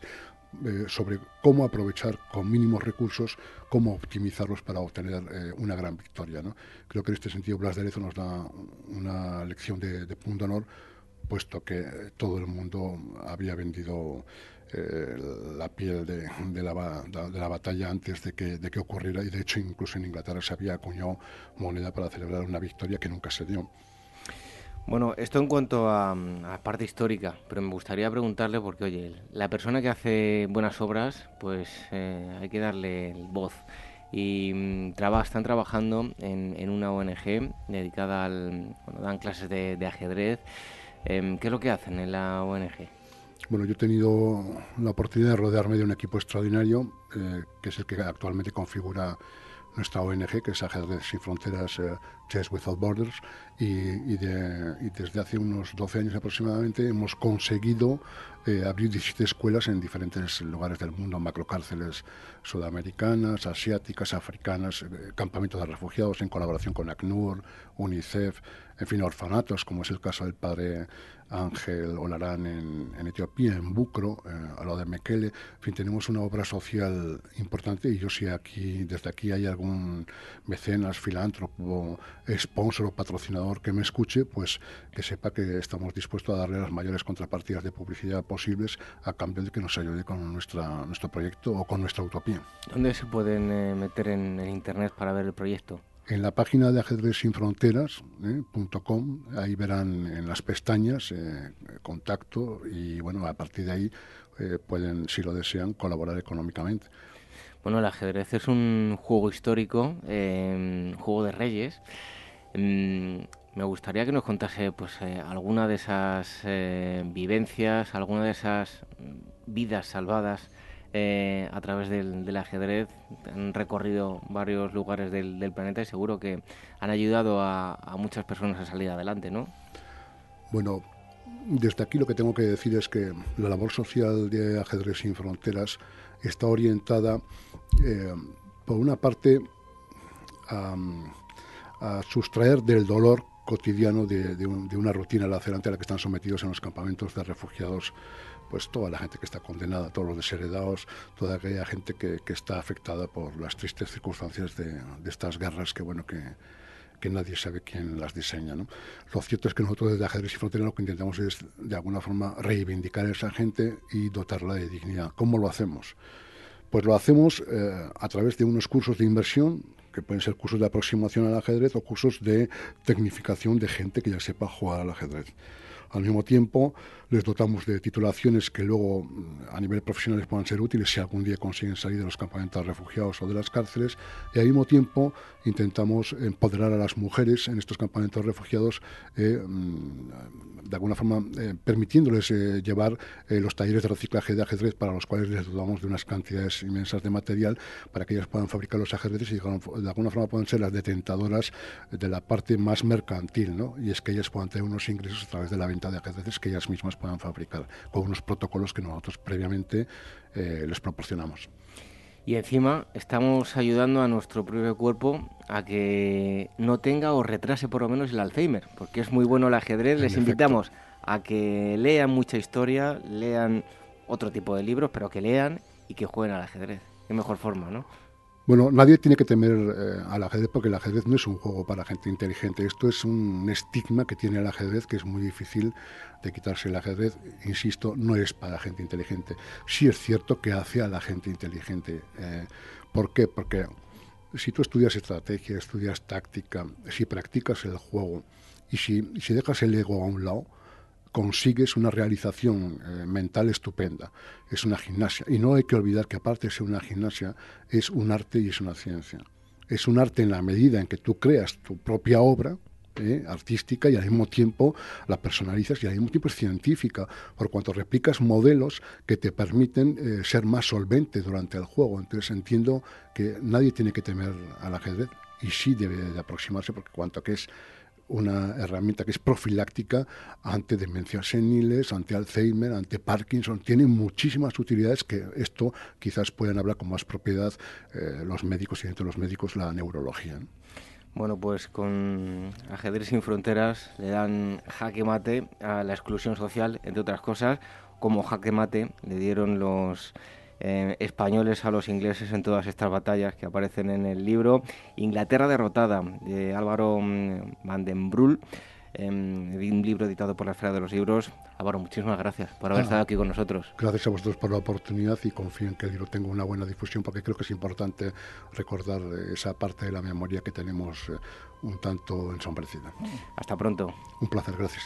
S8: eh, sobre cómo aprovechar con mínimos recursos, cómo optimizarlos para obtener eh, una gran victoria, ¿no? Creo que en este sentido Blas de Lezo nos da una lección de, de punto honor, puesto que todo el mundo había vendido eh, la piel de, de, la, de la batalla antes de que, de que ocurriera, y de hecho incluso en Inglaterra se había acuñado moneda para celebrar una victoria que nunca se dio.
S2: Bueno, esto en cuanto a, a la parte histórica, pero me gustaría preguntarle porque, oye, la persona que hace buenas obras, pues eh, hay que darle voz. Y mm, traba, están trabajando en, en una O N G dedicada al... Bueno, dan clases de, de ajedrez. Eh, ¿Qué es lo que hacen en la O N G?
S8: Bueno, yo he tenido la oportunidad de rodearme de un equipo extraordinario, eh, que es el que actualmente configura nuestra O N G, que es Ajedrez Sin Fronteras, eh, Chess Without Borders, y, y, de, y desde hace unos doce años aproximadamente hemos conseguido eh, abrir diecisiete escuelas en diferentes lugares del mundo, macrocárceles sudamericanas, asiáticas, africanas, eh, campamentos de refugiados en colaboración con ACNUR, UNICEF, en fin, orfanatos, como es el caso del padre Ángel Olarán en, en Etiopía, en Bucro, eh, a lo de Mekele. En fin, tenemos una obra social importante, y yo, si aquí, desde aquí hay algún mecenas, filántropo, sponsor o patrocinador que me escuche, pues que sepa que estamos dispuestos a darle las mayores contrapartidas de publicidad posibles a cambio de que nos ayude con nuestra, nuestro proyecto o con nuestra utopía.
S2: ¿Dónde se pueden eh, meter en, en internet para ver el proyecto?
S8: En la página de ajedrez sin fronteras punto com, eh, ahí verán en las pestañas eh, contacto, y bueno, a partir de ahí eh, pueden, si lo desean, colaborar económicamente.
S2: Bueno, el ajedrez es un juego histórico, eh, un juego de reyes. Mm, me gustaría que nos contase pues eh, alguna de esas eh, vivencias, alguna de esas vidas salvadas Eh, a través del, del ajedrez. Han recorrido varios lugares del, del planeta y seguro que han ayudado a, a muchas personas a salir adelante, ¿no?
S8: Bueno, desde aquí lo que tengo que decir es que la labor social de Ajedrez Sin Fronteras está orientada, eh, por una parte, a, a sustraer del dolor cotidiano de, de, un, de una rutina lacerante a la que están sometidos en los campamentos de refugiados, pues toda la gente que está condenada, todos los desheredados, toda aquella gente que, que está afectada por las tristes circunstancias de, de estas guerras que, bueno, que, que nadie sabe quién las diseña, ¿no? Lo cierto es que nosotros desde Ajedrez Sin Fronteras lo que intentamos es, de alguna forma, reivindicar a esa gente y dotarla de dignidad. ¿Cómo lo hacemos? Pues lo hacemos eh, a través de unos cursos de inversión, que pueden ser cursos de aproximación al ajedrez o cursos de tecnificación de gente que ya sepa jugar al ajedrez. Al mismo tiempo, les dotamos de titulaciones que luego a nivel profesional puedan ser útiles si algún día consiguen salir de los campamentos de refugiados o de las cárceles, y al mismo tiempo intentamos empoderar a las mujeres en estos campamentos de refugiados, eh, de alguna forma eh, permitiéndoles eh, llevar eh, los talleres de reciclaje de ajedrez, para los cuales les dotamos de unas cantidades inmensas de material para que ellas puedan fabricar los ajedrezes y de alguna forma puedan ser las detentadoras de la parte más mercantil, ¿no? Y es que ellas puedan tener unos ingresos a través de la venta de ajedrezes que ellas mismas puedan fabricar, con unos protocolos que nosotros previamente eh, les proporcionamos.
S2: Y encima estamos ayudando a nuestro propio cuerpo a que no tenga o retrase por lo menos el Alzheimer, porque es muy bueno el ajedrez. En Les efecto. invitamos a que lean mucha historia, lean otro tipo de libros, pero que lean y que jueguen al ajedrez. Qué mejor forma, ¿no?
S8: Bueno, nadie tiene que temer eh, al ajedrez, porque el ajedrez no es un juego para gente inteligente. Esto es un estigma que tiene el ajedrez, que es muy difícil de quitarse. El ajedrez, insisto, no es para gente inteligente. Sí es cierto que hace a la gente inteligente. Eh, ¿Por qué? Porque si tú estudias estrategia, estudias táctica, si practicas el juego y si, si dejas el ego a un lado, consigues una realización eh, mental estupenda. Es una gimnasia. Y no hay que olvidar que, aparte de ser una gimnasia, es un arte y es una ciencia. Es un arte en la medida en que tú creas tu propia obra eh, artística, y al mismo tiempo la personalizas, y al mismo tiempo es científica, por cuanto replicas modelos que te permiten eh, ser más solvente durante el juego. Entonces entiendo que nadie tiene que temer al ajedrez, y sí debe de aproximarse, porque cuanto que es una herramienta que es profiláctica ante demencias seniles, ante Alzheimer, ante Parkinson. Tiene muchísimas utilidades que esto quizás puedan hablar con más propiedad eh, los médicos, y entre los médicos la neurología, ¿no?
S2: Bueno, pues con Ajedrez sin Fronteras le dan jaque mate a la exclusión social, entre otras cosas, como jaque mate le dieron los eh, españoles a los ingleses en todas estas batallas que aparecen en el libro Inglaterra derrotada, de Álvaro Van den Brul, eh, un libro editado por la Esfera de los Libros. Álvaro, muchísimas gracias por haber ah, estado aquí con nosotros.
S8: Gracias a vosotros por la oportunidad y confío en que el libro tenga una buena difusión, porque creo que es importante recordar esa parte de la memoria que tenemos eh, un tanto ensombrecida.
S2: Hasta pronto.
S8: Un placer, gracias.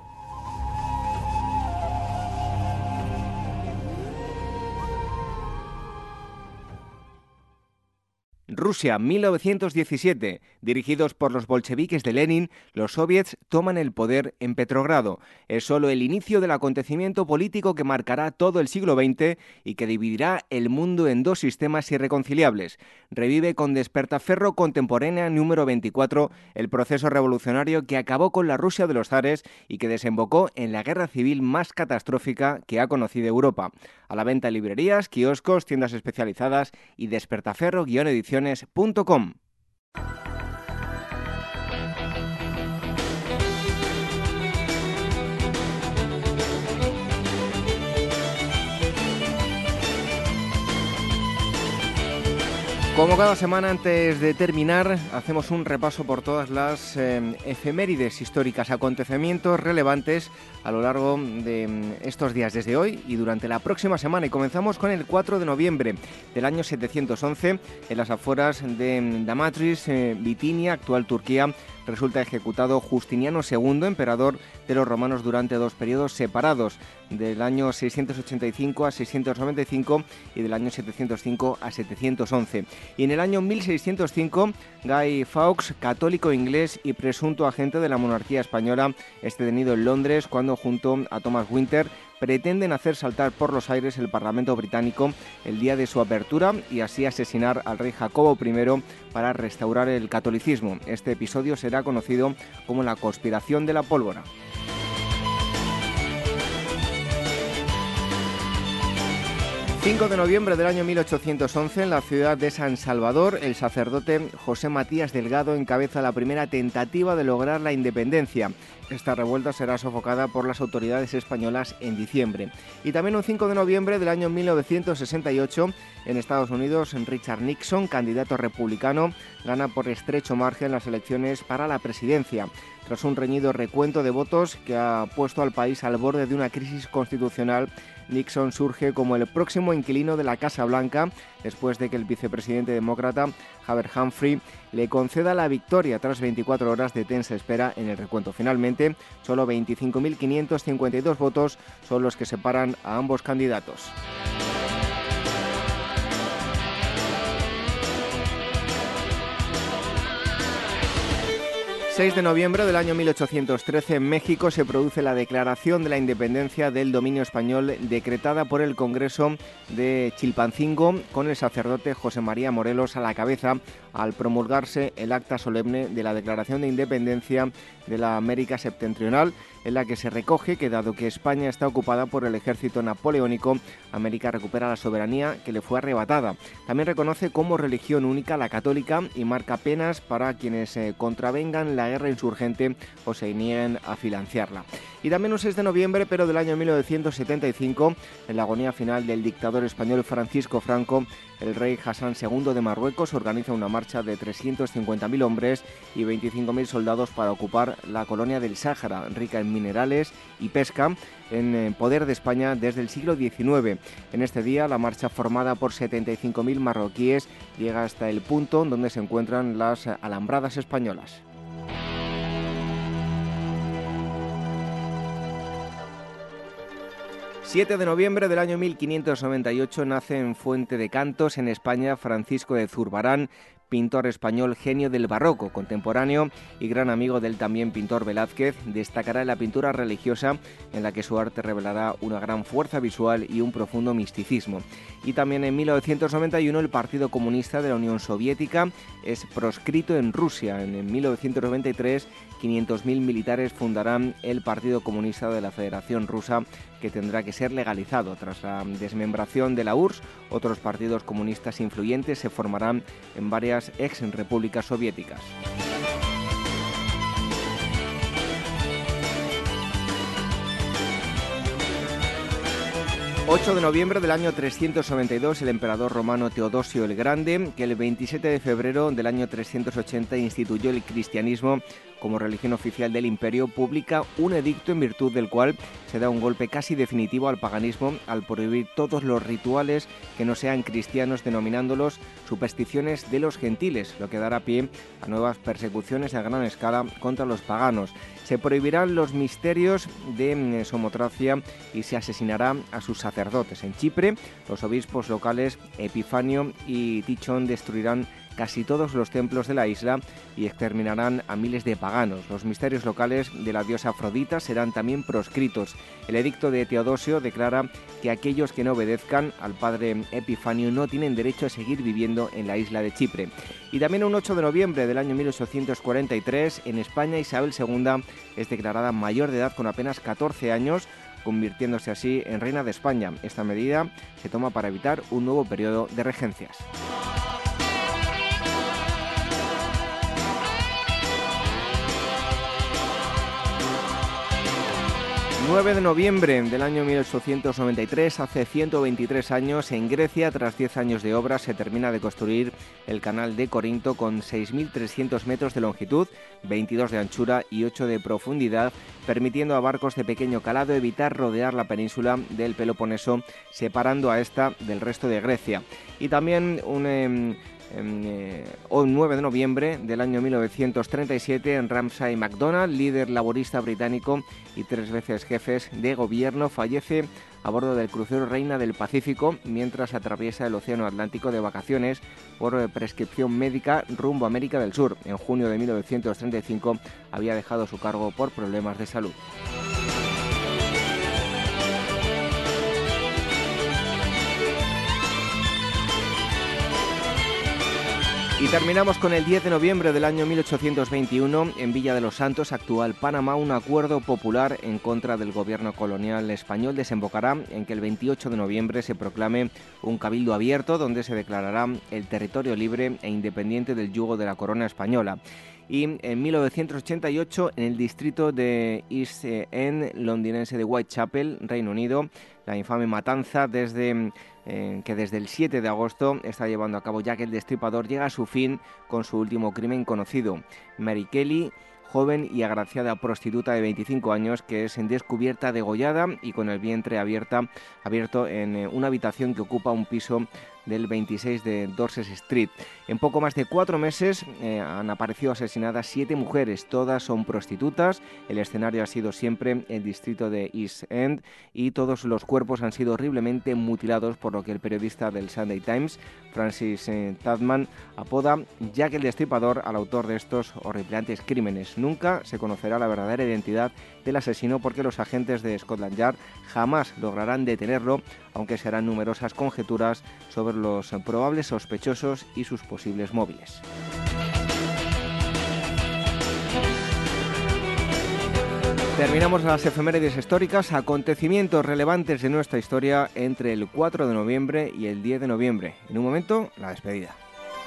S2: Rusia, mil novecientos diecisiete. Dirigidos por los bolcheviques de Lenin, los soviets toman el poder en Petrogrado. Es solo el inicio del acontecimiento político que marcará todo el siglo veinte y que dividirá el mundo en dos sistemas irreconciliables. Revive con Despertaferro Contemporánea número veinticuatro el proceso revolucionario que acabó con la Rusia de los zares y que desembocó en la guerra civil más catastrófica que ha conocido Europa. A la venta en librerías, kioscos, tiendas especializadas y despertaferro guion ediciones punto com. Como cada semana, antes de terminar, hacemos un repaso por todas las eh, efemérides históricas, acontecimientos relevantes a lo largo de estos días, desde hoy y durante la próxima semana. Y comenzamos con el cuatro de noviembre del año setecientos once, en las afueras de Damatris, eh, Bitinia, actual Turquía. Resulta ejecutado Justiniano segundo, emperador de los romanos, durante dos periodos separados, del año seiscientos ochenta y cinco a seiscientos noventa y cinco y del año setecientos cinco a setecientos once. Y en el año mil seiscientos cinco, Guy Fawkes, católico inglés y presunto agente de la monarquía española, es detenido en Londres cuando, junto a Thomas Winter, pretenden hacer saltar por los aires el Parlamento británico el día de su apertura y así asesinar al rey Jacobo primero para restaurar el catolicismo. Este episodio será conocido como la conspiración de la pólvora. cinco de noviembre del año mil ochocientos once, en la ciudad de San Salvador, el sacerdote José Matías Delgado encabeza la primera tentativa de lograr la independencia. Esta revuelta será sofocada por las autoridades españolas en diciembre. Y también un cinco de noviembre del año mil novecientos sesenta y ocho, en Estados Unidos, Richard Nixon, candidato republicano, gana por estrecho margen las elecciones para la presidencia. Tras un reñido recuento de votos que ha puesto al país al borde de una crisis constitucional, Nixon surge como el próximo inquilino de la Casa Blanca, después de que el vicepresidente demócrata Hubert Humphrey le conceda la victoria tras veinticuatro horas de tensa espera en el recuento. Finalmente, solo veinticinco mil quinientos cincuenta y dos votos son los que separan a ambos candidatos. seis de noviembre del año mil ochocientos trece, en México se produce la declaración de la independencia del dominio español, decretada por el Congreso de Chilpancingo, con el sacerdote José María Morelos a la cabeza, al promulgarse el acta solemne de la Declaración de Independencia de la América Septentrional, en la que se recoge que, dado que España está ocupada por el ejército napoleónico, América recupera la soberanía que le fue arrebatada. También reconoce como religión única la católica y marca penas para quienes eh, contravengan la guerra insurgente o se nieguen a financiarla. Y también un seis de noviembre, pero del año mil novecientos setenta y cinco, en la agonía final del dictador español Francisco Franco, el rey Hassan segundo de Marruecos organiza una marcha de trescientos cincuenta mil hombres y veinticinco mil soldados para ocupar la colonia del Sáhara, rica en minerales y pesca, en poder de España desde el siglo diecinueve. En este día, la marcha, formada por setenta y cinco mil marroquíes, llega hasta el punto donde se encuentran las alambradas españolas. siete de noviembre del año mil quinientos noventa y ocho nace en Fuente de Cantos, en España, Francisco de Zurbarán, pintor español, genio del barroco contemporáneo y gran amigo del también pintor Velázquez. Destacará en la pintura religiosa, en la que su arte revelará una gran fuerza visual y un profundo misticismo. Y también en mil novecientos noventa y uno el Partido Comunista de la Unión Soviética es proscrito en Rusia. En mil novecientos noventa y tres, quinientos mil militares fundarán el Partido Comunista de la Federación Rusa, que tendrá que ser legalizado. Tras la desmembración de la U R S S, otros partidos comunistas influyentes se formarán en varias ex repúblicas soviéticas. ocho de noviembre del año trescientos noventa y dos, el emperador romano Teodosio el Grande, que el veintisiete de febrero del año trescientos ochenta instituyó el cristianismo como religión oficial del imperio, publica un edicto en virtud del cual se da un golpe casi definitivo al paganismo al prohibir todos los rituales que no sean cristianos, denominándolos supersticiones de los gentiles, lo que dará pie a nuevas persecuciones a gran escala contra los paganos. Se prohibirán los misterios de Somotracia y se asesinará a sus sacerdotes. En Chipre, los obispos locales Epifanio y Tichón destruirán casi todos los templos de la isla y exterminarán a miles de paganos. Los misterios locales de la diosa Afrodita serán también proscritos. El edicto de Teodosio declara que aquellos que no obedezcan al padre Epifanio no tienen derecho a seguir viviendo en la isla de Chipre. Y también un ocho de noviembre del año mil ochocientos cuarenta y tres, en España, Isabel segunda es declarada mayor de edad con apenas catorce años, convirtiéndose así en reina de España. Esta medida se toma para evitar un nuevo periodo de regencias. nueve de noviembre del año mil ochocientos noventa y tres, hace ciento veintitrés años, en Grecia, tras diez años de obra, se termina de construir el canal de Corinto con seis mil trescientos metros de longitud, veintidós de anchura y ocho de profundidad, permitiendo a barcos de pequeño calado evitar rodear la península del Peloponeso, separando a esta del resto de Grecia. Y también un... Eh, Eh, hoy nueve de noviembre del año mil novecientos treinta y siete, en Ramsay MacDonald, líder laborista británico y tres veces jefe de gobierno, fallece a bordo del crucero Reina del Pacífico mientras atraviesa el Océano Atlántico de vacaciones por prescripción médica rumbo a América del Sur. En junio de mil novecientos treinta y cinco había dejado su cargo por problemas de salud. Y terminamos con el diez de noviembre del año mil ochocientos veintiuno, en Villa de los Santos, actual Panamá, un acuerdo popular en contra del gobierno colonial español desembocará en que el veintiocho de noviembre se proclame un cabildo abierto donde se declarará el territorio libre e independiente del yugo de la corona española. Y en mil novecientos ochenta y ocho, en el distrito de East End londinense de Whitechapel, Reino Unido, la infame matanza desde, eh, que desde el siete de agosto está llevando a cabo Jack el Destripador llega a su fin con su último crimen conocido. Mary Kelly, joven y agraciada prostituta de veinticinco años, que es descubierta degollada y con el vientre abierta, abierto en eh, una habitación que ocupa un piso del veintiséis de Dorset Street. En poco más de cuatro meses eh, han aparecido asesinadas siete mujeres, todas son prostitutas. El escenario ha sido siempre el distrito de East End y todos los cuerpos han sido horriblemente mutilados, por lo que el periodista del Sunday Times, Francis eh, Tadman, apoda Jack el Destripador al autor de estos horripilantes crímenes. Nunca se conocerá la verdadera identidad del asesino porque los agentes de Scotland Yard jamás lograrán detenerlo, aunque serán numerosas conjeturas sobre los probables sospechosos y sus posibles móviles. Terminamos las efemérides históricas, acontecimientos relevantes de nuestra historia entre el cuatro de noviembre y el diez de noviembre. En un momento, la despedida.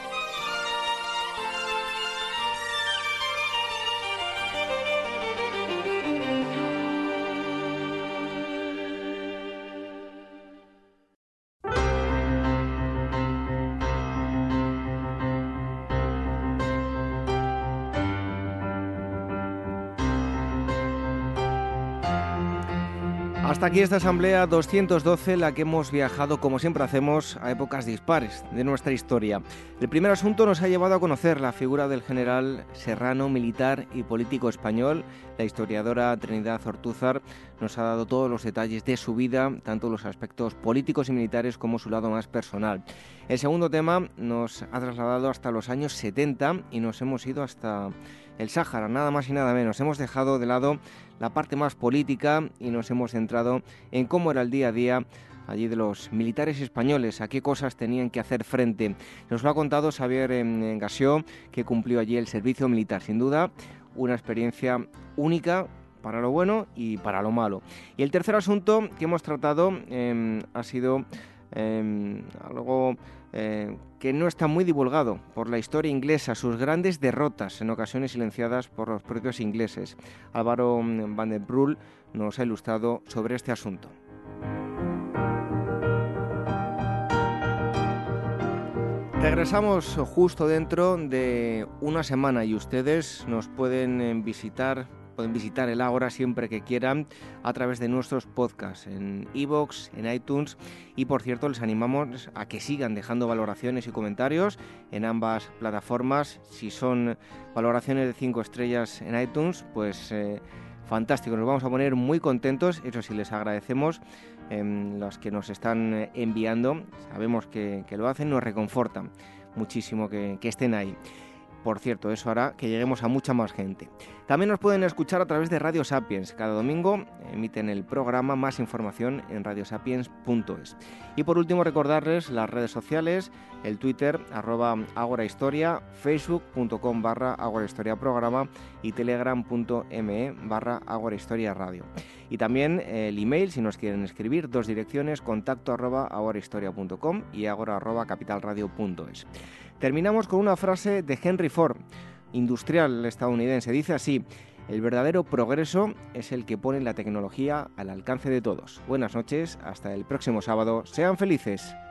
S2: Hasta aquí esta asamblea doscientos doce, la que hemos viajado, como siempre hacemos, a épocas dispares de nuestra historia. El primer asunto nos ha llevado a conocer la figura del general serrano, militar y político español. La historiadora Trinidad Ortúzar nos ha dado todos los detalles de su vida, tanto los aspectos políticos y militares como su lado más personal. El segundo tema nos ha trasladado hasta los años setenta y nos hemos ido hasta el Sáhara, nada más y nada menos. Hemos dejado de lado la parte más política y nos hemos centrado en cómo era el día a día allí de los militares españoles, a qué cosas tenían que hacer frente. Nos lo ha contado Xavier Gassió, que cumplió allí el servicio militar. Sin duda, una experiencia única para lo bueno y para lo malo. Y el tercer asunto que hemos tratado eh, ha sido eh, algo eh, que no está muy divulgado por la historia inglesa, sus grandes derrotas, en ocasiones silenciadas por los propios ingleses. Álvaro Van der Brul nos ha ilustrado sobre este asunto. Regresamos justo dentro de una semana y ustedes nos pueden visitar, pueden visitar el Ágora siempre que quieran a través de nuestros podcasts en iVoox, en iTunes, y por cierto les animamos a que sigan dejando valoraciones y comentarios en ambas plataformas. Si son valoraciones de cinco estrellas en iTunes, pues eh, fantástico, nos vamos a poner muy contentos. Eso sí, les agradecemos eh, los que nos están enviando, sabemos que, que lo hacen, nos reconfortan muchísimo que, que estén ahí. Por cierto, eso hará que lleguemos a mucha más gente. También nos pueden escuchar a través de Radio Sapiens. Cada domingo emiten el programa. Más información en radiosapiens punto es. Y por último, recordarles las redes sociales, el Twitter, arroba agorahistoria, facebook.com barra agorahistoriaprograma y telegram.me barra agorahistoriaradio. Y también el email, si nos quieren escribir, dos direcciones, contacto arroba agorahistoria punto com y agora arroba capitalradio punto es. Terminamos con una frase de Henry Ford, industrial estadounidense. Dice así: el verdadero progreso es el que pone la tecnología al alcance de todos. Buenas noches, hasta el próximo sábado. Sean felices.